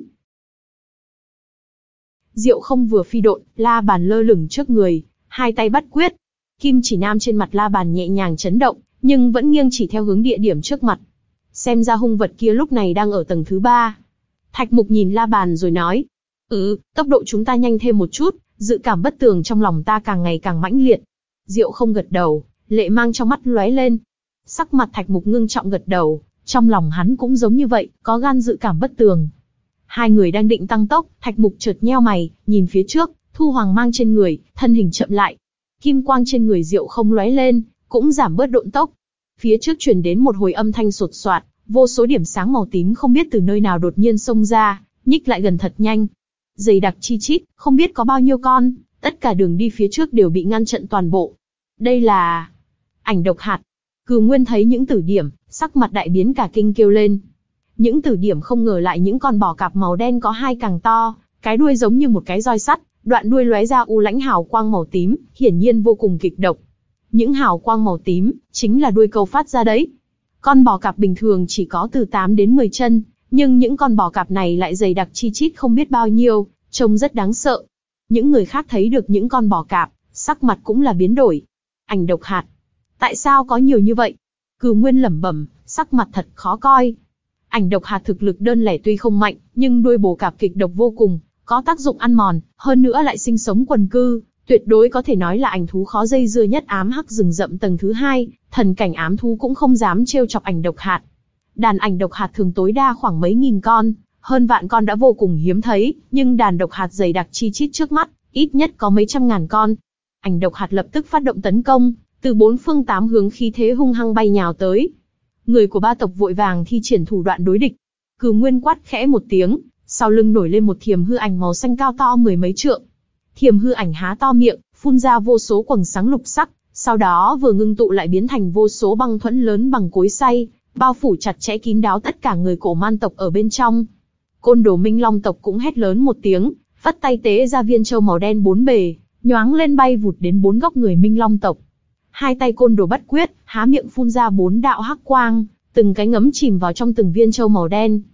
Diệu Không vừa phi độn, la bàn lơ lửng trước người, hai tay bắt quyết. Kim chỉ nam trên mặt la bàn nhẹ nhàng chấn động, nhưng vẫn nghiêng chỉ theo hướng địa điểm trước mặt. Xem ra hung vật kia lúc này đang ở tầng thứ ba. Thạch Mục nhìn la bàn rồi nói, ừ, tốc độ chúng ta nhanh thêm một chút, dự cảm bất tường trong lòng ta càng ngày càng mãnh liệt. Diệu Không gật đầu, lệ mang trong mắt lóe lên. Sắc mặt Thạch Mục ngưng trọng gật đầu, trong lòng hắn cũng giống như vậy, có gan dự cảm bất tường. Hai người đang định tăng tốc, Thạch Mục chợt nheo mày, nhìn phía trước, thu hoàng mang trên người, thân hình chậm lại. Kim quang trên người Diệu Không lóe lên, cũng giảm bớt độn tốc. Phía trước truyền đến một hồi âm thanh sột soạt, vô số điểm sáng màu tím không biết từ nơi nào đột nhiên xông ra, nhích lại gần thật nhanh. Dày đặc chi chít, không biết có bao nhiêu con, tất cả đường đi phía trước đều bị ngăn chặn toàn bộ. Đây là ảnh độc hạt. Cừu Nguyên thấy những tử điểm, sắc mặt đại biến cả kinh kêu lên. Những tử điểm không ngờ lại những con bò cạp màu đen có hai càng to, cái đuôi giống như một cái roi sắt, đoạn đuôi lóe ra u lãnh hào quang màu tím, hiển nhiên vô cùng kịch độc. Những hào quang màu tím, chính là đuôi câu phát ra đấy. Con bò cạp bình thường chỉ có từ tám đến mười chân, nhưng những con bò cạp này lại dày đặc chi chít không biết bao nhiêu, trông rất đáng sợ. Những người khác thấy được những con bò cạp, sắc mặt cũng là biến đổi. Ảnh độc hạt. Tại sao có nhiều như vậy? Cừu Nguyên lẩm bẩm, sắc mặt thật khó coi. Ảnh độc hạt thực lực đơn lẻ tuy không mạnh, nhưng đuôi bò cạp kịch độc vô cùng, có tác dụng ăn mòn, hơn nữa lại sinh sống quần cư, tuyệt đối có thể nói là ảnh thú khó dây dưa nhất ám hắc rừng rậm tầng thứ hai, thần cảnh ám thú cũng không dám trêu chọc ảnh độc hạt. Đàn ảnh độc hạt thường tối đa khoảng mấy nghìn con, hơn vạn con đã vô cùng hiếm thấy, nhưng đàn độc hạt dày đặc chi chít trước mắt, ít nhất có mấy trăm ngàn con. Ảnh độc hạt lập tức phát động tấn công, từ bốn phương tám hướng khí thế hung hăng bay nhào tới. Người của ba tộc vội vàng thi triển thủ đoạn đối địch. Cừu Nguyên quát khẽ một tiếng, sau lưng nổi lên một thiềm hư ảnh màu xanh cao to mười mấy trượng. Thiềm hư ảnh há to miệng, phun ra vô số quầng sáng lục sắc, sau đó vừa ngưng tụ lại biến thành vô số băng thuẫn lớn bằng cối xay, bao phủ chặt chẽ kín đáo tất cả người cổ man tộc ở bên trong. Côn Đồ Minh Long tộc cũng hét lớn một tiếng, phất tay tế ra viên châu màu đen bốn bề, nhoáng lên bay vụt đến bốn góc người Minh Long tộc. Hai tay Côn Đồ bắt quyết, há miệng phun ra bốn đạo hắc quang, từng cái ngấm chìm vào trong từng viên châu màu đen.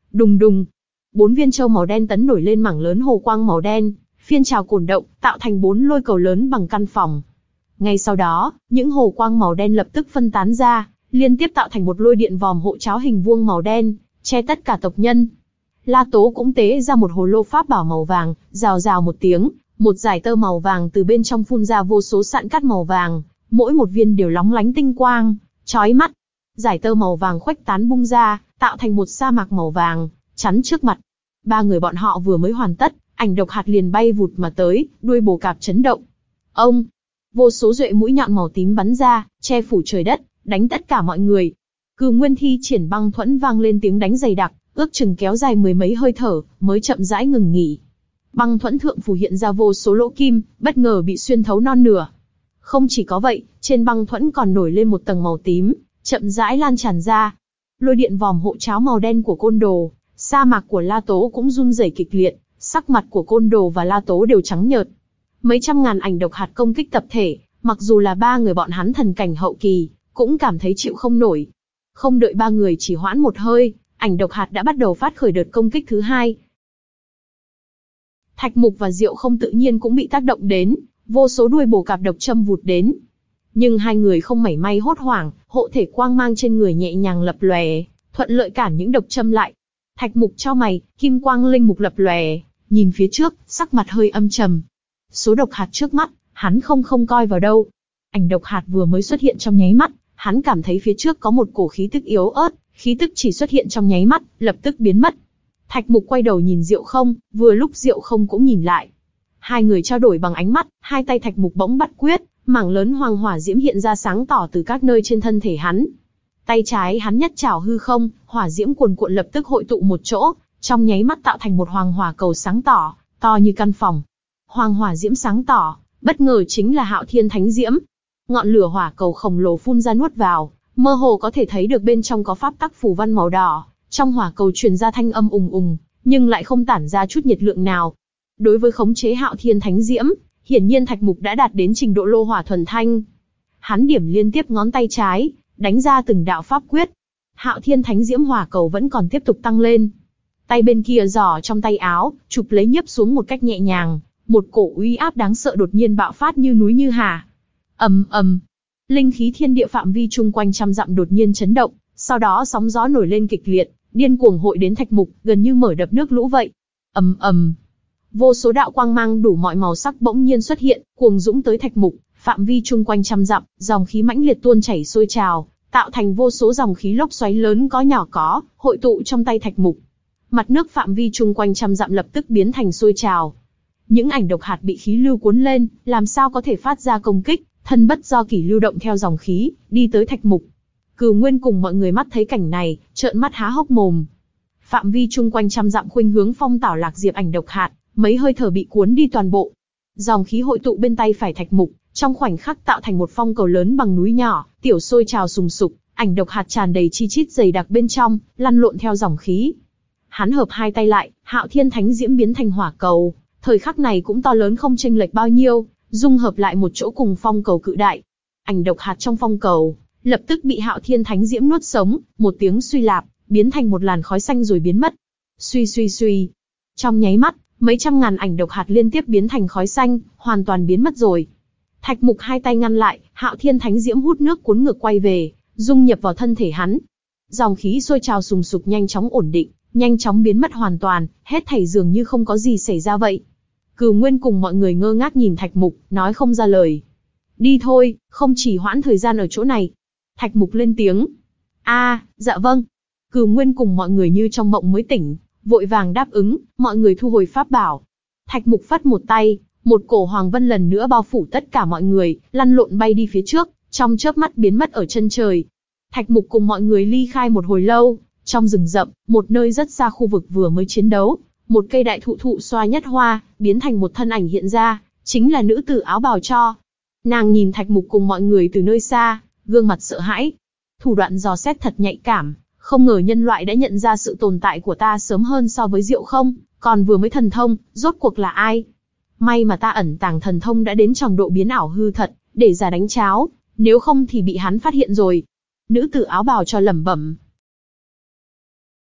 Đùng đùng. Bốn viên châu màu đen tấn nổi lên mảng lớn hồ quang màu đen, phiên trào cổn động, tạo thành bốn lôi cầu lớn bằng căn phòng. Ngay sau đó, những hồ quang màu đen lập tức phân tán ra, liên tiếp tạo thành một lôi điện vòm hộ cháo hình vuông màu đen, che tất cả tộc nhân. La Tố cũng tế ra một hồ lô pháp bảo màu vàng, rào rào một tiếng, một dải tơ màu vàng từ bên trong phun ra vô số sạn cát màu vàng, mỗi một viên đều lóng lánh tinh quang, chói mắt. Dải tơ màu vàng khuếch tán bung ra, tạo thành một sa mạc màu vàng, chắn trước mặt. Ba người bọn họ vừa mới hoàn tất, ảnh độc hạt liền bay vụt mà tới, đuôi bồ cạp chấn động. Ông, vô số duệ mũi nhọn màu tím bắn ra, che phủ trời đất, đánh tất cả mọi người. Cừu Nguyên thi triển băng thuẫn vang lên tiếng đánh dày đặc, ước chừng kéo dài mười mấy hơi thở, mới chậm rãi ngừng nghỉ. Băng thuẫn thượng phủ hiện ra vô số lỗ kim, bất ngờ bị xuyên thấu non nửa. Không chỉ có vậy, trên băng thuẫn còn nổi lên một tầng màu tím, chậm rãi lan tràn ra. Lôi điện vòm hộ cháo màu đen của côn đồ, sa mạc của La Tố cũng run rẩy kịch liệt, sắc mặt của côn đồ và La Tố đều trắng nhợt. Mấy trăm ngàn ảnh độc hạt công kích tập thể, mặc dù là ba người bọn hắn thần cảnh hậu kỳ, cũng cảm thấy chịu không nổi. Không đợi ba người chỉ hoãn một hơi, ảnh độc hạt đã bắt đầu phát khởi đợt công kích thứ hai. Thạch Mục và Diệu Không tự nhiên cũng bị tác động đến, vô số đuôi bồ cạp độc châm vụt đến. Nhưng hai người không mảy may hốt hoảng, hộ thể quang mang trên người nhẹ nhàng lập lòe, thuận lợi cản những độc châm lại. Thạch Mục chau mày, kim quang linh mục lập lòe, nhìn phía trước, sắc mặt hơi âm trầm. Số độc hạt trước mắt, hắn không không coi vào đâu. Ảnh độc hạt vừa mới xuất hiện trong nháy mắt, hắn cảm thấy phía trước có một cổ khí tức yếu ớt, khí tức chỉ xuất hiện trong nháy mắt, lập tức biến mất. Thạch Mục quay đầu nhìn Diệu Không, vừa lúc Diệu Không cũng nhìn lại. Hai người trao đổi bằng ánh mắt, hai tay Thạch Mục bỗng bắt quyết, mảng lớn hoàng hỏa diễm hiện ra sáng tỏ từ các nơi trên thân thể hắn. Tay trái hắn nhất chảo hư không, hỏa diễm cuồn cuộn lập tức hội tụ một chỗ, trong nháy mắt tạo thành một hoàng hỏa cầu sáng tỏ, to như căn phòng. Hoàng hỏa diễm sáng tỏ, bất ngờ chính là Hạo Thiên Thánh Diễm. Ngọn lửa hỏa cầu khổng lồ phun ra nuốt vào, mơ hồ có thể thấy được bên trong có pháp tắc phù văn màu đỏ, trong hỏa cầu truyền ra thanh âm ùng ùng, nhưng lại không tản ra chút nhiệt lượng nào. Đối với khống chế Hạo Thiên Thánh Diễm, hiển nhiên Thạch Mục đã đạt đến trình độ lô hỏa thuần thanh. Hắn điểm liên tiếp ngón tay trái, đánh ra từng đạo pháp quyết. Hạo Thiên Thánh Diễm hỏa cầu vẫn còn tiếp tục tăng lên. Tay bên kia giỏ trong tay áo, chụp lấy nhấp xuống một cách nhẹ nhàng, một cổ uy áp đáng sợ đột nhiên bạo phát như núi như hà. Ầm ầm, linh khí thiên địa phạm vi chung quanh trăm dặm đột nhiên chấn động, sau đó sóng gió nổi lên kịch liệt, điên cuồng hội đến Thạch Mục, gần như mở đập nước lũ vậy. Ầm ầm, vô số đạo quang mang đủ mọi màu sắc bỗng nhiên xuất hiện, cuồng dũng tới Thạch Mục, phạm vi chung quanh trăm dặm, dòng khí mãnh liệt tuôn chảy sôi trào, tạo thành vô số dòng khí lốc xoáy lớn có nhỏ có, hội tụ trong tay Thạch Mục. Mặt nước phạm vi chung quanh trăm dặm lập tức biến thành sôi trào. Những ảnh độc hạt bị khí lưu cuốn lên, làm sao có thể phát ra công kích, thân bất do kỷ lưu động theo dòng khí, đi tới Thạch Mục. Cửu Nguyên cùng mọi người mắt thấy cảnh này, trợn mắt há hốc mồm. Phạm vi chung quanh trăm dặm khuynh hướng Phong Tảo Lạc Diệp ảnh độc hạt, mấy hơi thở bị cuốn đi toàn bộ. Dòng khí hội tụ bên tay phải Thạch Mục, trong khoảnh khắc tạo thành một phong cầu lớn bằng núi nhỏ, tiểu sôi trào sùng sục, ảnh độc hạt tràn đầy chi chít dày đặc bên trong, lăn lộn theo dòng khí. Hắn hợp hai tay lại, Hạo Thiên Thánh Diễm biến thành hỏa cầu, thời khắc này cũng to lớn không chênh lệch bao nhiêu, dung hợp lại một chỗ cùng phong cầu cự đại. Ảnh độc hạt trong phong cầu, lập tức bị Hạo Thiên Thánh Diễm nuốt sống, một tiếng suy lạp, biến thành một làn khói xanh rồi biến mất. Suy suy suy. Trong nháy mắt, mấy trăm ngàn ảnh độc hạt liên tiếp biến thành khói xanh, hoàn toàn biến mất rồi. Thạch Mục hai tay ngăn lại, Hạo Thiên Thánh Diễm hút nước cuốn ngược quay về, dung nhập vào thân thể hắn. Dòng khí sôi trào sùng sục nhanh chóng ổn định, nhanh chóng biến mất hoàn toàn, hết thảy dường như không có gì xảy ra vậy. Cửu Nguyên cùng mọi người ngơ ngác nhìn Thạch Mục, nói không ra lời. Đi thôi, không chỉ hoãn thời gian ở chỗ này. Thạch Mục lên tiếng. A, à, dạ vâng. Cửu Nguyên cùng mọi người như trong mộng mới tỉnh, vội vàng đáp ứng, mọi người thu hồi pháp bảo. Thạch Mục phất một tay, một cổ hoàng vân lần nữa bao phủ tất cả mọi người, lăn lộn bay đi phía trước, trong chớp mắt biến mất ở chân trời. Thạch Mục cùng mọi người ly khai một hồi lâu, trong rừng rậm, một nơi rất xa khu vực vừa mới chiến đấu, một cây đại thụ thụ xoa nhất hoa, biến thành một thân ảnh hiện ra, chính là nữ tử áo bào cho. Nàng nhìn Thạch Mục cùng mọi người từ nơi xa, gương mặt sợ hãi. Thủ đoạn dò xét thật nhạy cảm, không ngờ nhân loại đã nhận ra sự tồn tại của ta sớm hơn so với Diệu Không, còn vừa mới thần thông, rốt cuộc là ai? May mà ta ẩn tàng thần thông đã đến程độ biến ảo hư thật, để giả đánh cháo, nếu không thì bị hắn phát hiện rồi. Nữ tử áo bào cho lẩm bẩm.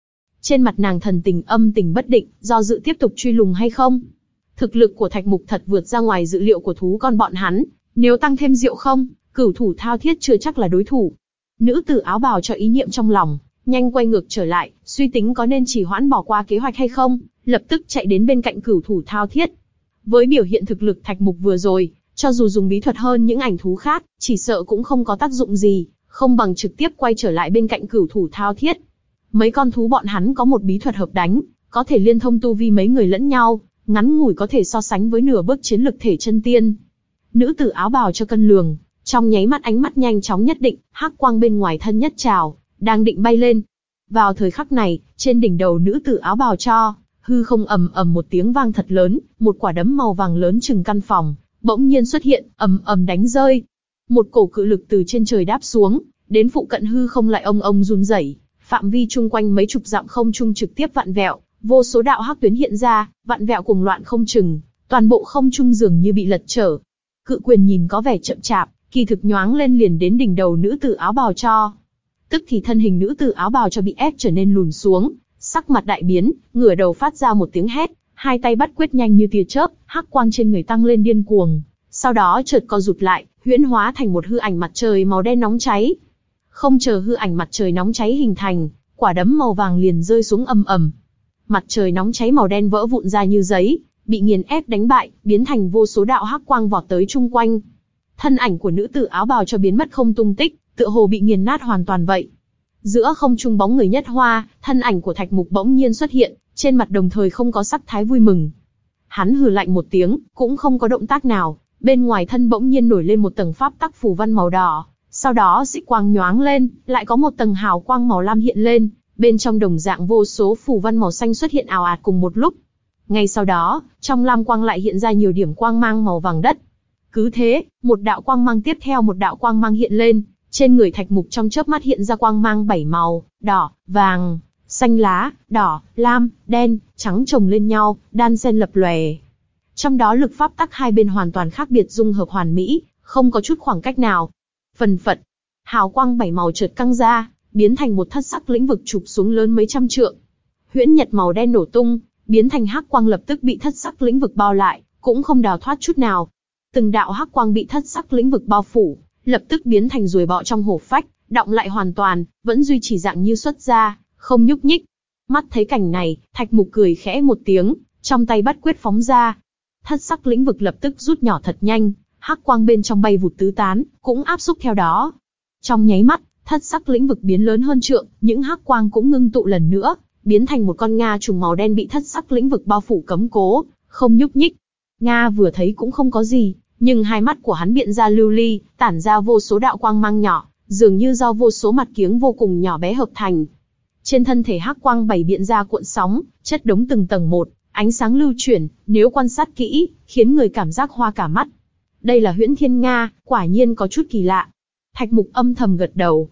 Trên mặt nàng thần tình âm tình bất định, do dự tiếp tục truy lùng hay không. Thực lực của Thạch Mục thật vượt ra ngoài dự liệu của thú con bọn hắn, nếu tăng thêm Diệu Không, Cửu Thủ Thao Thiết chưa chắc là đối thủ. Nữ tử áo bào cho ý niệm trong lòng, nhanh quay ngược trở lại, suy tính có nên trì hoãn bỏ qua kế hoạch hay không, lập tức chạy đến bên cạnh Cửu Thủ Thao Thiết. Với biểu hiện thực lực Thạch Mục vừa rồi, cho dù dùng bí thuật hơn những ảnh thú khác, chỉ sợ cũng không có tác dụng gì, không bằng trực tiếp quay trở lại bên cạnh Cửu Thủ Thao Thiết. Mấy con thú bọn hắn có một bí thuật hợp đánh, có thể liên thông tu vi mấy người lẫn nhau, ngắn ngủi có thể so sánh với nửa bước chiến lực thể chân tiên. Nữ tử áo bào cho cân lường, trong nháy mắt ánh mắt nhanh chóng nhất định, hắc quang bên ngoài thân nhất trào, đang định bay lên. Vào thời khắc này, trên đỉnh đầu nữ tử áo bào cho, hư không ầm ầm một tiếng vang thật lớn, một quả đấm màu vàng lớn chừng căn phòng, bỗng nhiên xuất hiện, ầm ầm đánh rơi. Một cổ cự lực từ trên trời đáp xuống, đến phụ cận hư không lại ông ông run rẩy, phạm vi chung quanh mấy chục dặm không trung trực tiếp vặn vẹo, vô số đạo hắc tuyến hiện ra, vặn vẹo cùng loạn không chừng, toàn bộ không trung dường như bị lật trở. Cự quyền nhìn có vẻ chậm chạp, kỳ thực nhoáng lên liền đến đỉnh đầu nữ tử áo bào cho. Tức thì thân hình nữ tử áo bào cho bị ép trở nên lùn xuống, sắc mặt đại biến, ngửa đầu phát ra một tiếng hét, hai tay bắt quyết nhanh như tia chớp, hắc quang trên người tăng lên điên cuồng, sau đó chợt co rụt lại, huyễn hóa thành một hư ảnh mặt trời màu đen nóng cháy. Không chờ hư ảnh mặt trời nóng cháy hình thành, quả đấm màu vàng liền rơi xuống ầm ầm. Mặt trời nóng cháy màu đen vỡ vụn ra như giấy, bị nghiền ép đánh bại, biến thành vô số đạo hắc quang vọt tới chung quanh. Thân ảnh của nữ tử áo bào cho biến mất không tung tích, tựa hồ bị nghiền nát hoàn toàn vậy. Giữa không trung bóng người nhất hoa, thân ảnh của Thạch Mục bỗng nhiên xuất hiện, trên mặt đồng thời không có sắc thái vui mừng. Hắn hừ lạnh một tiếng, cũng không có động tác nào, bên ngoài thân bỗng nhiên nổi lên một tầng pháp tắc phù văn màu đỏ, sau đó xích quang nhoáng lên, lại có một tầng hào quang màu lam hiện lên, bên trong đồng dạng vô số phù văn màu xanh xuất hiện ào ạt cùng một lúc. Ngay sau đó, trong lam quang lại hiện ra nhiều điểm quang mang màu vàng đất. Cứ thế, một đạo quang mang tiếp theo một đạo quang mang hiện lên, trên người Thạch Mục trong chớp mắt hiện ra quang mang bảy màu, đỏ, vàng, xanh lá, đỏ, lam, đen, trắng chồng lên nhau, đan xen lập lòe. Trong đó lực pháp tắc hai bên hoàn toàn khác biệt dung hợp hoàn mỹ, không có chút khoảng cách nào. Phần phật, hào quang bảy màu chợt căng ra, biến thành một thất sắc lĩnh vực chụp xuống lớn mấy trăm trượng. Huyễn nhật màu đen nổ tung, biến thành hắc quang lập tức bị thất sắc lĩnh vực bao lại, cũng không đào thoát chút nào. Từng đạo hắc quang bị thất sắc lĩnh vực bao phủ, lập tức biến thành ruồi bọ trong hổ phách, đọng lại hoàn toàn, vẫn duy trì dạng như xuất ra, không nhúc nhích. Mắt thấy cảnh này, Thạch Mục cười khẽ một tiếng, trong tay bắt quyết phóng ra. Thất sắc lĩnh vực lập tức rút nhỏ thật nhanh, hắc quang bên trong bay vụt tứ tán, cũng áp xúc theo đó. Trong nháy mắt, thất sắc lĩnh vực biến lớn hơn trượng, những hắc quang cũng ngưng tụ lần nữa, biến thành một con nga trùng màu đen bị thất sắc lĩnh vực bao phủ cấm cố, không nhúc nhích. Nga vừa thấy cũng không có gì, nhưng hai mắt của hắn biện ra lưu ly, tản ra vô số đạo quang mang nhỏ, dường như do vô số mặt kiếng vô cùng nhỏ bé hợp thành. Trên thân thể hắc quang bảy biện ra cuộn sóng, chất đống từng tầng một, ánh sáng lưu chuyển, nếu quan sát kỹ, khiến người cảm giác hoa cả mắt. Đây là Huyễn Thiên Nga, quả nhiên có chút kỳ lạ. Thạch Mục âm thầm gật đầu.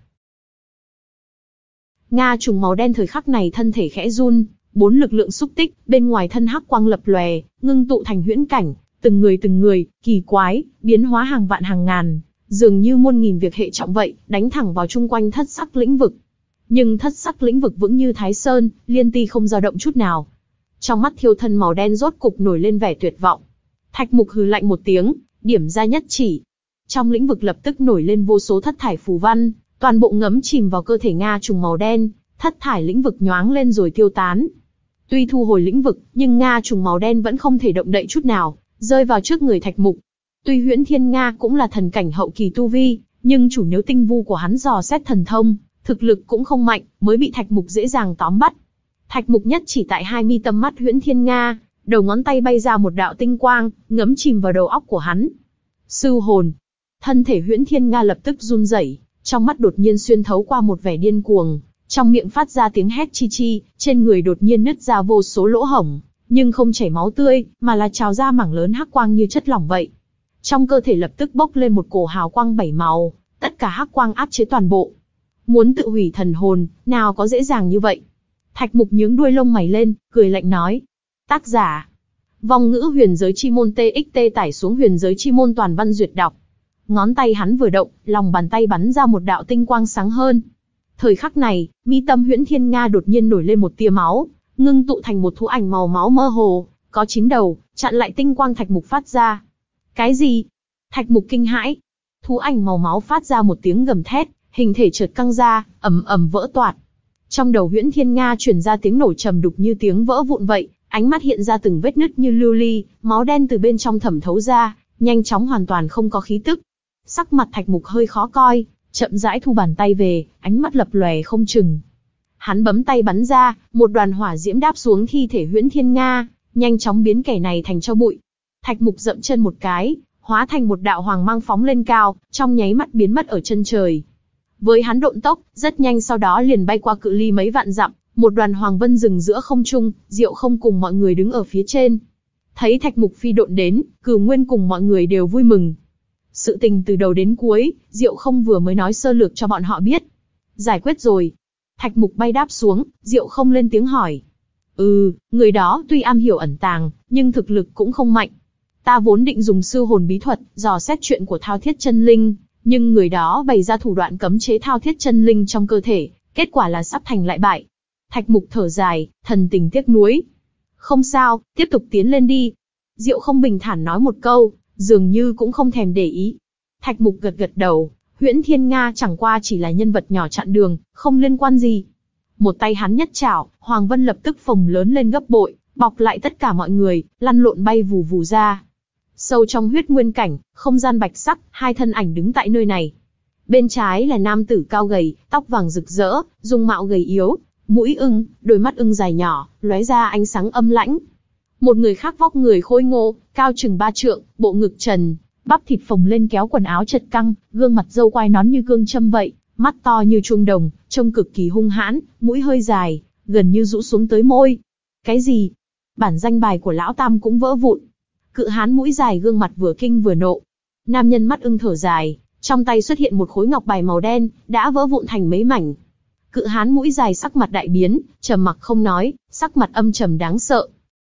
Nga trùng màu đen thời khắc này thân thể khẽ run, bốn lực lượng xúc tích, bên ngoài thân hắc quang lập lòe, ngưng tụ thành huyễn cảnh, từng người từng người, kỳ quái, biến hóa hàng vạn hàng ngàn, dường như muôn nghìn việc hệ trọng vậy, đánh thẳng vào chung quanh thất sắc lĩnh vực. Nhưng thất sắc lĩnh vực vững như Thái Sơn, liên ti không dao động chút nào. Trong mắt thiêu thân màu đen rốt cục nổi lên vẻ tuyệt vọng. Thạch Mục hừ lạnh một tiếng, điểm ra nhất chỉ. Trong lĩnh vực lập tức nổi lên vô số thất thải phù văn, toàn bộ ngấm chìm vào cơ thể Nga trùng màu đen, thất thải lĩnh vực nhoáng lên rồi tiêu tán. Tuy thu hồi lĩnh vực, nhưng Nga trùng màu đen vẫn không thể động đậy chút nào, rơi vào trước người Thạch Mục. Tuy Huyễn Thiên Nga cũng là thần cảnh hậu kỳ tu vi, nhưng chủ nếu tinh vu của hắn dò xét thần thông, thực lực cũng không mạnh, mới bị Thạch Mục dễ dàng tóm bắt. Thạch Mục nhất chỉ tại hai mi tâm mắt Huyễn Thiên Nga, đầu ngón tay bay ra một đạo tinh quang, ngấm chìm vào đầu óc của hắn. Sư hồn. Thân thể Huyễn Thiên Nga lập tức run rẩy, trong mắt đột nhiên xuyên thấu qua một vẻ điên cuồng, trong miệng phát ra tiếng hét chi chi, trên người đột nhiên nứt ra vô số lỗ hổng, nhưng không chảy máu tươi, mà là trào ra mảng lớn hắc quang như chất lỏng vậy. Trong cơ thể lập tức bốc lên một cổ hào quang bảy màu, tất cả hắc quang áp chế toàn bộ. Muốn tự hủy thần hồn, nào có dễ dàng như vậy. Thạch Mục nhướng đuôi lông mày lên, cười lạnh nói. Tác giả. Vong ngữ huyền giới chi môn tê ích tê tải xuống huyền giới chi môn toàn văn duyệt đọc. Ngón tay hắn vừa động, lòng bàn tay bắn ra một đạo tinh quang sáng hơn. Thời khắc này, mi tâm Huyễn Thiên Nga đột nhiên nổi lên một tia máu, ngưng tụ thành một thú ảnh màu máu mơ hồ, có chín đầu, chặn lại tinh quang Thạch Mục phát ra. Cái gì? Thạch Mục kinh hãi. Thú ảnh màu máu phát ra một tiếng gầm thét, hình thể chợt căng ra, ầm ầm vỡ toạc. Trong đầu Huyễn Thiên Nga truyền ra tiếng nổ trầm đục như tiếng vỡ vụn vậy, ánh mắt hiện ra từng vết nứt như lưu ly, máu đen từ bên trong thẩm thấu ra, nhanh chóng hoàn toàn không có khí tức. Sắc mặt Thạch Mục hơi khó coi, chậm rãi thu bàn tay về, ánh mắt lập lòe không chừng. Hắn bấm tay bắn ra, một đoàn hỏa diễm đáp xuống thi thể Huyễn Thiên Nga, nhanh chóng biến kẻ này thành tro bụi. Thạch Mục dậm chân một cái, hóa thành một đạo hoàng mang phóng lên cao, trong nháy mắt biến mất ở chân trời. Với hắn độn tốc, rất nhanh sau đó liền bay qua cự ly mấy vạn dặm, một đoàn hoàng vân dừng giữa không trung, Diệu Không cùng mọi người đứng ở phía trên. Thấy Thạch Mục phi độn đến, Cửu Nguyên cùng mọi người đều vui mừng. Sự tình từ đầu đến cuối, Diệu Không vừa mới nói sơ lược cho bọn họ biết. Giải quyết rồi. Thạch Mục bay đáp xuống, Diệu Không lên tiếng hỏi. Ừ, người đó tuy am hiểu ẩn tàng, nhưng thực lực cũng không mạnh. Ta vốn định dùng sư hồn bí thuật, dò xét chuyện của Thao Thiết Chân Linh, nhưng người đó bày ra thủ đoạn cấm chế Thao Thiết Chân Linh trong cơ thể, kết quả là sắp thành lại bại. Thạch Mục thở dài, thần tình tiếc nuối. Không sao, tiếp tục tiến lên đi. Diệu Không bình thản nói một câu, dường như cũng không thèm để ý. Thạch Mục gật gật đầu, Huyễn Thiên Nga chẳng qua chỉ là nhân vật nhỏ chặn đường, không liên quan gì. Một tay hắn nhất chảo, Hoàng Vân lập tức phồng lớn lên gấp bội, bọc lại tất cả mọi người, lăn lộn bay vù vù ra. Sâu trong huyết nguyên cảnh, không gian bạch sắc, hai thân ảnh đứng tại nơi này. Bên trái là nam tử cao gầy, tóc vàng rực rỡ, dung mạo gầy yếu, mũi ưng, đôi mắt ưng dài nhỏ, lóe ra ánh sáng âm lãnh. Một người khác vóc người khôi ngô, cao chừng ba trượng, bộ ngực trần, bắp thịt phồng lên kéo quần áo chật căng, gương mặt râu quai nón như cương châm vậy, mắt to như chuông đồng, trông cực kỳ hung hãn, mũi hơi dài, gần như rũ xuống tới môi. Cái gì? Bản danh bài của lão tam cũng vỡ vụn. Cự hán mũi dài gương mặt vừa kinh vừa nộ. Nam nhân mắt ưng thở dài, trong tay xuất hiện một khối ngọc bài màu đen, đã vỡ vụn thành mấy mảnh. Cự hán mũi dài sắc mặt đại biến, trầm mặc không nói, sắc mặt âm trầm đáng sợ.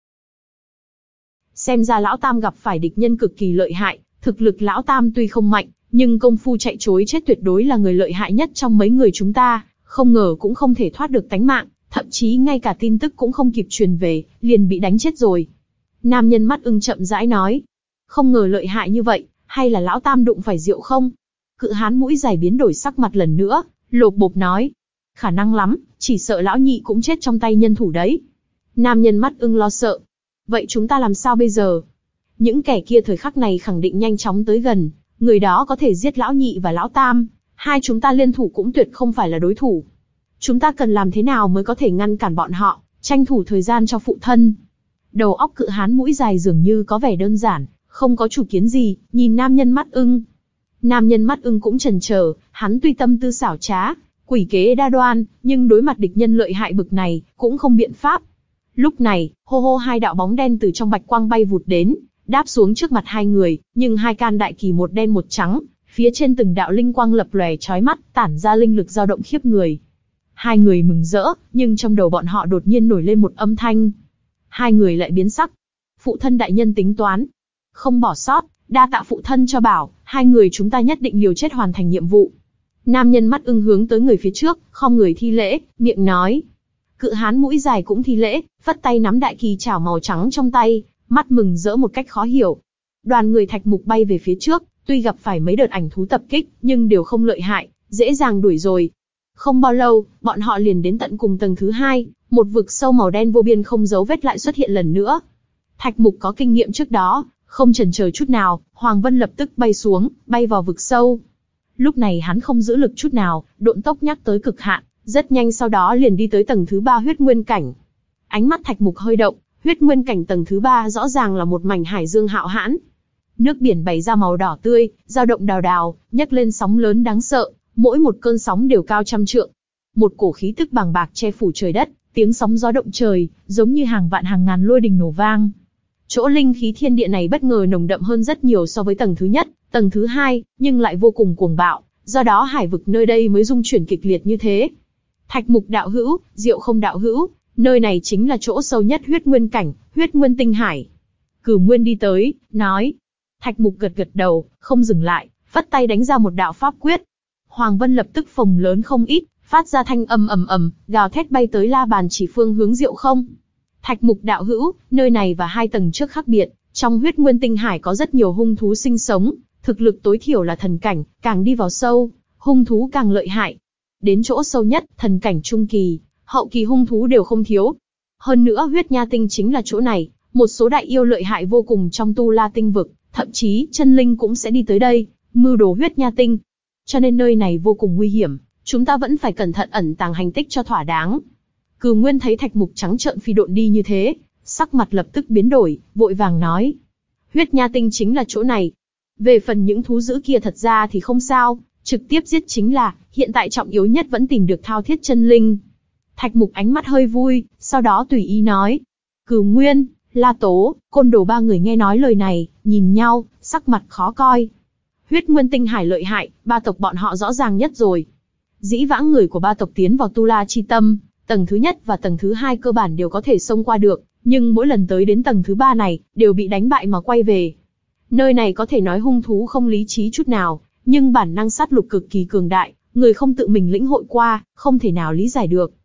Xem ra lão tam gặp phải địch nhân cực kỳ lợi hại, thực lực lão tam tuy không mạnh, nhưng công phu chạy trối chết tuyệt đối là người lợi hại nhất trong mấy người chúng ta, không ngờ cũng không thể thoát được tánh mạng, thậm chí ngay cả tin tức cũng không kịp truyền về, liền bị đánh chết rồi. Nam nhân mắt ưng chậm rãi nói, không ngờ lợi hại như vậy, hay là lão tam đụng phải Diệu Không? Cự hán mũi dài biến đổi sắc mặt lần nữa, lộp bộp nói, khả năng lắm, chỉ sợ lão nhị cũng chết trong tay nhân thủ đấy. Nam nhân mắt ưng lo sợ, vậy chúng ta làm sao bây giờ? Những kẻ kia thời khắc này khẳng định nhanh chóng tới gần, người đó có thể giết lão nhị và lão tam, hai chúng ta liên thủ cũng tuyệt không phải là đối thủ. Chúng ta cần làm thế nào mới có thể ngăn cản bọn họ, tranh thủ thời gian cho phụ thân? Đầu óc cự hán mũi dài dường như có vẻ đơn giản, không có chủ kiến gì, nhìn nam nhân mắt ưng. Nam nhân mắt ưng cũng chần chờ, hắn tuy tâm tư xảo trá, quỷ kế đa đoan, nhưng đối mặt địch nhân lợi hại bực này, cũng không biện pháp. Lúc này, hô hô hai đạo bóng đen từ trong bạch quang bay vụt đến, đáp xuống trước mặt hai người, nhưng hai can đại kỳ một đen một trắng, phía trên từng đạo linh quang lập lòe chói mắt, tản ra linh lực dao động khiếp người. Hai người mừng rỡ, nhưng trong đầu bọn họ đột nhiên nổi lên một âm thanh. Hai người lại biến sắc. Phụ thân đại nhân tính toán, không bỏ sót, đa tạ phụ thân cho bảo, hai người chúng ta nhất định liều chết hoàn thành nhiệm vụ. Nam nhân mắt ưng hướng tới người phía trước, khom người thi lễ, miệng nói. Cự hán mũi dài cũng thi lễ, vất tay nắm đại kỳ chảo màu trắng trong tay, mắt mừng rỡ một cách khó hiểu. Đoàn người Thạch Mục bay về phía trước, tuy gặp phải mấy đợt ảnh thú tập kích, nhưng đều không lợi hại, dễ dàng đuổi rồi. Không bao lâu, bọn họ liền đến tận cùng tầng thứ hai, một vực sâu màu đen vô biên không dấu vết lại xuất hiện lần nữa. Thạch Mục có kinh nghiệm trước đó, không chần chờ chút nào, Hoàng Vân lập tức bay xuống, bay vào vực sâu. Lúc này hắn không giữ lực chút nào, độn tốc nhắc tới cực hạn, rất nhanh sau đó liền đi tới tầng thứ ba huyết nguyên cảnh. Ánh mắt Thạch Mục hơi động, huyết nguyên cảnh tầng thứ ba rõ ràng là một mảnh hải dương hạo hãn. Nước biển bày ra màu đỏ tươi, dao động đào đào, nhấc lên sóng lớn đáng sợ, mỗi một cơn sóng đều cao trăm trượng. Một cổ khí tức bàng bạc che phủ trời đất, tiếng sóng gió động trời, giống như hàng vạn hàng ngàn lôi đình nổ vang. Chỗ linh khí thiên địa này bất ngờ nồng đậm hơn rất nhiều so với tầng thứ nhất, tầng thứ hai, nhưng lại vô cùng cuồng bạo, do đó hải vực nơi đây mới rung chuyển kịch liệt như thế. Thạch Mục đạo hữu, Diệu Không đạo hữu, nơi này chính là chỗ sâu nhất huyết nguyên cảnh, huyết nguyên tinh hải. Cửu Nguyên đi tới, nói. Thạch Mục gật gật đầu, không dừng lại, phất tay đánh ra một đạo pháp quyết. Hoàng Vân lập tức phồng lớn không ít, phát ra thanh âm ầm ầm, gào thét bay tới la bàn chỉ phương hướng Diệu Không. Thạch Mục đạo hữu, nơi này và hai tầng trước khác biệt, trong huyết nguyên tinh hải có rất nhiều hung thú sinh sống, thực lực tối thiểu là thần cảnh, càng đi vào sâu, hung thú càng lợi hại. Đến chỗ sâu nhất, thần cảnh trung kỳ, hậu kỳ hung thú đều không thiếu. Hơn nữa huyết nha tinh chính là chỗ này, một số đại yêu lợi hại vô cùng trong tu la tinh vực, thậm chí chân linh cũng sẽ đi tới đây, mưu đồ huyết nha tinh. Cho nên nơi này vô cùng nguy hiểm, chúng ta vẫn phải cẩn thận ẩn tàng hành tích cho thỏa đáng. Cửu Nguyên thấy Thạch Mục trắng trợn phi độn đi như thế, sắc mặt lập tức biến đổi, vội vàng nói. Huyết nha tinh chính là chỗ này. Về phần những thú dữ kia thật ra thì không sao, trực tiếp giết chính là, hiện tại trọng yếu nhất vẫn tìm được thao thiết chân linh. Thạch Mục ánh mắt hơi vui, sau đó tùy ý nói. Cửu Nguyên, La Tố, Côn Đồ ba người nghe nói lời này, nhìn nhau, sắc mặt khó coi. Huyết nguyên tinh hải lợi hại, ba tộc bọn họ rõ ràng nhất rồi. Dĩ vãng người của ba tộc tiến vào Tu La Chi Tâm, tầng thứ nhất và tầng thứ hai cơ bản đều có thể xông qua được, nhưng mỗi lần tới đến tầng thứ ba này, đều bị đánh bại mà quay về. Nơi này có thể nói hung thú không lý trí chút nào, nhưng bản năng sát lục cực kỳ cường đại, người không tự mình lĩnh hội qua, không thể nào lý giải được.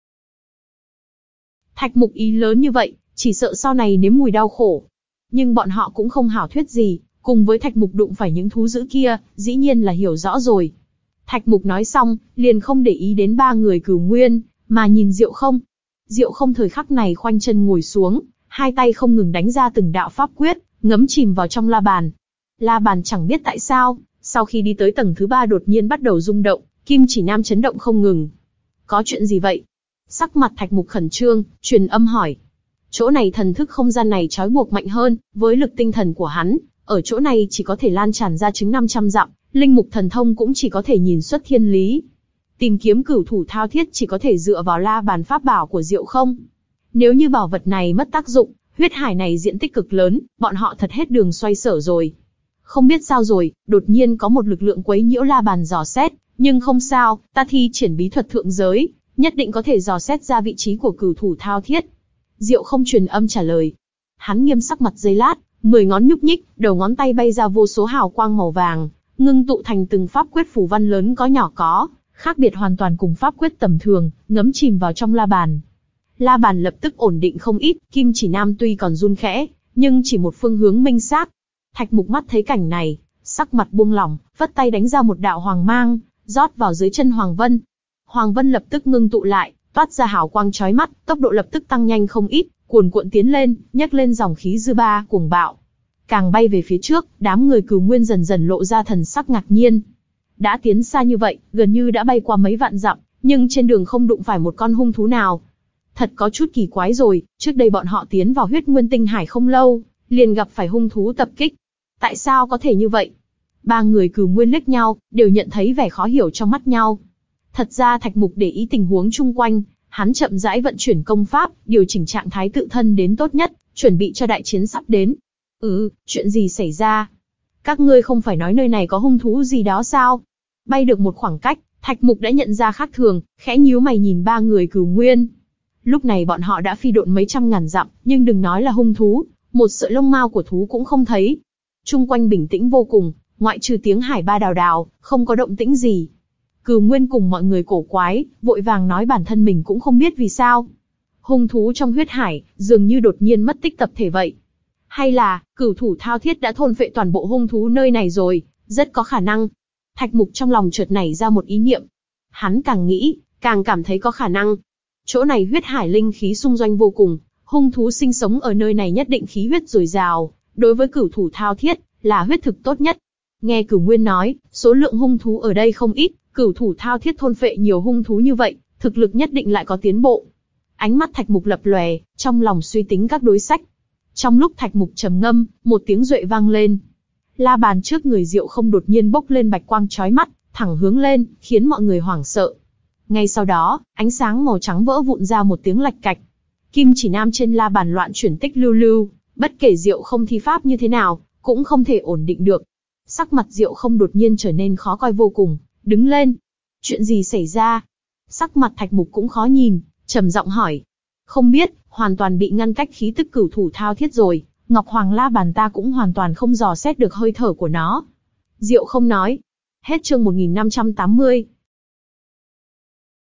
Thạch Mục ý lớn như vậy, chỉ sợ sau này nếm mùi đau khổ. Nhưng bọn họ cũng không hảo thuyết gì, cùng với Thạch Mục đụng phải những thú dữ kia, dĩ nhiên là hiểu rõ rồi. Thạch Mục nói xong, liền không để ý đến ba người Cửu Nguyên, mà nhìn Diệu Không. Diệu Không thời khắc này khoanh chân ngồi xuống, hai tay không ngừng đánh ra từng đạo pháp quyết, ngấm chìm vào trong la bàn. La bàn chẳng biết tại sao, sau khi đi tới tầng thứ ba đột nhiên bắt đầu rung động, kim chỉ nam chấn động không ngừng. Có chuyện gì vậy? Sắc mặt Thạch Mục khẩn trương, truyền âm hỏi. Chỗ này thần thức không gian này trói buộc mạnh hơn, với lực tinh thần của hắn, ở chỗ này chỉ có thể lan tràn ra chứng năm trăm dặm, linh mục thần thông cũng chỉ có thể nhìn xuất thiên lý. Tìm kiếm cửu thủ thao thiết chỉ có thể dựa vào la bàn pháp bảo của Diệu Không. Nếu như bảo vật này mất tác dụng, huyết hải này diện tích cực lớn, bọn họ thật hết đường xoay sở rồi. Không biết sao rồi, đột nhiên có một lực lượng quấy nhiễu la bàn dò xét, nhưng không sao, ta thi triển bí thuật thượng giới, nhất định có thể dò xét ra vị trí của cửu thủ thao thiết. Diệu Không truyền âm trả lời. Hắn nghiêm sắc mặt giây lát, mười ngón nhúc nhích, đầu ngón tay bay ra vô số hào quang màu vàng, ngưng tụ thành từng pháp quyết phù văn lớn có nhỏ có, khác biệt hoàn toàn cùng pháp quyết tầm thường, ngấm chìm vào trong la bàn. La bàn lập tức ổn định không ít, kim chỉ nam tuy còn run khẽ, nhưng chỉ một phương hướng minh xác. Thạch Mục mắt thấy cảnh này, sắc mặt buông lỏng, vất tay đánh ra một đạo hoàng mang, rót vào dưới chân Hoàng Vân. Hoàng Vân lập tức ngưng tụ lại, toát ra hào quang chói mắt, tốc độ lập tức tăng nhanh không ít, cuồn cuộn tiến lên, nhấc lên dòng khí dư ba cuồng bạo. Càng bay về phía trước, đám người Cửu Nguyên dần dần lộ ra thần sắc ngạc nhiên. Đã tiến xa như vậy, gần như đã bay qua mấy vạn dặm, nhưng trên đường không đụng phải một con hung thú nào. Thật có chút kỳ quái rồi, trước đây bọn họ tiến vào huyết nguyên tinh hải không lâu, liền gặp phải hung thú tập kích. Tại sao có thể như vậy? Ba người Cửu Nguyên liếc nhau, đều nhận thấy vẻ khó hiểu trong mắt nhau. Thật ra Thạch Mục để ý tình huống chung quanh, hắn chậm rãi vận chuyển công pháp, điều chỉnh trạng thái tự thân đến tốt nhất, chuẩn bị cho đại chiến sắp đến. Ừ, chuyện gì xảy ra? Các ngươi không phải nói nơi này có hung thú gì đó sao? Bay được một khoảng cách, Thạch Mục đã nhận ra khác thường, khẽ nhíu mày nhìn ba người Cửu Nguyên. Lúc này bọn họ đã phi độn mấy trăm ngàn dặm, nhưng đừng nói là hung thú, một sợi lông mao của thú cũng không thấy. Chung quanh bình tĩnh vô cùng, ngoại trừ tiếng hải ba đào đào, không có động tĩnh gì. Cửu Nguyên cùng mọi người cổ quái, vội vàng nói bản thân mình cũng không biết vì sao. Hung thú trong huyết hải, dường như đột nhiên mất tích tập thể vậy. Hay là, cửu thủ thao thiết đã thôn phệ toàn bộ hung thú nơi này rồi, rất có khả năng. Thạch Mục trong lòng chợt nảy ra một ý niệm. Hắn càng nghĩ, càng cảm thấy có khả năng. Chỗ này huyết hải linh khí xung doanh vô cùng, hung thú sinh sống ở nơi này nhất định khí huyết dồi dào, đối với cửu thủ thao thiết, là huyết thực tốt nhất. Nghe Cửu Nguyên nói, số lượng hung thú ở đây không ít, cửu thủ thao thiết thôn phệ nhiều hung thú như vậy, thực lực nhất định lại có tiến bộ. Ánh mắt Thạch Mục lập lòe, trong lòng suy tính các đối sách. Trong lúc Thạch Mục trầm ngâm, một tiếng duệ vang lên. La bàn trước người Diệu Không đột nhiên bốc lên bạch quang chói mắt, thẳng hướng lên, khiến mọi người hoảng sợ. Ngay sau đó, ánh sáng màu trắng vỡ vụn ra một tiếng lạch cạch. Kim chỉ nam trên la bàn loạn chuyển tích lưu lưu, bất kể Diệu Không thi pháp như thế nào, cũng không thể ổn định được. Sắc mặt Diệu Không đột nhiên trở nên khó coi vô cùng, đứng lên. Chuyện gì xảy ra? Sắc mặt Thạch Mục cũng khó nhìn, trầm giọng hỏi. Không biết, hoàn toàn bị ngăn cách khí tức cửu thủ thao thiết rồi, Ngọc Hoàng La bàn ta cũng hoàn toàn không dò xét được hơi thở của nó. Diệu Không nói. Hết chương một nghìn năm trăm tám mươi.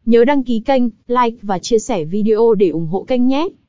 Nhớ đăng ký kênh, like và chia sẻ video để ủng hộ kênh nhé.